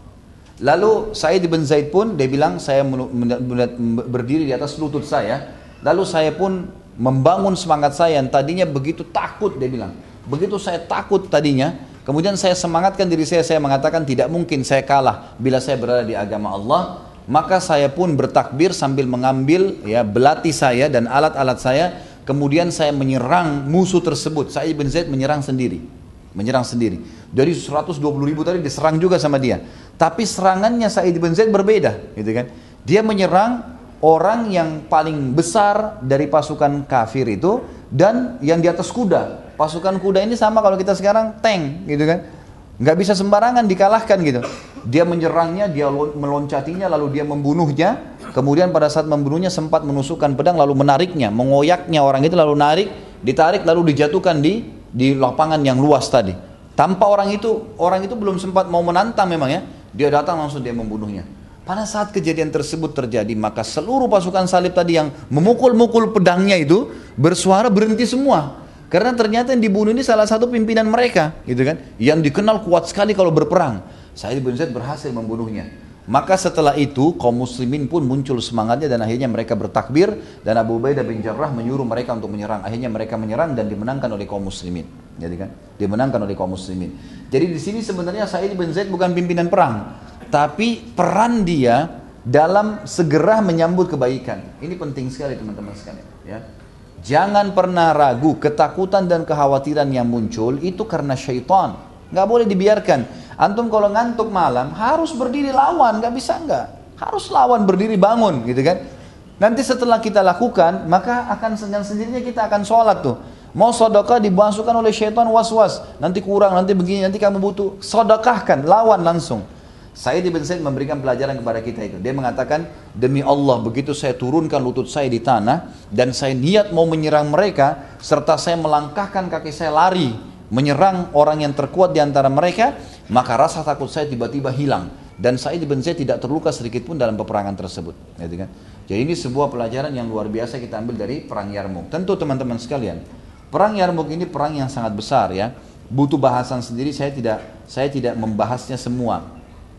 Lalu Sa'id bin Zaid pun dia bilang, saya berdiri di atas lutut saya. Lalu saya pun membangun semangat saya yang tadinya begitu takut, dia bilang. Begitu saya takut tadinya, kemudian saya semangatkan diri saya mengatakan tidak mungkin saya kalah bila saya berada di agama Allah. Maka saya pun bertakbir sambil mengambil ya belati saya dan alat-alat saya, kemudian saya menyerang musuh tersebut. Sa'id bin Zaid menyerang sendiri. Dari 120 ribu tadi diserang juga sama dia. Tapi serangannya Sa'id bin Zaid berbeda, gitu kan? Dia menyerang orang yang paling besar dari pasukan kafir itu dan yang di atas kuda. Pasukan kuda ini sama kalau kita sekarang tank, gitu kan? Nggak bisa sembarangan dikalahkan gitu. Dia menyerangnya, dia meloncatinya, lalu dia membunuhnya. Kemudian pada saat membunuhnya sempat menusukkan pedang lalu menariknya, mengoyaknya orang itu lalu ditarik lalu dijatuhkan di lapangan yang luas tadi. Tanpa orang itu belum sempat mau menantang memang ya. Dia datang langsung dia membunuhnya. Pada saat kejadian tersebut terjadi, maka seluruh pasukan salib tadi yang memukul-mukul pedangnya itu bersuara berhenti semua. Karena ternyata yang dibunuh ini salah satu pimpinan mereka, gitu kan? Yang dikenal kuat sekali kalau berperang. Sa'id bin Zaid berhasil membunuhnya. Maka setelah itu kaum muslimin pun muncul semangatnya dan akhirnya mereka bertakbir dan Abu Ubaidah bin Jarrah menyuruh mereka untuk menyerang. Akhirnya mereka menyerang dan dimenangkan oleh kaum muslimin. Jadi kan? Dimenangkan oleh kaum muslimin. Jadi di sini sebenarnya Sa'id bin Zaid bukan pimpinan perang, tapi peran dia dalam segera menyambut kebaikan. Ini penting sekali teman-teman sekalian, ya. Jangan pernah ragu, ketakutan dan kekhawatiran yang muncul itu karena syaitan. Nggak boleh dibiarkan. Antum kalau ngantuk malam harus berdiri lawan, nggak bisa nggak. Harus lawan, berdiri bangun, gitu kan. Nanti setelah kita lakukan, maka akan dengan sendirinya kita akan sholat tuh. Mau sedekah dimasukkan oleh syaitan was-was. Nanti kurang, nanti begini, nanti kamu butuh. Sedekahkan, lawan langsung. Sa'id bin Zaid memberikan pelajaran kepada kita itu. Dia mengatakan, demi Allah begitu saya turunkan lutut saya di tanah dan saya niat mau menyerang mereka serta saya melangkahkan kaki saya lari menyerang orang yang terkuat di antara mereka, maka rasa takut saya tiba-tiba hilang dan Sa'id bin Zaid tidak terluka sedikit pun dalam peperangan tersebut, gitu kan? Jadi ini sebuah pelajaran yang luar biasa kita ambil dari perang Yarmuk. Tentu teman-teman sekalian, perang Yarmuk ini perang yang sangat besar ya. Butuh bahasan sendiri, saya tidak membahasnya semua.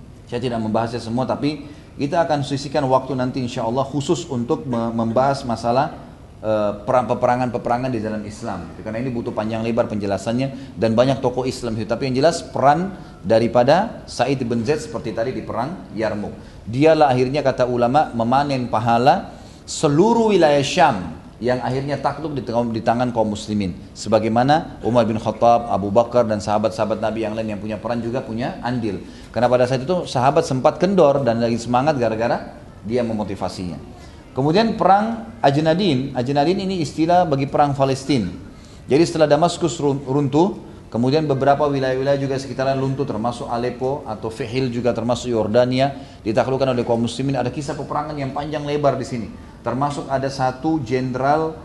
Tapi kita akan sisihkan waktu nanti insya Allah khusus untuk membahas masalah peperangan di dalam Islam. Karena ini butuh panjang lebar penjelasannya dan banyak tokoh Islam itu. Tapi yang jelas peran daripada Sa'id bin Zaid seperti tadi di perang Yarmuk. Dialah akhirnya kata ulama memanen pahala seluruh wilayah Syam yang akhirnya takluk di tangan kaum muslimin. Sebagaimana Umar bin Khattab, Abu Bakar dan sahabat-sahabat Nabi yang lain yang punya peran juga punya andil. Karena pada saat itu sahabat sempat kendor dan lagi semangat gara-gara dia memotivasinya. Kemudian perang Ajnadin ini istilah bagi perang Palestina. Jadi setelah Damaskus runtuh, kemudian beberapa wilayah-wilayah juga sekitaran luntur termasuk Aleppo atau Fihil juga termasuk Yordania ditaklukkan oleh kaum muslimin. Ada kisah peperangan yang panjang lebar di sini. Termasuk ada satu jenderal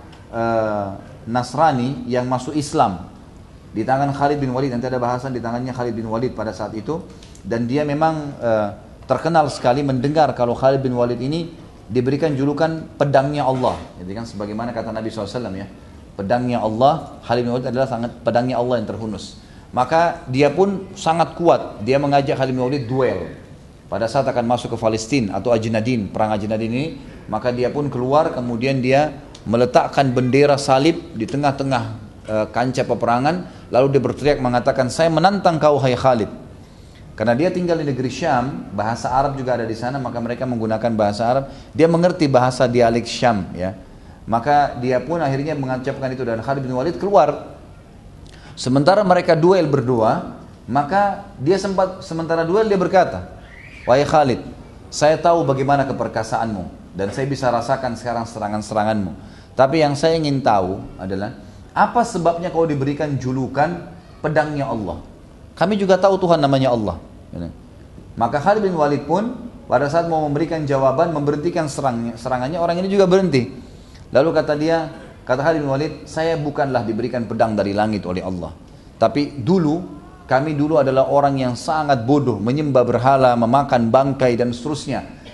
Nasrani yang masuk Islam di tangan Khalid bin Walid. Nanti ada bahasan di tangannya Khalid bin Walid pada saat itu. Dan dia memang terkenal sekali mendengar kalau Khalid bin Walid ini diberikan julukan pedangnya Allah. Jadi kan sebagaimana kata Nabi SAW ya, pedangnya Allah. Khalid bin Walid adalah sangat pedangnya Allah yang terhunus. Maka dia pun sangat kuat. Dia mengajak Khalid bin Walid duel. Pada saat akan masuk ke Palestina atau Ajnadin, perang Ajnadin ini, maka dia pun keluar, kemudian dia meletakkan bendera salib di tengah-tengah kancah peperangan, lalu dia berteriak mengatakan, saya menantang kau hai Khalid. Karena dia tinggal di negeri Syam, bahasa Arab juga ada di sana, maka mereka menggunakan bahasa Arab. Dia mengerti bahasa dialek Syam, ya. Maka dia pun akhirnya mengucapkan itu dan Khalid bin Walid keluar. Sementara mereka duel berdua, maka dia sementara duel dia berkata, wahai Khalid, saya tahu bagaimana keperkasaanmu dan saya bisa rasakan sekarang serangan-seranganmu. Tapi yang saya ingin tahu adalah apa sebabnya kau diberikan julukan pedangnya Allah? Kami juga tahu Tuhan namanya Allah. Maka Khalid bin Walid pun pada saat mau memberikan jawaban, memberhentikan serangannya, orang ini juga berhenti. Lalu kata Khalid bin Walid, saya bukanlah diberikan pedang dari langit oleh Allah. Tapi kami dulu adalah orang yang sangat bodoh, menyembah berhala, memakan bangkai dan seterusnya.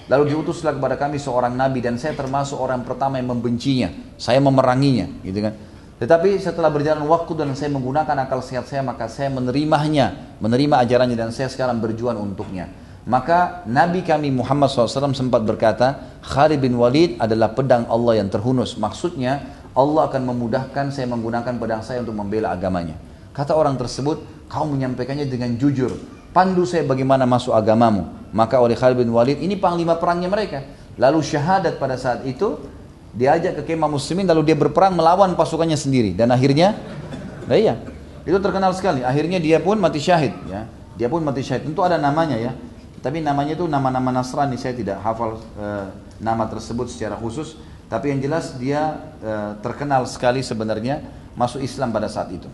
Lalu diutuslah kepada kami seorang nabi dan saya termasuk orang pertama yang membencinya. Saya memeranginya, gitu kan. Tetapi setelah berjalan waktu dan saya menggunakan akal sehat saya, maka saya menerima ajarannya dan saya sekarang berjuang untuknya. Maka Nabi kami Muhammad SAW sempat berkata, Khalid bin Walid adalah pedang Allah yang terhunus. Maksudnya Allah akan memudahkan saya menggunakan pedang saya untuk membela agamanya. Kata orang tersebut, kau menyampaikannya dengan jujur. Pandu saya bagaimana masuk agamamu. Maka oleh Khalid bin Walid, ini panglima perangnya mereka. Lalu syahadat pada saat itu, diajak ke kemah muslimin, lalu dia berperang melawan pasukannya sendiri. Dan akhirnya, iya, itu terkenal sekali. Akhirnya dia pun mati syahid. Ya. Dia pun mati syahid. Tentu ada namanya ya. Tapi namanya itu nama-nama Nasrani, saya tidak hafal nama tersebut secara khusus. Tapi yang jelas dia terkenal sekali sebenarnya masuk Islam pada saat itu.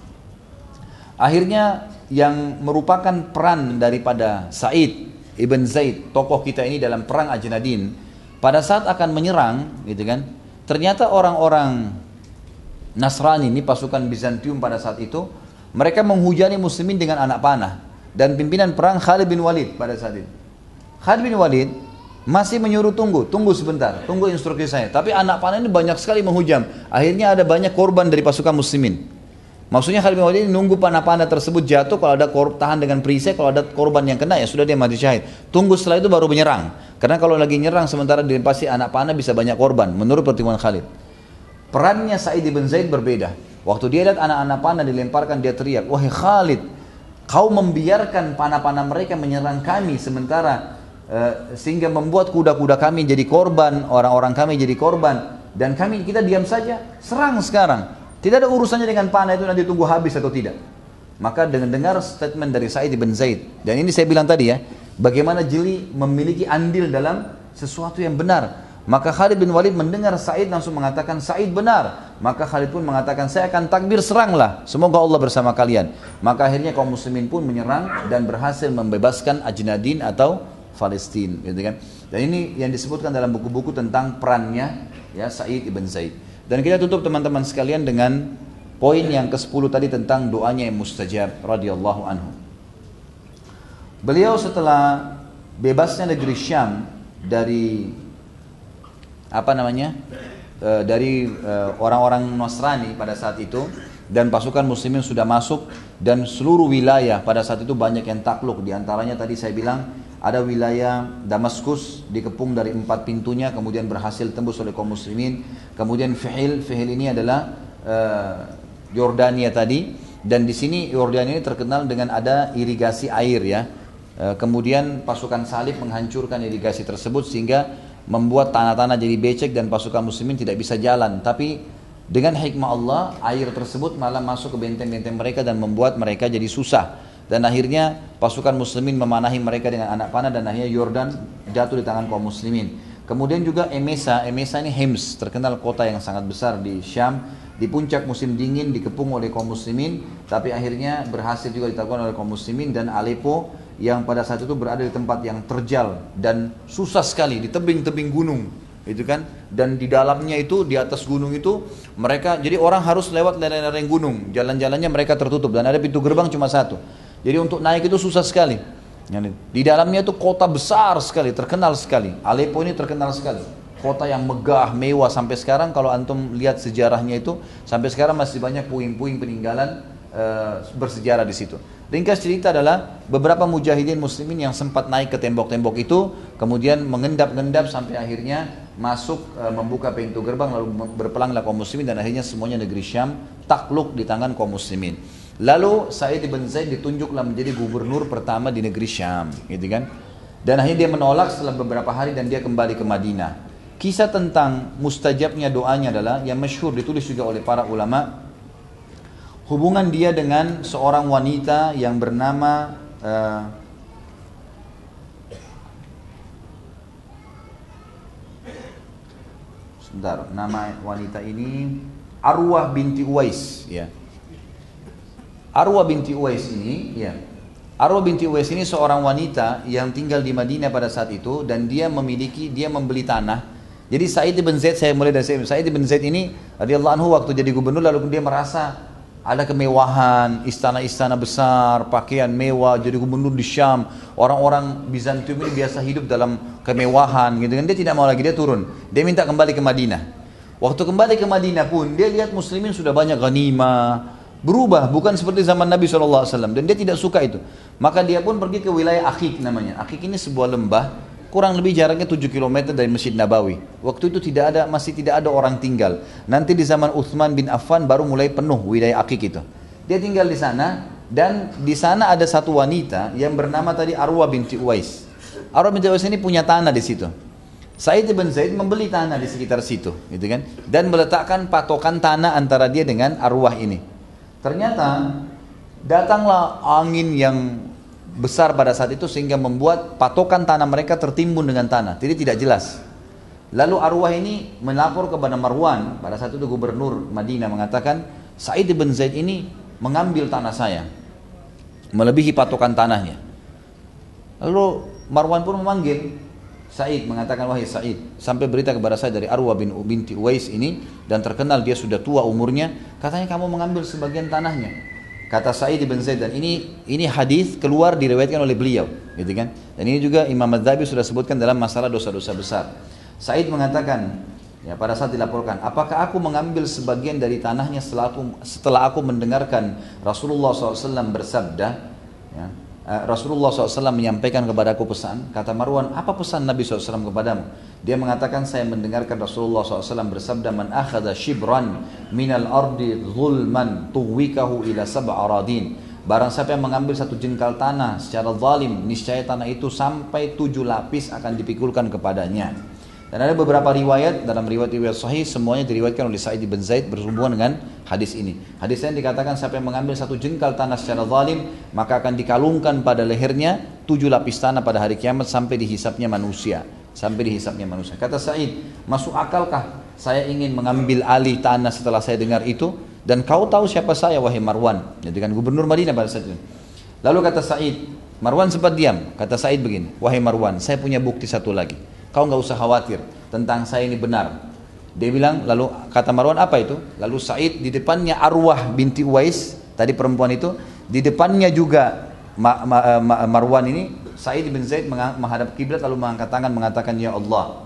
Akhirnya yang merupakan peran daripada Sa'id ibn Zaid, tokoh kita ini dalam perang Ajnadin, pada saat akan menyerang, gitu kan? Ternyata orang-orang Nasrani ini pasukan Bizantium pada saat itu, mereka menghujani muslimin dengan anak panah dan pimpinan perang Khalid bin Walid pada saat itu. Khalid bin Walid masih menyuruh tunggu sebentar, tunggu instruksi saya. Tapi anak panah ini banyak sekali menghujam. Akhirnya ada banyak korban dari pasukan muslimin. Maksudnya Khalid bin Walid ini nunggu panah-panah tersebut jatuh, kalau ada tahan dengan perisai, kalau ada korban yang kena ya sudah dia mati syahid. Tunggu setelah itu baru menyerang. Karena kalau lagi nyerang sementara dilempasi anak panah bisa banyak korban menurut pertimbangan Khalid. Perannya Sa'id bin Zaid berbeda. Waktu dia lihat anak-anak panah dilemparkan, dia teriak, wahai Khalid, kau membiarkan panah-panah mereka menyerang kami sementara sehingga membuat kuda-kuda kami jadi korban, orang-orang kami jadi korban, dan kita diam saja. Serang sekarang, tidak ada urusannya dengan panah itu nanti tunggu habis atau tidak. Maka dengan dengar statement dari Sa'id bin Zaid, dan ini saya bilang tadi ya, bagaimana jeli memiliki andil dalam sesuatu yang benar. Maka Khalid bin Walid mendengar Sa'id langsung mengatakan, Sa'id benar. Maka Khalid pun mengatakan, saya akan takbir, seranglah, semoga Allah bersama kalian. Maka akhirnya kaum muslimin pun menyerang dan berhasil membebaskan Ajnadin atau Palestina, gitu kan. Dan ini yang disebutkan dalam buku-buku tentang perannya ya Sa'id ibn Zaid. Dan kita tutup teman-teman sekalian dengan poin yang ke-10 tadi tentang doanya yang mustajab radhiyallahu anhu. Beliau setelah bebasnya negeri Syam dari orang-orang Nasrani pada saat itu, dan pasukan muslimin sudah masuk, dan seluruh wilayah pada saat itu banyak yang takluk. Di antaranya tadi saya bilang ada wilayah Damaskus dikepung dari 4 pintunya, kemudian berhasil tembus oleh kaum muslimin. Kemudian Fihil ini adalah Yordania tadi, dan di sini Yordania ini terkenal dengan ada irigasi air ya. Kemudian pasukan salib menghancurkan irigasi tersebut sehingga membuat tanah-tanah jadi becek dan pasukan muslimin tidak bisa jalan. Tapi dengan hikmah Allah, air tersebut malah masuk ke benteng-benteng mereka dan membuat mereka jadi susah. Dan akhirnya pasukan muslimin memanahi mereka dengan anak panah, dan akhirnya Yordan jatuh di tangan kaum muslimin. Kemudian juga Emesa ini Hims, terkenal kota yang sangat besar di Syam, di puncak musim dingin dikepung oleh kaum muslimin, tapi akhirnya berhasil juga ditaklukkan oleh kaum muslimin. Dan Aleppo yang pada saat itu berada di tempat yang terjal dan susah sekali, di tebing-tebing gunung, itu kan. Dan di dalamnya itu, di atas gunung itu mereka, jadi orang harus lewat lereng-lereng gunung, jalan-jalannya mereka tertutup dan ada pintu gerbang cuma satu. Jadi untuk naik itu susah sekali. Di dalamnya itu kota besar sekali, terkenal sekali. Aleppo ini terkenal sekali. Kota yang megah, mewah, sampai sekarang kalau antum lihat sejarahnya itu, sampai sekarang masih banyak puing-puing peninggalan bersejarah di situ. Ringkas cerita adalah beberapa mujahidin muslimin yang sempat naik ke tembok-tembok itu, kemudian mengendap-endap sampai akhirnya masuk membuka pintu gerbang, lalu berpelanglah kaum muslimin, dan akhirnya semuanya negeri Syam takluk di tangan kaum muslimin. Lalu Sa'id bin Zaid ditunjuklah menjadi gubernur pertama di negeri Syam, gitu kan. Dan akhirnya dia menolak setelah beberapa hari dan dia kembali ke Madinah. Kisah tentang mustajabnya doanya adalah yang masyhur, ditulis juga oleh para ulama, hubungan dia dengan seorang wanita yang bernama nama wanita ini Arwah binti Uwais ya. Arwah binti Uwais ini ya. Arwah binti Uwais ini seorang wanita yang tinggal di Madinah pada saat itu, dan dia membeli tanah. Jadi Sa'id bin Zaid, saya mulai dari Sa'id bin Zaid ini radhiyallahu anhu, waktu jadi gubernur lalu dia merasa Ada kemewahan, istana-istana besar, pakaian mewah, jadi gubernur di Syam. Orang-orang Bizantium ini biasa hidup dalam kemewahan gitu kan. Dia tidak mau lagi, dia turun. Dia minta kembali ke Madinah. Waktu kembali ke Madinah pun, dia lihat muslimin sudah banyak ghanimah. Berubah, bukan seperti zaman Nabi SAW. Dan dia tidak suka itu. Maka dia pun pergi ke wilayah Aqiq namanya. Aqiq ini sebuah lembah, kurang lebih jaraknya 7 km dari Masjid Nabawi. Waktu itu masih tidak ada orang tinggal. Nanti di zaman Utsman bin Affan baru mulai penuh wilayah Aqiq itu. Dia tinggal di sana, dan di sana ada satu wanita yang bernama tadi Arwah binti Uwais. Arwah binti Uwais ini punya tanah di situ. Sa'id bin Zaid membeli tanah di sekitar situ, gitu kan? Dan meletakkan patokan tanah antara dia dengan Arwah ini. Ternyata datanglah angin yang besar pada saat itu sehingga membuat patokan tanah mereka tertimbun dengan tanah, jadi tidak jelas. Lalu Arwah ini melapor kepada Marwan, pada saat itu gubernur Madinah, mengatakan Sa'id bin Zaid ini mengambil tanah saya melebihi patokan tanahnya. Lalu Marwan pun memanggil Sa'id, mengatakan, wahai Sa'id, sampai berita kepada saya dari Arwah binti Uwais ini, dan terkenal dia sudah tua umurnya, katanya kamu mengambil sebagian tanahnya. Kata Sa'id bin Zaid, dan ini hadis keluar diriwayatkan oleh beliau, gitu kan? Dan ini juga Imam Adz-Dzahabi sudah sebutkan dalam masalah dosa-dosa besar. Sa'id mengatakan, ya pada saat dilaporkan, apakah aku mengambil sebagian dari tanahnya setelah aku mendengarkan Rasulullah SAW bersabda, ya, Rasulullah SAW menyampaikan kepadaku pesan. Kata Marwan, apa pesan Nabi SAW kepadamu? Dia mengatakan, saya mendengarkan Rasulullah SAW bersabda, man akhadha shibran minal ardi zulman tuwikahu ila sab'aradin. Barang siapa yang mengambil satu jengkal tanah secara zalim, niscaya tanah itu sampai 7 lapis akan dipikulkan kepadanya. Dan ada beberapa riwayat, dalam riwayat-riwayat sahih semuanya diriwayatkan oleh Sa'id bin Zaid berhubungan dengan hadis ini. Hadis ini dikatakan siapa yang mengambil satu jengkal tanah secara zalim, maka akan dikalungkan pada lehernya 7 lapis tanah pada hari kiamat sampai dihisapnya manusia. Kata Sa'id, masuk akalkah saya ingin mengambil alih tanah setelah saya dengar itu? Dan kau tahu siapa saya, wahai Marwan? Jadi kan gubernur Madinah pada saat itu. Lalu kata Sa'id, Marwan sempat diam. Kata Sa'id begini, wahai Marwan, saya punya bukti satu lagi. Kau nggak usah khawatir tentang saya ini benar. Dia bilang, lalu kata Marwan, apa itu? Lalu Sa'id di depannya Arwah binti Uwais, tadi perempuan itu, di depannya juga Marwan ini, Sa'id bin Zaid menghadap kiblat lalu mengangkat tangan mengatakan, ya Allah,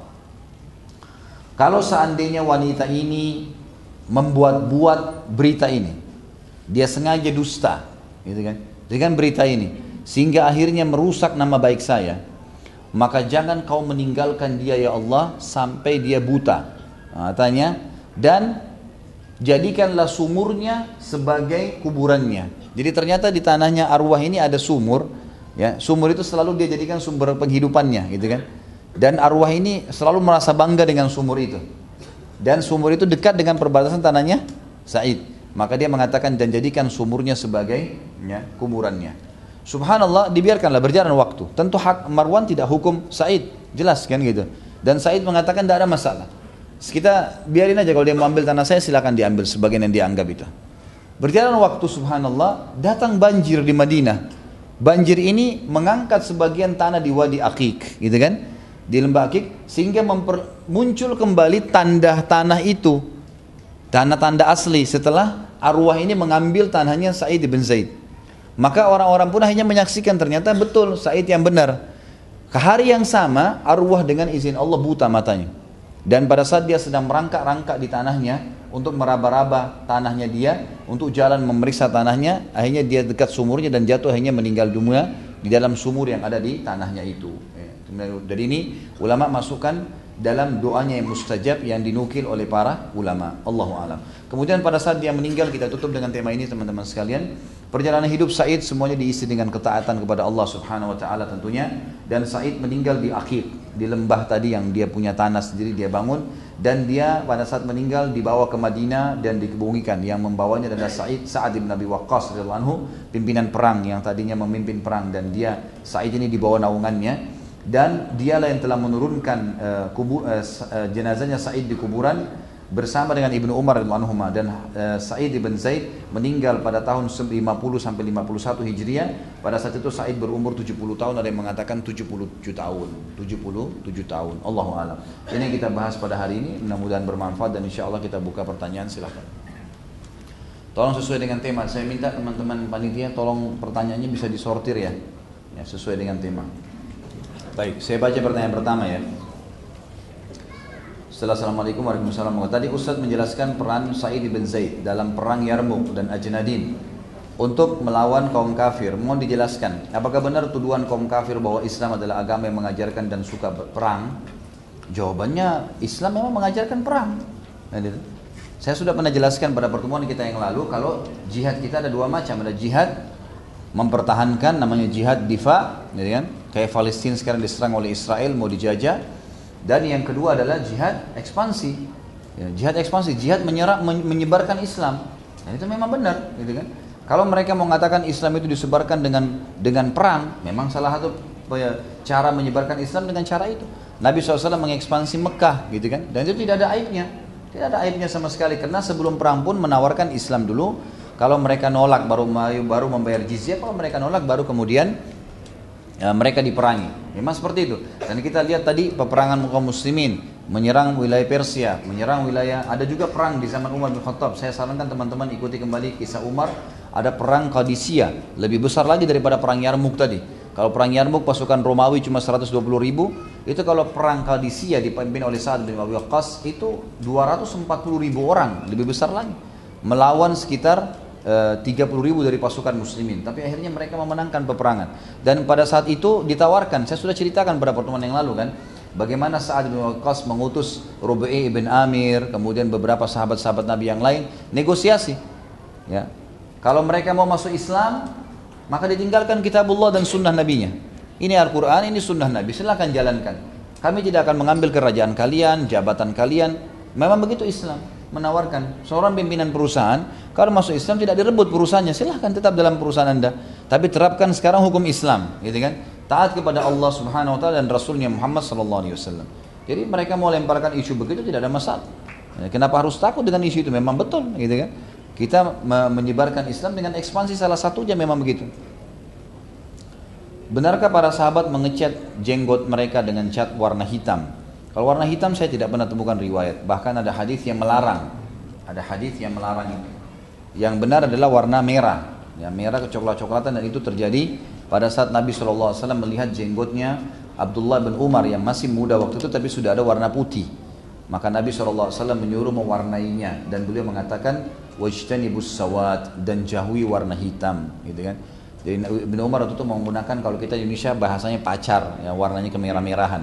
kalau seandainya wanita ini membuat-buat berita ini, dia sengaja dusta, gitu kan, dengan berita ini, sehingga akhirnya merusak nama baik saya, maka jangan kau meninggalkan dia ya Allah sampai dia buta, katanya, dan jadikanlah sumurnya sebagai kuburannya. Jadi ternyata di tanahnya Arwah ini ada sumur, ya, sumur itu selalu dia jadikan sumber penghidupannya, gitu kan. Dan Arwah ini selalu merasa bangga dengan sumur itu. Dan sumur itu dekat dengan perbatasan tanahnya Sa'id. Maka dia mengatakan, dan jadikan sumurnya sebagai, ya, kuburannya. Subhanallah, dibiarkanlah berjalan waktu. Tentu hak Marwan tidak hukum Sa'id, jelas kan gitu. Dan Sa'id mengatakan tidak ada masalah. Kita biarin aja, kalau dia mau ambil tanah saya silakan diambil sebagian yang dianggap itu. Berjalan waktu, subhanallah, datang banjir di Madinah. Banjir ini mengangkat sebagian tanah di Wadi Aqiq, gitu kan, di lembah Aqiq, sehingga muncul kembali tanda tanah itu, tanda-tanda asli setelah Arwah ini mengambil tanahnya Sa'id bin Zaid. Maka orang-orang pun akhirnya menyaksikan ternyata betul Sa'id yang benar. Ke hari yang sama, Arwah dengan izin Allah buta matanya. Dan pada saat dia sedang merangkak-rangkak di tanahnya untuk meraba-raba tanahnya dia, untuk jalan memeriksa tanahnya, akhirnya dia dekat sumurnya dan jatuh, akhirnya meninggal dunia di dalam sumur yang ada di tanahnya itu. Dari ini ulama masukkan dalam doanya yang mustajab yang dinukil oleh para ulama. Allahu a'lam. Kemudian pada saat dia meninggal, kita tutup dengan tema ini teman-teman sekalian. Perjalanan hidup Sa'id semuanya diisi dengan ketaatan kepada Allah Subhanahu wa taala tentunya, dan Sa'id meninggal di Aqiq, di lembah tadi yang dia punya tanah sendiri dia bangun, dan dia pada saat meninggal dibawa ke Madinah dan dikebumikan. Yang membawanya adalah Sa'ad bin Abi Waqqas radhiyallahu anhu, pimpinan perang yang tadinya memimpin perang, dan Sa'id ini dibawa naungannya, dan dialah yang telah menurunkan jenazahnya Sa'id di kuburan bersama dengan Ibnu Umar radhiyallahu anhu. Dan Sa'id bin Zaid meninggal pada tahun 50 sampai 51 Hijriah. Pada saat itu Sa'id berumur 70 tahun, ada yang mengatakan 77 tahun. 77 tahun. Allahu a'lam. Ini yang kita bahas pada hari ini, mudah-mudahan bermanfaat, dan insyaallah kita buka pertanyaan, silahkan. Tolong sesuai dengan tema. Saya minta teman-teman panitia tolong pertanyaannya bisa disortir ya. Ya, sesuai dengan tema. Baik, saya baca pertanyaan pertama ya. Setelah Assalamualaikum warahmatullahi wabarakatuh. Tadi Ustaz menjelaskan peran Sa'id bin Zaid dalam perang Yarmuk dan Ajnadin untuk melawan kaum kafir. Mohon dijelaskan, apakah benar tuduhan kaum kafir bahwa Islam adalah agama yang mengajarkan dan suka perang? Jawabannya, Islam memang mengajarkan perang. Saya sudah pernah jelaskan pada pertemuan kita yang lalu kalau jihad kita ada dua macam. Ada jihad mempertahankan, namanya jihad difa, kan? Kayak Palestina sekarang diserang oleh Israel, mau dijajah. Dan yang kedua adalah jihad ekspansi. Ya, jihad ekspansi, jihad menyebarkan Islam. Dan itu memang benar, gitu kan? Kalau mereka mau mengatakan Islam itu disebarkan dengan perang, memang salah satu cara menyebarkan Islam dengan cara itu. Nabi SAW mengekspansi Mekah, gitu kan? Dan itu tidak ada aibnya. Tidak ada aibnya sama sekali, karena sebelum perang pun menawarkan Islam dulu. Kalau mereka nolak baru membayar jizyah, kalau mereka nolak baru kemudian mereka diperangi. Memang seperti itu. Dan kita lihat tadi peperangan kaum muslimin menyerang wilayah Persia, menyerang wilayah, ada juga perang di zaman Umar bin Khattab. Saya sarankan teman-teman ikuti kembali kisah Umar. Ada perang Qadisiyah, lebih besar lagi daripada perang Yarmuk tadi. Kalau perang Yarmuk pasukan Romawi cuma 120 ribu, itu kalau perang Qadisiyah dipimpin oleh Sa'ad bin Abi Waqqas itu 240 ribu orang, lebih besar lagi. Melawan sekitar 30 ribu dari pasukan muslimin. Tapi akhirnya mereka memenangkan peperangan. Dan pada saat itu ditawarkan, saya sudah ceritakan pada pertemuan yang lalu kan, bagaimana Sa'ad bin Abi Waqqas mengutus Rubai' ibn Amir, kemudian beberapa sahabat-sahabat Nabi yang lain, negosiasi. Ya. Kalau mereka mau masuk Islam, maka ditinggalkan kitabullah dan sunnah nabinya. Ini Al-Quran, ini sunnah Nabi, silakan jalankan. Kami tidak akan mengambil kerajaan kalian, jabatan kalian. Memang begitu Islam menawarkan. Seorang pimpinan perusahaan, kalau masuk Islam tidak direbut perusahaannya, silahkan tetap dalam perusahaan Anda. Tapi terapkan sekarang hukum Islam, gitu kan? Taat kepada Allah Subhanahu Wa Taala dan Rasulnya Muhammad Sallallahu Alaihi Wasallam. Jadi mereka mau lemparkan isu begitu tidak ada masalah. Kenapa harus takut dengan isu itu? Memang betul, gitu kan? Kita menyebarkan Islam dengan ekspansi, salah satunya memang begitu. Benarkah para sahabat mengecat jenggot mereka dengan cat warna hitam? Kalau warna hitam saya tidak pernah temukan riwayat. Bahkan ada hadis yang melarang. Ada hadis yang melarang itu. Yang benar adalah warna merah. Ya, merah kecoklat-coklatan, dan itu terjadi pada saat Nabi SAW melihat jenggotnya Abdullah bin Umar yang masih muda waktu itu tapi sudah ada warna putih. Maka Nabi SAW menyuruh mewarnainya dan beliau mengatakan wajtanibus sawat, dan jauhi warna hitam, gitu kan. Jadi Ibnu Umar itu menggunakan, kalau kita di Indonesia bahasanya pacar, ya, warnanya kemerah-merahan.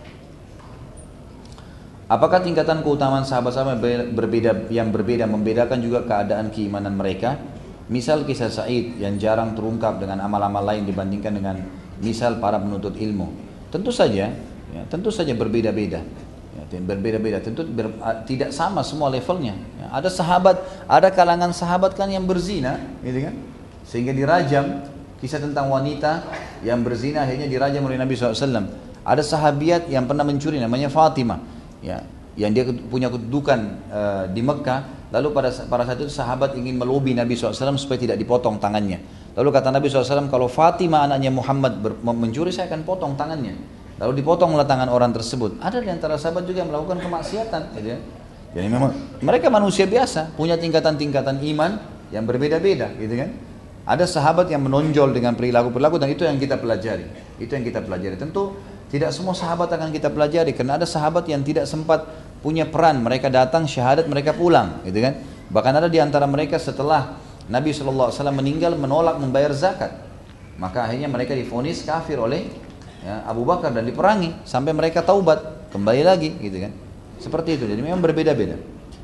Apakah tingkatan keutamaan sahabat-sahabat berbeda membedakan juga keadaan keimanan mereka? Misal kisah Sa'id yang jarang terungkap dengan amal-amal lain dibandingkan dengan misal para penuntut ilmu. Tentu saja berbeda-beda. Berbeda-beda, tentu tidak sama semua levelnya. Ya, ada sahabat, ada kalangan sahabat kan yang berzina, gitu kan, sehingga dirajam. Kisah tentang wanita yang berzina akhirnya dirajam oleh Nabi SAW. Ada sahabiat yang pernah mencuri, namanya Fatimah, ya, yang dia punya kedudukan di Mekah. Lalu pada saat itu sahabat ingin melobi Nabi SAW supaya tidak dipotong tangannya. Lalu kata Nabi SAW, kalau Fatimah anaknya Muhammad mencuri, saya akan potong tangannya. Lalu dipotonglah tangan orang tersebut. Ada di antara sahabat juga yang melakukan kemaksiatan, gitu ya. Jadi memang mereka manusia biasa, punya tingkatan-tingkatan iman yang berbeda-beda, gitu kan. Ada sahabat yang menonjol dengan perilaku-perilaku, dan itu yang kita pelajari. Itu yang kita pelajari. Tentu tidak semua sahabat akan kita pelajari, karena ada sahabat yang tidak sempat punya peran. Mereka datang syahadat, mereka pulang, gitu kan. Bahkan ada di antara mereka setelah Nabi SAW meninggal menolak membayar zakat. Maka akhirnya mereka divonis kafir oleh Abu Bakar dan diperangi sampai mereka taubat, kembali lagi, gitu kan. Seperti itu. Jadi memang berbeda-beda.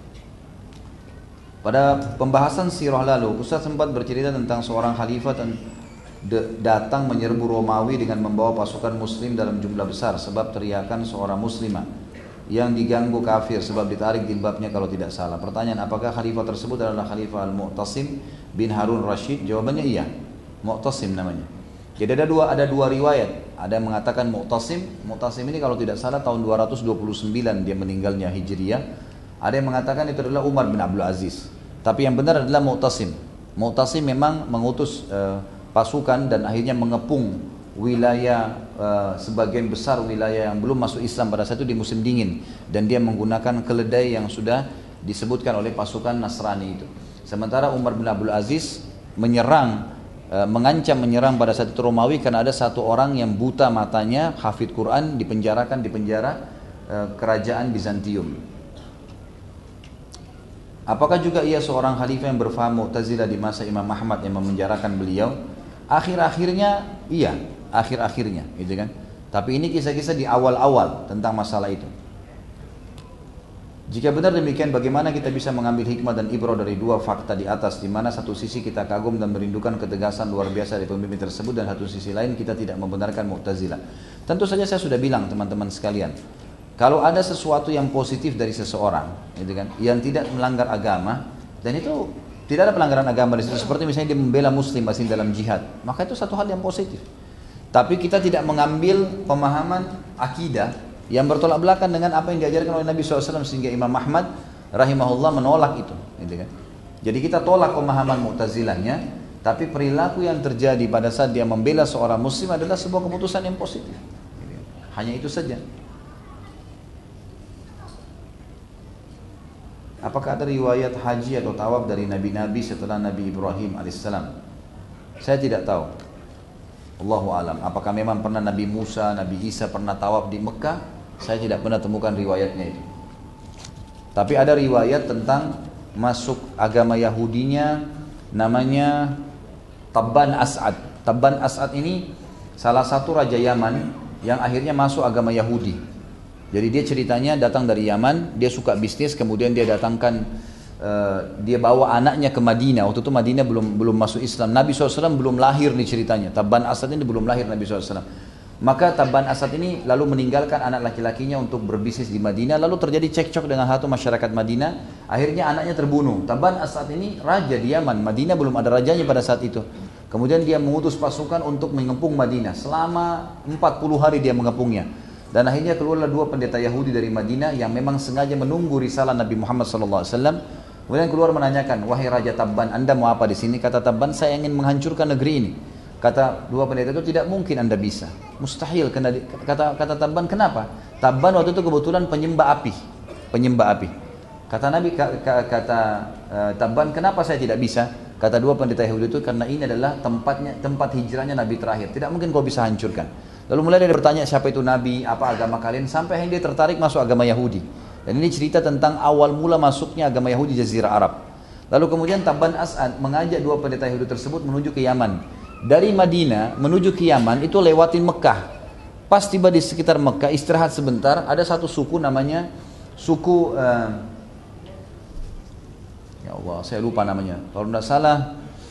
Pada pembahasan sirah lalu, Ustaz sempat bercerita tentang seorang khalifah datang menyerbu Romawi dengan membawa pasukan muslim dalam jumlah besar sebab teriakan seorang muslimah yang diganggu kafir sebab ditarik jilbabnya kalau tidak salah. Pertanyaan, apakah khalifah tersebut adalah Khalifah Al-Mu'tasim bin Harun Rashid? Jawabannya iya, Mu'tasim namanya. Jadi ada dua riwayat. Ada yang mengatakan Mu'tasim ini kalau tidak salah tahun 229 dia meninggalnya Hijriyah. Ada yang mengatakan itu adalah Umar bin Abdul Aziz. Tapi yang benar adalah Mu'tasim. Mu'tasim memang mengutus pasukan dan akhirnya mengepung wilayah sebagian besar wilayah yang belum masuk Islam pada saat itu di musim dingin, dan dia menggunakan keledai yang sudah disebutkan oleh pasukan Nasrani itu. Sementara Umar bin Abdul Aziz mengancam menyerang pada saat itu Romawi karena ada satu orang yang buta matanya, hafid Quran, dipenjarakan di penjara kerajaan Bizantium. Apakah juga ia seorang khalifah yang berfaham Mu'tazilah di masa Imam Ahmad yang memenjarakan beliau? Akhir-akhirnya iya, akhir-akhirnya gitu kan. Tapi ini kisah-kisah di awal-awal tentang masalah itu. Jika benar demikian, bagaimana kita bisa mengambil hikmah dan ibrah dari dua fakta di atas, di mana satu sisi kita kagum dan merindukan ketegasan luar biasa dari pemimpin tersebut, dan satu sisi lain kita tidak membenarkan Mu'tazilah. Tentu saja saya sudah bilang teman-teman sekalian, kalau ada sesuatu yang positif dari seseorang, gitu kan, yang tidak melanggar agama, dan itu tidak ada pelanggaran agama di situ, seperti misalnya dia membela Muslim masih dalam jihad, maka itu satu hal yang positif. Tapi kita tidak mengambil pemahaman akidah yang bertolak belakang dengan apa yang diajarkan oleh Nabi SAW, sehingga Imam Ahmad rahimahullah menolak itu, gitu kan. Jadi kita tolak pemahaman Mu'tazilahnya, tapi perilaku yang terjadi pada saat dia membela seorang muslim adalah sebuah keputusan yang positif, gitu kan. Hanya itu saja. Apakah ada riwayat haji atau tawaf dari nabi-nabi setelah Nabi Ibrahim alaihissalam? Saya tidak tahu. Allahu alam. Apakah memang pernah Nabi Musa, Nabi Isa pernah tawaf di Mekah? Saya tidak pernah temukan riwayatnya itu. Tapi ada riwayat tentang masuk agama Yahudinya, namanya Tabban As'ad. Tabban As'ad ini salah satu raja Yaman yang akhirnya masuk agama Yahudi. Jadi dia ceritanya datang dari Yaman, dia suka bisnis, kemudian dia datangkan, dia bawa anaknya ke Madinah. Waktu itu Madinah belum masuk Islam. Nabi SAW belum lahir nih ceritanya. Tabban As'ad ini belum lahir Nabi SAW. Maka Tabban As'ad ini lalu meninggalkan anak laki-lakinya untuk berbisnis di Madinah. Lalu terjadi cekcok dengan satu masyarakat Madinah. Akhirnya anaknya terbunuh. Tabban As'ad ini raja di Yaman. Madinah belum ada rajanya pada saat itu. Kemudian dia mengutus pasukan untuk mengepung Madinah. Selama 40 hari dia mengepungnya. Dan akhirnya keluarlah dua pendeta Yahudi dari Madinah yang memang sengaja menunggu risalah Nabi Muhammad SAW. Kemudian keluar menanyakan, wahai Raja Tabban, Anda mau apa di sini? Kata Tabban, saya ingin menghancurkan negeri ini. Kata dua pendeta itu, tidak mungkin Anda bisa, mustahil. Kata Tabban, kenapa? Tabban waktu itu kebetulan penyembah api. Kata Nabi, Tabban, kenapa saya tidak bisa? Kata dua pendeta Yahudi itu, karena ini adalah tempat hijrahnya Nabi terakhir. Tidak mungkin kau bisa hancurkan. Lalu mulai dia bertanya siapa itu Nabi, apa agama kalian, sampai akhirnya dia tertarik masuk agama Yahudi. Dan ini cerita tentang awal mula masuknya agama Yahudi Jazirah Arab. Lalu kemudian Tabban As'ad mengajak dua pendeta Yahudi tersebut menuju ke Yaman. Dari Madinah menuju ke Yaman itu lewatin Mekah. Pas tiba di sekitar Mekah, istirahat sebentar, ada satu suku namanya suku ya Allah, saya lupa namanya. Kalau tidak salah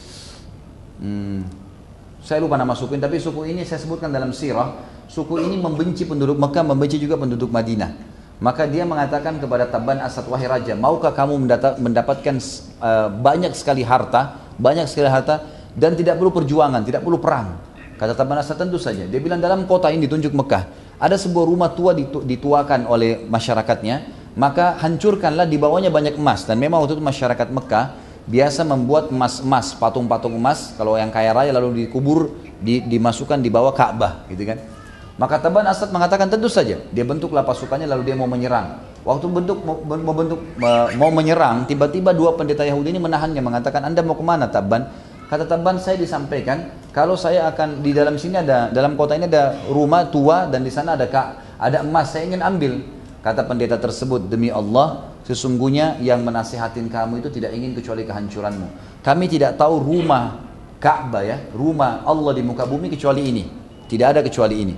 saya lupa nama suku ini, tapi suku ini saya sebutkan dalam sirah. Suku ini membenci penduduk Mekah, membenci juga penduduk Madinah. Maka dia mengatakan kepada Tabban As'ad, wahai raja, maukah kamu mendapatkan banyak sekali harta, dan tidak perlu perjuangan, tidak perlu perang? Kata Tabban As'ad, tentu saja. Dia bilang, dalam kota ini ditunjuk Mekah, ada sebuah rumah tua dituakan oleh masyarakatnya, maka hancurkanlah, di bawahnya banyak emas. Dan memang waktu itu masyarakat Mekah biasa membuat emas, patung-patung emas, kalau yang kaya raya lalu dikubur, dimasukkan di bawah Ka'bah, gitu kan. Maka Tabban As'ad mengatakan tentu saja. Dia bentuklah pasukannya lalu dia mau menyerang. Waktu mau menyerang, tiba-tiba dua pendeta Yahudi ini menahannya, mengatakan, Anda mau kemana Tabban? Kata Tabban, saya disampaikan kalau saya akan di dalam sini dalam kota ini ada rumah tua dan di sana ada emas, saya ingin ambil. Kata pendeta tersebut, demi Allah, sesungguhnya yang menasihatin kamu itu tidak ingin kecuali kehancuranmu. Kami tidak tahu rumah Ka'bah, ya, rumah Allah di muka bumi kecuali ini. Tidak ada kecuali ini.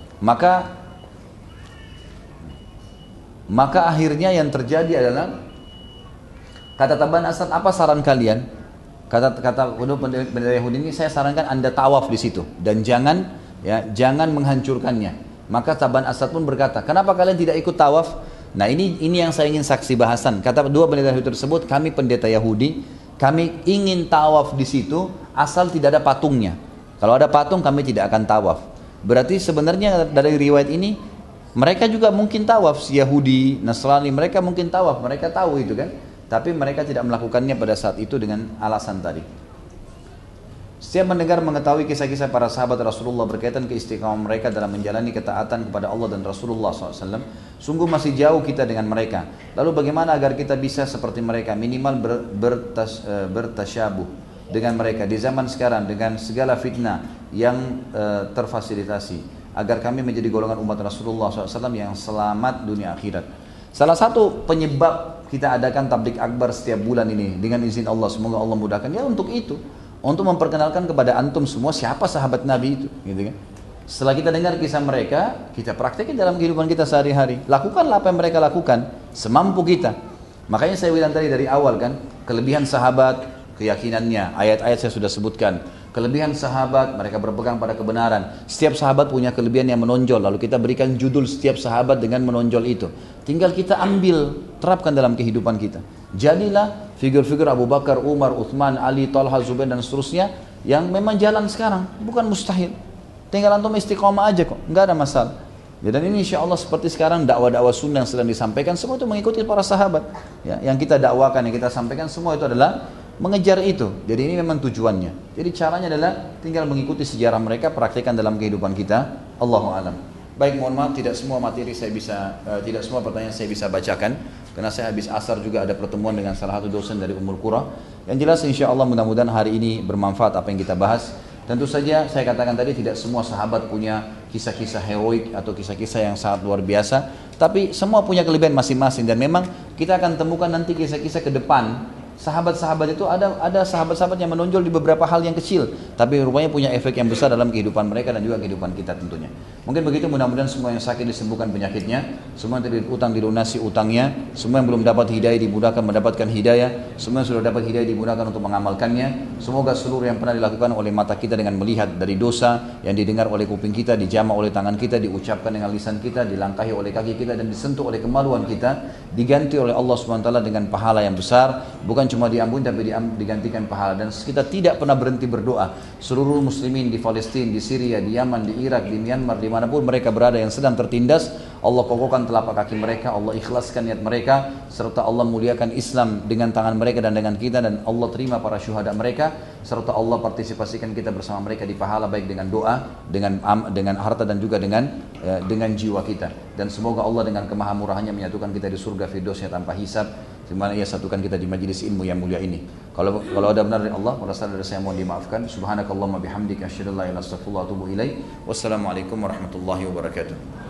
Maka akhirnya yang terjadi adalah, kata Tabban As'ad, apa saran kalian? Kata pendeta Yahudi ini, saya sarankan Anda tawaf di situ dan jangan menghancurkannya. Maka Tabban As'ad pun berkata, kenapa kalian tidak ikut tawaf? Nah ini yang saya ingin saksi bahasan. Kata dua pendeta Yahudi tersebut, kami pendeta Yahudi, kami ingin tawaf di situ asal tidak ada patungnya. Kalau ada patung kami tidak akan tawaf. Berarti sebenarnya dari riwayat ini mereka juga mungkin tawaf, si Yahudi, Nasrani, mereka mungkin tawaf, mereka tahu itu kan. Tapi mereka tidak melakukannya pada saat itu dengan alasan tadi. Setiap mendengar mengetahui kisah-kisah para sahabat Rasulullah berkaitan keistiqamah mereka dalam menjalani ketaatan kepada Allah dan Rasulullah SAW, sungguh masih jauh kita dengan mereka. Lalu bagaimana agar kita bisa seperti mereka, minimal bertasyabuh dengan mereka di zaman sekarang dengan segala fitnah yang terfasilitasi, agar kami menjadi golongan umat Rasulullah SAW yang selamat dunia akhirat. Salah satu penyebab kita adakan tablik akbar setiap bulan ini dengan izin Allah, semoga Allah mudahkan, ya untuk itu, untuk memperkenalkan kepada antum semua siapa sahabat Nabi itu, gitu kan. Setelah kita dengar kisah mereka, kita praktekin dalam kehidupan kita sehari-hari. Lakukanlah apa yang mereka lakukan, semampu kita. Makanya saya bilang tadi dari awal kan, kelebihan sahabat, keyakinannya, ayat-ayat saya sudah sebutkan. Kelebihan sahabat, mereka berpegang pada kebenaran. Setiap sahabat punya kelebihan yang menonjol, lalu kita berikan judul setiap sahabat dengan menonjol itu. Tinggal kita ambil, terapkan dalam kehidupan kita. Jadilah figur-figur Abu Bakar, Umar, Uthman, Ali, Talha, Zubair dan seterusnya yang memang jalan sekarang, bukan mustahil. Tinggal antum istiqomah aja kok, nggak ada masalah. Ya, dan ini insya Allah seperti sekarang dakwah-dakwah sunnah yang sedang disampaikan, semua itu mengikuti para sahabat. Ya, yang kita dakwakan, yang kita sampaikan semua itu adalah mengejar itu. Jadi ini memang tujuannya. Jadi caranya adalah tinggal mengikuti sejarah mereka, praktekkan dalam kehidupan kita. Allahu a'lam. Baik, mohon maaf tidak semua materi saya bisa, tidak semua pertanyaan saya bisa bacakan karena saya habis asar juga ada pertemuan dengan salah satu dosen dari Ummul Qura. Yang jelas insya Allah mudah-mudahan hari ini bermanfaat apa yang kita bahas. Tentu saja saya katakan tadi tidak semua sahabat punya kisah-kisah heroik atau kisah-kisah yang sangat luar biasa, tapi semua punya kelebihan masing-masing dan memang kita akan temukan nanti kisah-kisah ke depan. Sahabat-sahabat itu ada sahabat-sahabat yang menonjol di beberapa hal yang kecil, tapi rupanya punya efek yang besar dalam kehidupan mereka dan juga kehidupan kita tentunya. Mungkin begitu, mudah-mudahan semua yang sakit disembuhkan penyakitnya, semua yang terlilit utang dilunasi utangnya, semua yang belum dapat hidayah dimudahkan mendapatkan hidayah, semua yang sudah dapat hidayah dimudahkan untuk mengamalkannya. Semoga seluruh yang pernah dilakukan oleh mata kita dengan melihat dari dosa, yang didengar oleh kuping kita, dijamah oleh tangan kita, diucapkan dengan lisan kita, dilangkahi oleh kaki kita dan disentuh oleh kemaluan kita, diganti oleh Allah SWT dengan pahala yang besar, bukan cuma diampuni tapi digantikan pahala. Dan kita tidak pernah berhenti berdoa. Seluruh muslimin di Palestina, di Syria, di Yaman, di Irak, di Myanmar, dimanapun mereka berada yang sedang tertindas, Allah kokohkan telapak kaki mereka, Allah ikhlaskan niat mereka, serta Allah muliakan Islam dengan tangan mereka dan dengan kita, dan Allah terima para syuhada mereka, serta Allah partisipasikan kita bersama mereka di pahala baik dengan doa, dengan harta dan juga dengan jiwa kita. Dan semoga Allah dengan kemahamurahannya menyatukan kita di surga firdausnya tanpa hisab, di mana Ia satukan kita di majelis ilmu yang mulia ini. Kalau ada benar dari Allah, kalau salah dari saya mohon dimaafkan. Subhanakallahumma bihamdika asyhadu an la ilaha illa anta astaghfiruka wa atubu ilaik. Wassalamualaikum warahmatullahi wabarakatuh.